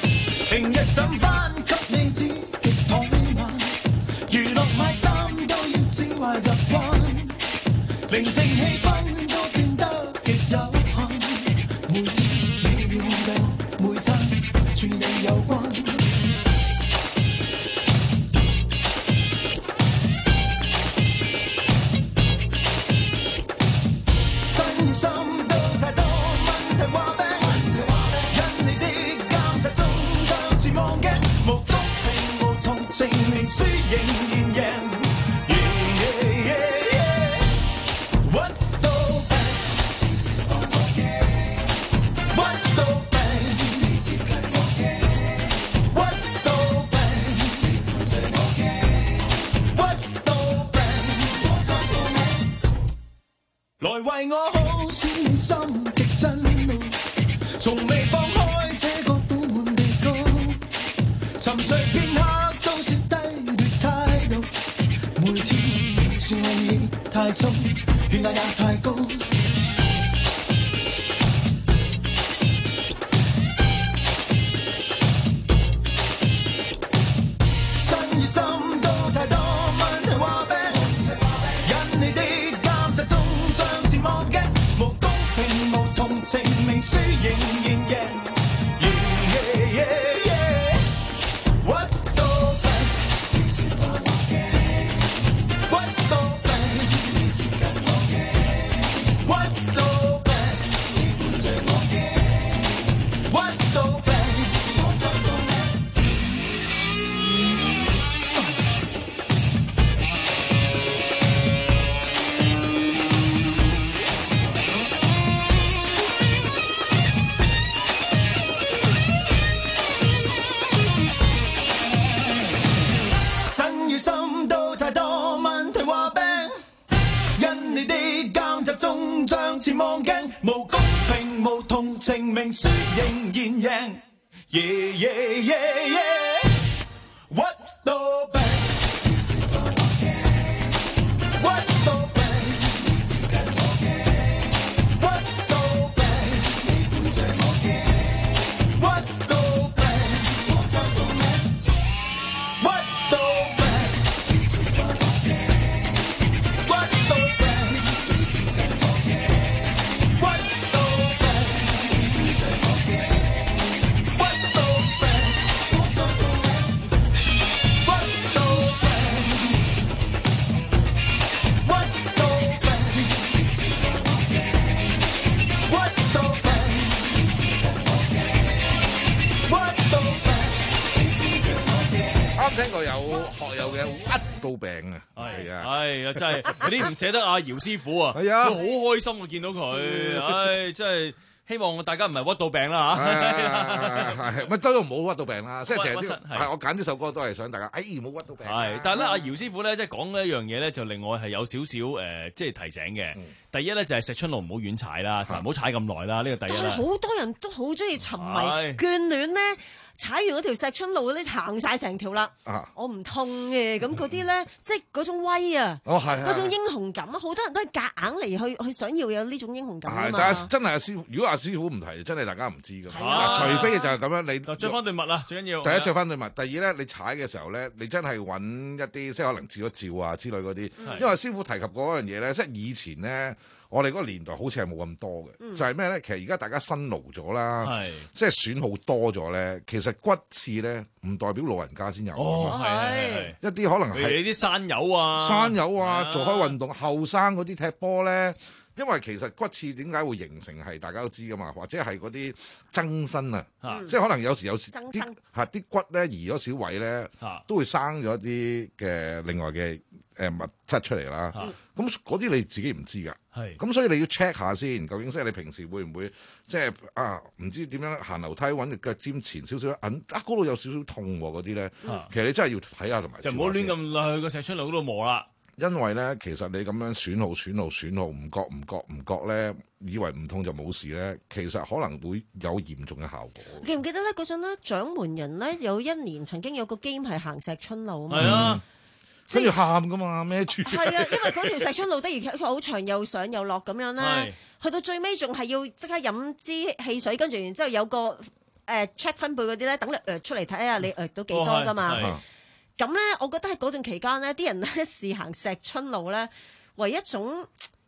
平日上班給你知極躺慢，娛樂買衫都寧靜氣氛都變得極有限。每天你要到每餐，全你有關。身心都太多問題話柄，因你的監察中將自忘鏡，無公平無同情，明輸仍然贏。來為我好，使你心極震怒，從未放開這個苦悶的歌，沉睡片刻都說低劣態度，每天說我已太重，血壓也太高。身與心都太多問題話柄，因你的監察中將自忘鏡，無公平無同情，明輸仍然贏。Yeah, yeah, yeah, 屈到病，你是我我嘅，屈到病，你接近我嘅，屈到病，你伴着我嘅，屈到病，我再到你。身與心都太多問題話柄，因你的監察中將自忘鏡，無公平無同情，明輸仍然贏。Yeah, yeah, yeah, yeah, 屈到病，你是我我嘅，屈到病，你接近我嘅，屈到病，你伴着我嘅，屈到病，我再到你，屈到病，你是我我嘅，屈到病，你接近我嘅，屈到病，你伴着我嘅，屈到病，我再到你，屈到病，屈到病，你是我我嘅，屈到病，你接近我嘅，屈到病，你伴着我嘅。 啱聽過有學友嘅屈到病啊，係啊， 係啊，真係有啲唔捨得阿姚師傅啊， 係啊， 佢好開心啊見到佢，唉，真係希望大家唔係屈到病啦嚇， 係係，乜都唔好屈到病啦，即係其實屈屈啲係我揀呢首歌都係想大家，哎唔好屈到病。 係，但係咧，阿姚師傅咧，即係講一樣嘢咧，就另外係有少少誒，即係提醒嘅。第一咧就係石春路唔好遠踩啦，同埋唔好踩咁耐啦，呢個第一啦。 但係好多人都好中意沉迷係眷戀咧，踩完嗰條石春路咧行晒成條啦， 啊我唔痛嘅，咁嗰啲咧即係嗰種威啊， 哦係係嗰種英雄感啊，好多人都係夾硬嚟去去想要有呢種英雄感啊係， 嘛。 但係真係阿師傅，如果阿師傅唔提，真係大家唔知㗎嘛。 啊嗱除非就係咁樣，你就着翻對襪啦，最緊要。 第一着翻對襪，第二咧你踩嘅時候咧，你真係揾一啲即係可能照一照啊之類嗰啲，因為師傅提及過嗰樣嘢咧，即係以前咧。我哋嗰個年代好似係冇咁多嘅， 嗯就係咩咧？其實而家大家辛勞咗啦， 係即係損耗多咗咧。其實骨刺咧唔代表老人家先有哦㗎嘛， 係係係一啲可能譬如係你啲山友啊， 山友啊， 啊做開運動後生嗰啲踢波咧。因為其實骨刺點解會形成係大家都知噶嘛，或者係嗰啲增生啊， 嗯即係可能有時有時啲增生嚇啲骨咧移咗小位咧，都會生咗啲嘅另外嘅誒物質出嚟啦。咁嗰啲你自己唔知㗎， 係咁所以你要 check 下先，究竟即係你平時會唔會即係啊唔知點樣行樓梯揾隻腳尖前少少，啊嗰度有少少痛喎嗰啲咧，其實你真係要睇下同埋就唔好亂咁去個石春路嗰度磨啦。 因為咧，其實你咁樣損耗、損耗、損耗，唔覺、唔覺、唔覺咧，以為唔痛就冇事咧，其實可能會有嚴重嘅效果。 記唔記得咧？嗰陣咧，掌門人咧有一年曾經有個 game 係行石春路啊嘛。 係啊，跟住喊噶嘛，孭住。 係啊，因為嗰條石春路的而且確好長，又上又落咁樣咧。去到最尾仲係要即刻飲支汽水，跟住然之後有個誒、呃、check 分貝嗰啲咧，等你誒出嚟睇下你誒到幾多噶嘛。咁咧，我覺得喺嗰段期間咧，啲人咧試行石春路咧，為一種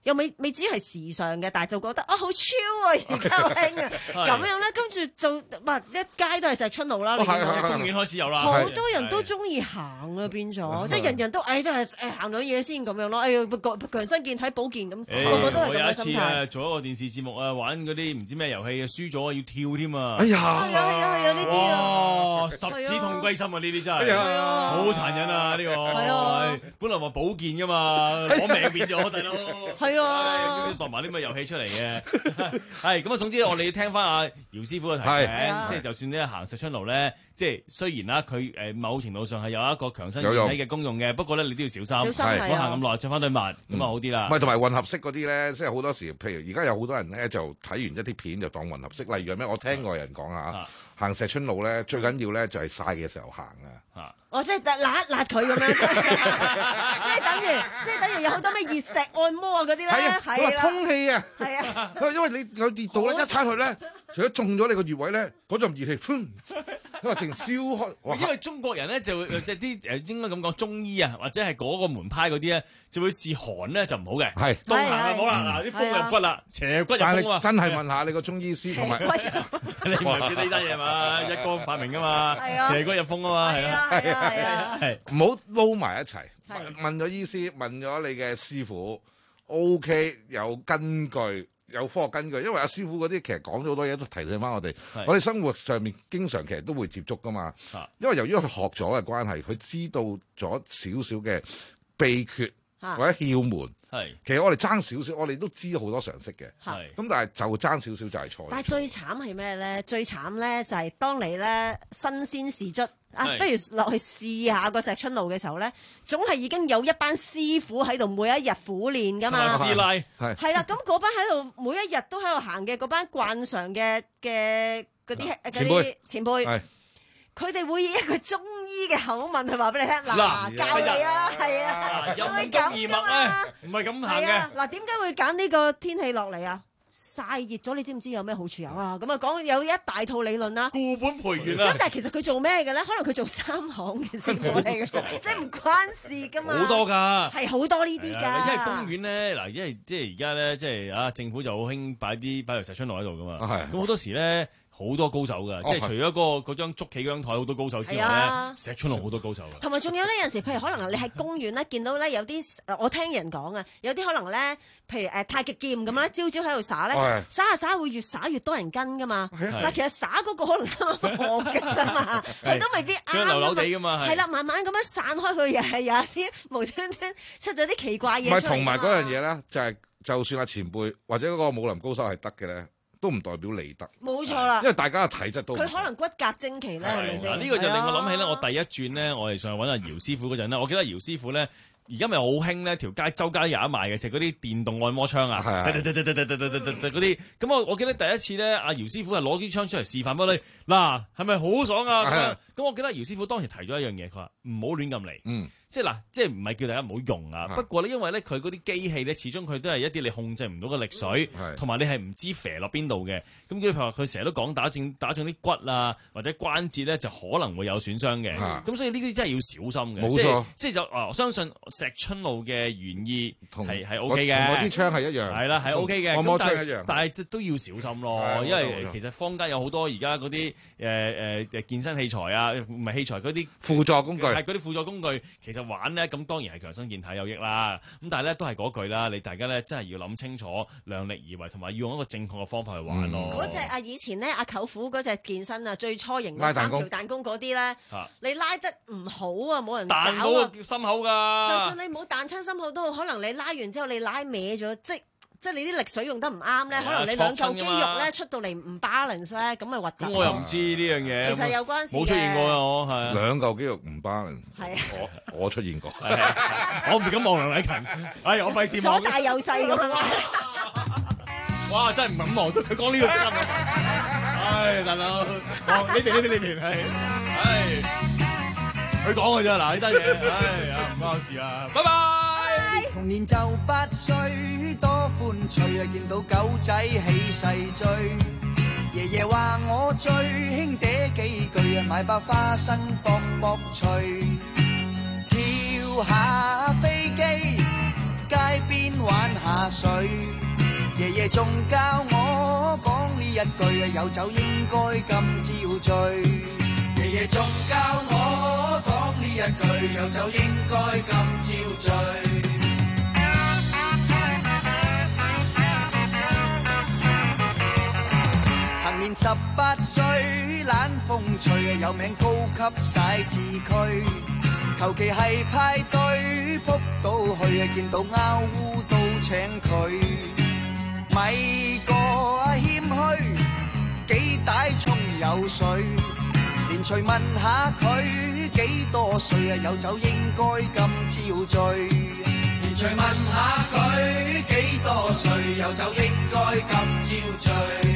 又未未至於係時尚嘅，但係就覺得啊好超啊，而家好興啊，咁樣咧，跟住就哇一街都係石春路啦，你見到公園開始有啦， 好多人都中意行啊，變咗即係人人都誒都係誒行兩嘢先咁樣咯，哎呀強身健體保健咁，個個都係咁嘅心態。我有一次啊，做一個電視節目啊，玩嗰啲唔知咩遊戲啊，輸咗要跳添啊！ 哎呀， 係啊係啊係啊呢啲啊， 哇十指痛歸心啊！呢啲真係好殘忍啊！呢個係啊，本來話保健噶嘛，攞命變咗大佬。 係啊， 度埋啲咁嘅遊戲出嚟嘅，係咁啊！總之我哋要聽翻阿姚師傅嘅提醒，即係就算咧行石春路咧，即係雖然啦，佢誒某程度上係有一個強身健體嘅功用嘅，不過咧你都要小心，唔好行咁耐，着翻對襪咁啊好啲啦。 唔係同埋混合式嗰啲咧，即係好多時，譬如而家有好多人咧就睇完一啲片就當混合式，例如咩？我聽過人講啊，行石春路咧最緊要咧就係曬嘅時候行啊。 我即係辣一辣佢咁樣，即係等於即係等於有好多咩熱石按摩啊嗰啲咧，係啊，通氣啊， 係啊， 因為你有熱度咧，一攤去咧，除咗中咗你個穴位咧，嗰陣熱氣，哼，因為淨燒開。 因為中國人咧就會即係啲誒應該咁講中醫啊，或者係嗰個門派嗰啲咧，就會視寒咧就唔好嘅， 係凍行啊好啦，嗱啲風入骨啦，邪骨入風啊， 真係問下你個中醫師同埋， 你唔係記得呢單嘢嘛？一哥發明噶嘛，邪骨入風啊嘛，係啊係啊。 係啊，係唔好撈埋一齊。問咗醫師，問咗你嘅師傅 ，O K 有根據，有科學根據。因為阿師傅嗰啲其實講咗好多嘢，都提醒翻我哋。我哋生活上面經常其實都會接觸噶嘛。因為由於佢學咗嘅關係，佢知道咗少少嘅秘訣或者竅門。係，其實我哋爭少少，我哋都知好多常識嘅。係，咁但係就爭少少就係錯。 但係最慘係咩咧？最慘咧就係當你咧新鮮事卒。啊，不如落去試下個石春路嘅時候咧，總係已經有一班師傅喺度每一日苦練噶嘛。 師奶係係啦，咁嗰班喺度每一日都喺度行嘅嗰班慣常嘅嘅嗰啲嗰啲前輩，佢哋會以一個中醫嘅口吻去話俾你聽，嗱教你啊，係啊， 有咁二脈咧，唔係咁行嘅。 嗱，點解會揀呢個天氣落嚟啊？曬熱咗，你知唔知有咩好處有啊？咁啊講有一大套理論啦， 固本培元啊！ 咁但係其實佢做咩嘅咧？可能佢做三行嘅師傅嚟嘅啫，即係唔關事噶嘛。 好多㗎， 係好多呢啲㗎。 因為公園咧，嗱，因為即係而家咧，即係啊，政府就好興擺啲擺條石春路喺度㗎嘛。咁好多時咧。好多高手㗎，哦、即係除咗嗰個嗰張捉棋嗰張台好多高手之外咧，啊、石春路好多高手㗎。同埋仲有呢，有陣時譬如可能你喺公園咧見到咧有啲，我聽人講啊，有啲可能咧，譬如誒太極劍咁咧，朝朝喺度耍咧，哦、耍下耍下會越耍越多人跟㗎嘛。但係其實耍嗰個可能學嘅啫嘛，佢都未必啱。佢流流地㗎嘛，係啦，慢慢咁樣散開佢，又係有啲無端端出咗啲奇怪嘢出嚟。唔係同埋嗰樣嘢咧，就係、是、就算阿前輩或者嗰個武林高手係得嘅咧。都唔代表你得， 冇錯啦。 因為大家嘅體質都佢可能骨骼精奇咧，係咪先？ 呢個就令我諗起咧，我第一轉咧，我哋上去揾阿姚師傅嗰陣咧，我記得姚師傅咧，而家咪好興咧，條街周街都有得賣嘅，就係嗰啲電動按摩槍啊，嗰啲。咁我我記得第一次咧，阿姚師傅係攞啲槍出嚟示範俾你，嗱係咪好爽啊？咁我記得姚師傅當時提咗一樣嘢，佢話唔好亂咁嚟。嗯。即係嗱，即係唔係叫大家唔好用啊？不過咧，因為咧佢嗰啲機器咧，始終佢都係一啲你控制唔到嘅力水，同埋你係唔知射落邊度嘅。咁譬如話，佢成日都講打中打中啲骨啊，或者關節咧，就可能會有損傷嘅。咁所以呢啲真係要小心嘅。 冇錯， 即係就啊，我相信石春路嘅原意係係 O K 嘅， 同嗰啲槍係一樣。 係啦，係 O K 嘅。 按摩槍一樣， 但係都要小心咯，因為其實坊間有好多而家嗰啲誒誒誒健身器材啊，唔係器材嗰啲輔助工具， 係嗰啲輔助工具，其實玩咧咁當然係強身健體有益啦，咁但係咧都係嗰句啦，你大家咧真係要諗清楚，量力而為，同埋要用一個正確嘅方法去玩咯。 嗰隻啊以前咧阿舅父嗰隻健身啊，最初型嘅三條彈弓嗰啲咧，你拉得唔好啊，冇人彈到啊心口㗎。 就算你冇彈親心口都好，可能你拉完之後你拉歪咗，即即係你啲力水用得唔啱咧，可能你兩嚿肌肉咧出到嚟唔 balance 咧，咁咪核突。 咁我又唔知呢樣嘢。 其實有關事嘅。 冇出現過啊，我係。 兩嚿肌肉唔 balance。 係啊。 我我出現過。 我唔敢望梁禮勤。哎，我費事望。 左大右細咁樣。 哇！真係唔敢望，佢講呢個真係。唉，大佬，呢邊呢邊呢邊係，唉，佢講嘅啫嗱，呢單嘢，唉啊唔關事啊，拜拜。 童年就八歲，多歡趣啊！見到狗仔起勢追，爺爺話我最興嗲幾句啊，買包花生卜卜脆，跳下飛機，街邊玩下下水。爺爺仲教我講呢一句，有酒應該今朝醉。爺爺仲教我講呢一句，有酒應該今朝醉。行年十八歲，懶風趣，有名高級寫字區。求其係派對，撲到去，見到拗烏都請佢。咪個謙虛，幾大葱有水。連隨問下佢幾多歲啊？有酒應該今朝醉。連隨問下佢幾多歲，有酒應該今朝醉。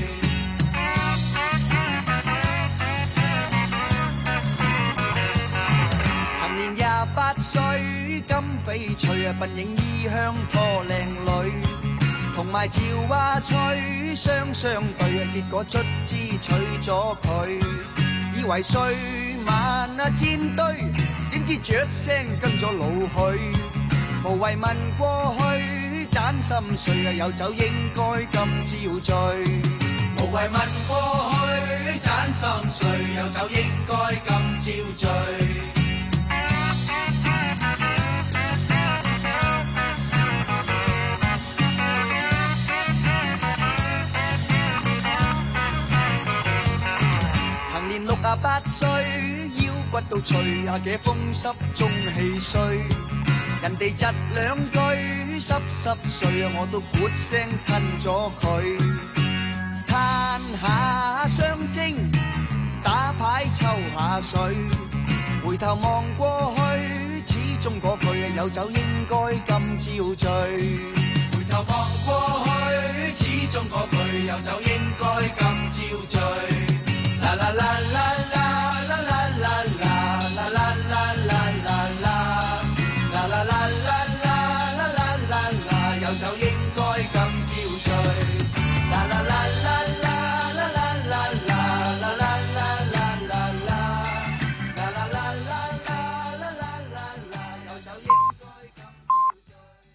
行年廿八歲，金翡翠啊，鬢影衣香拖靚女。同埋趙話吹雙雙對，結果卒之娶咗佢。以為歲晚啊煎堆，點知雀聲跟咗老去。無謂問過去，盞心碎啊，有酒應該今朝醉。無謂問過去，盞心碎，有酒應該今朝醉。六啊八歲，腰骨都脆，阿嘅風濕中氣衰。人哋窒兩句，濕濕碎啊，我都咕聲吞咗佢。嘆下雙睛，打牌抽下水。回頭望過去，始終嗰句有酒應該今朝醉。回頭望過去，始終嗰句有酒應該今朝醉。La la la la la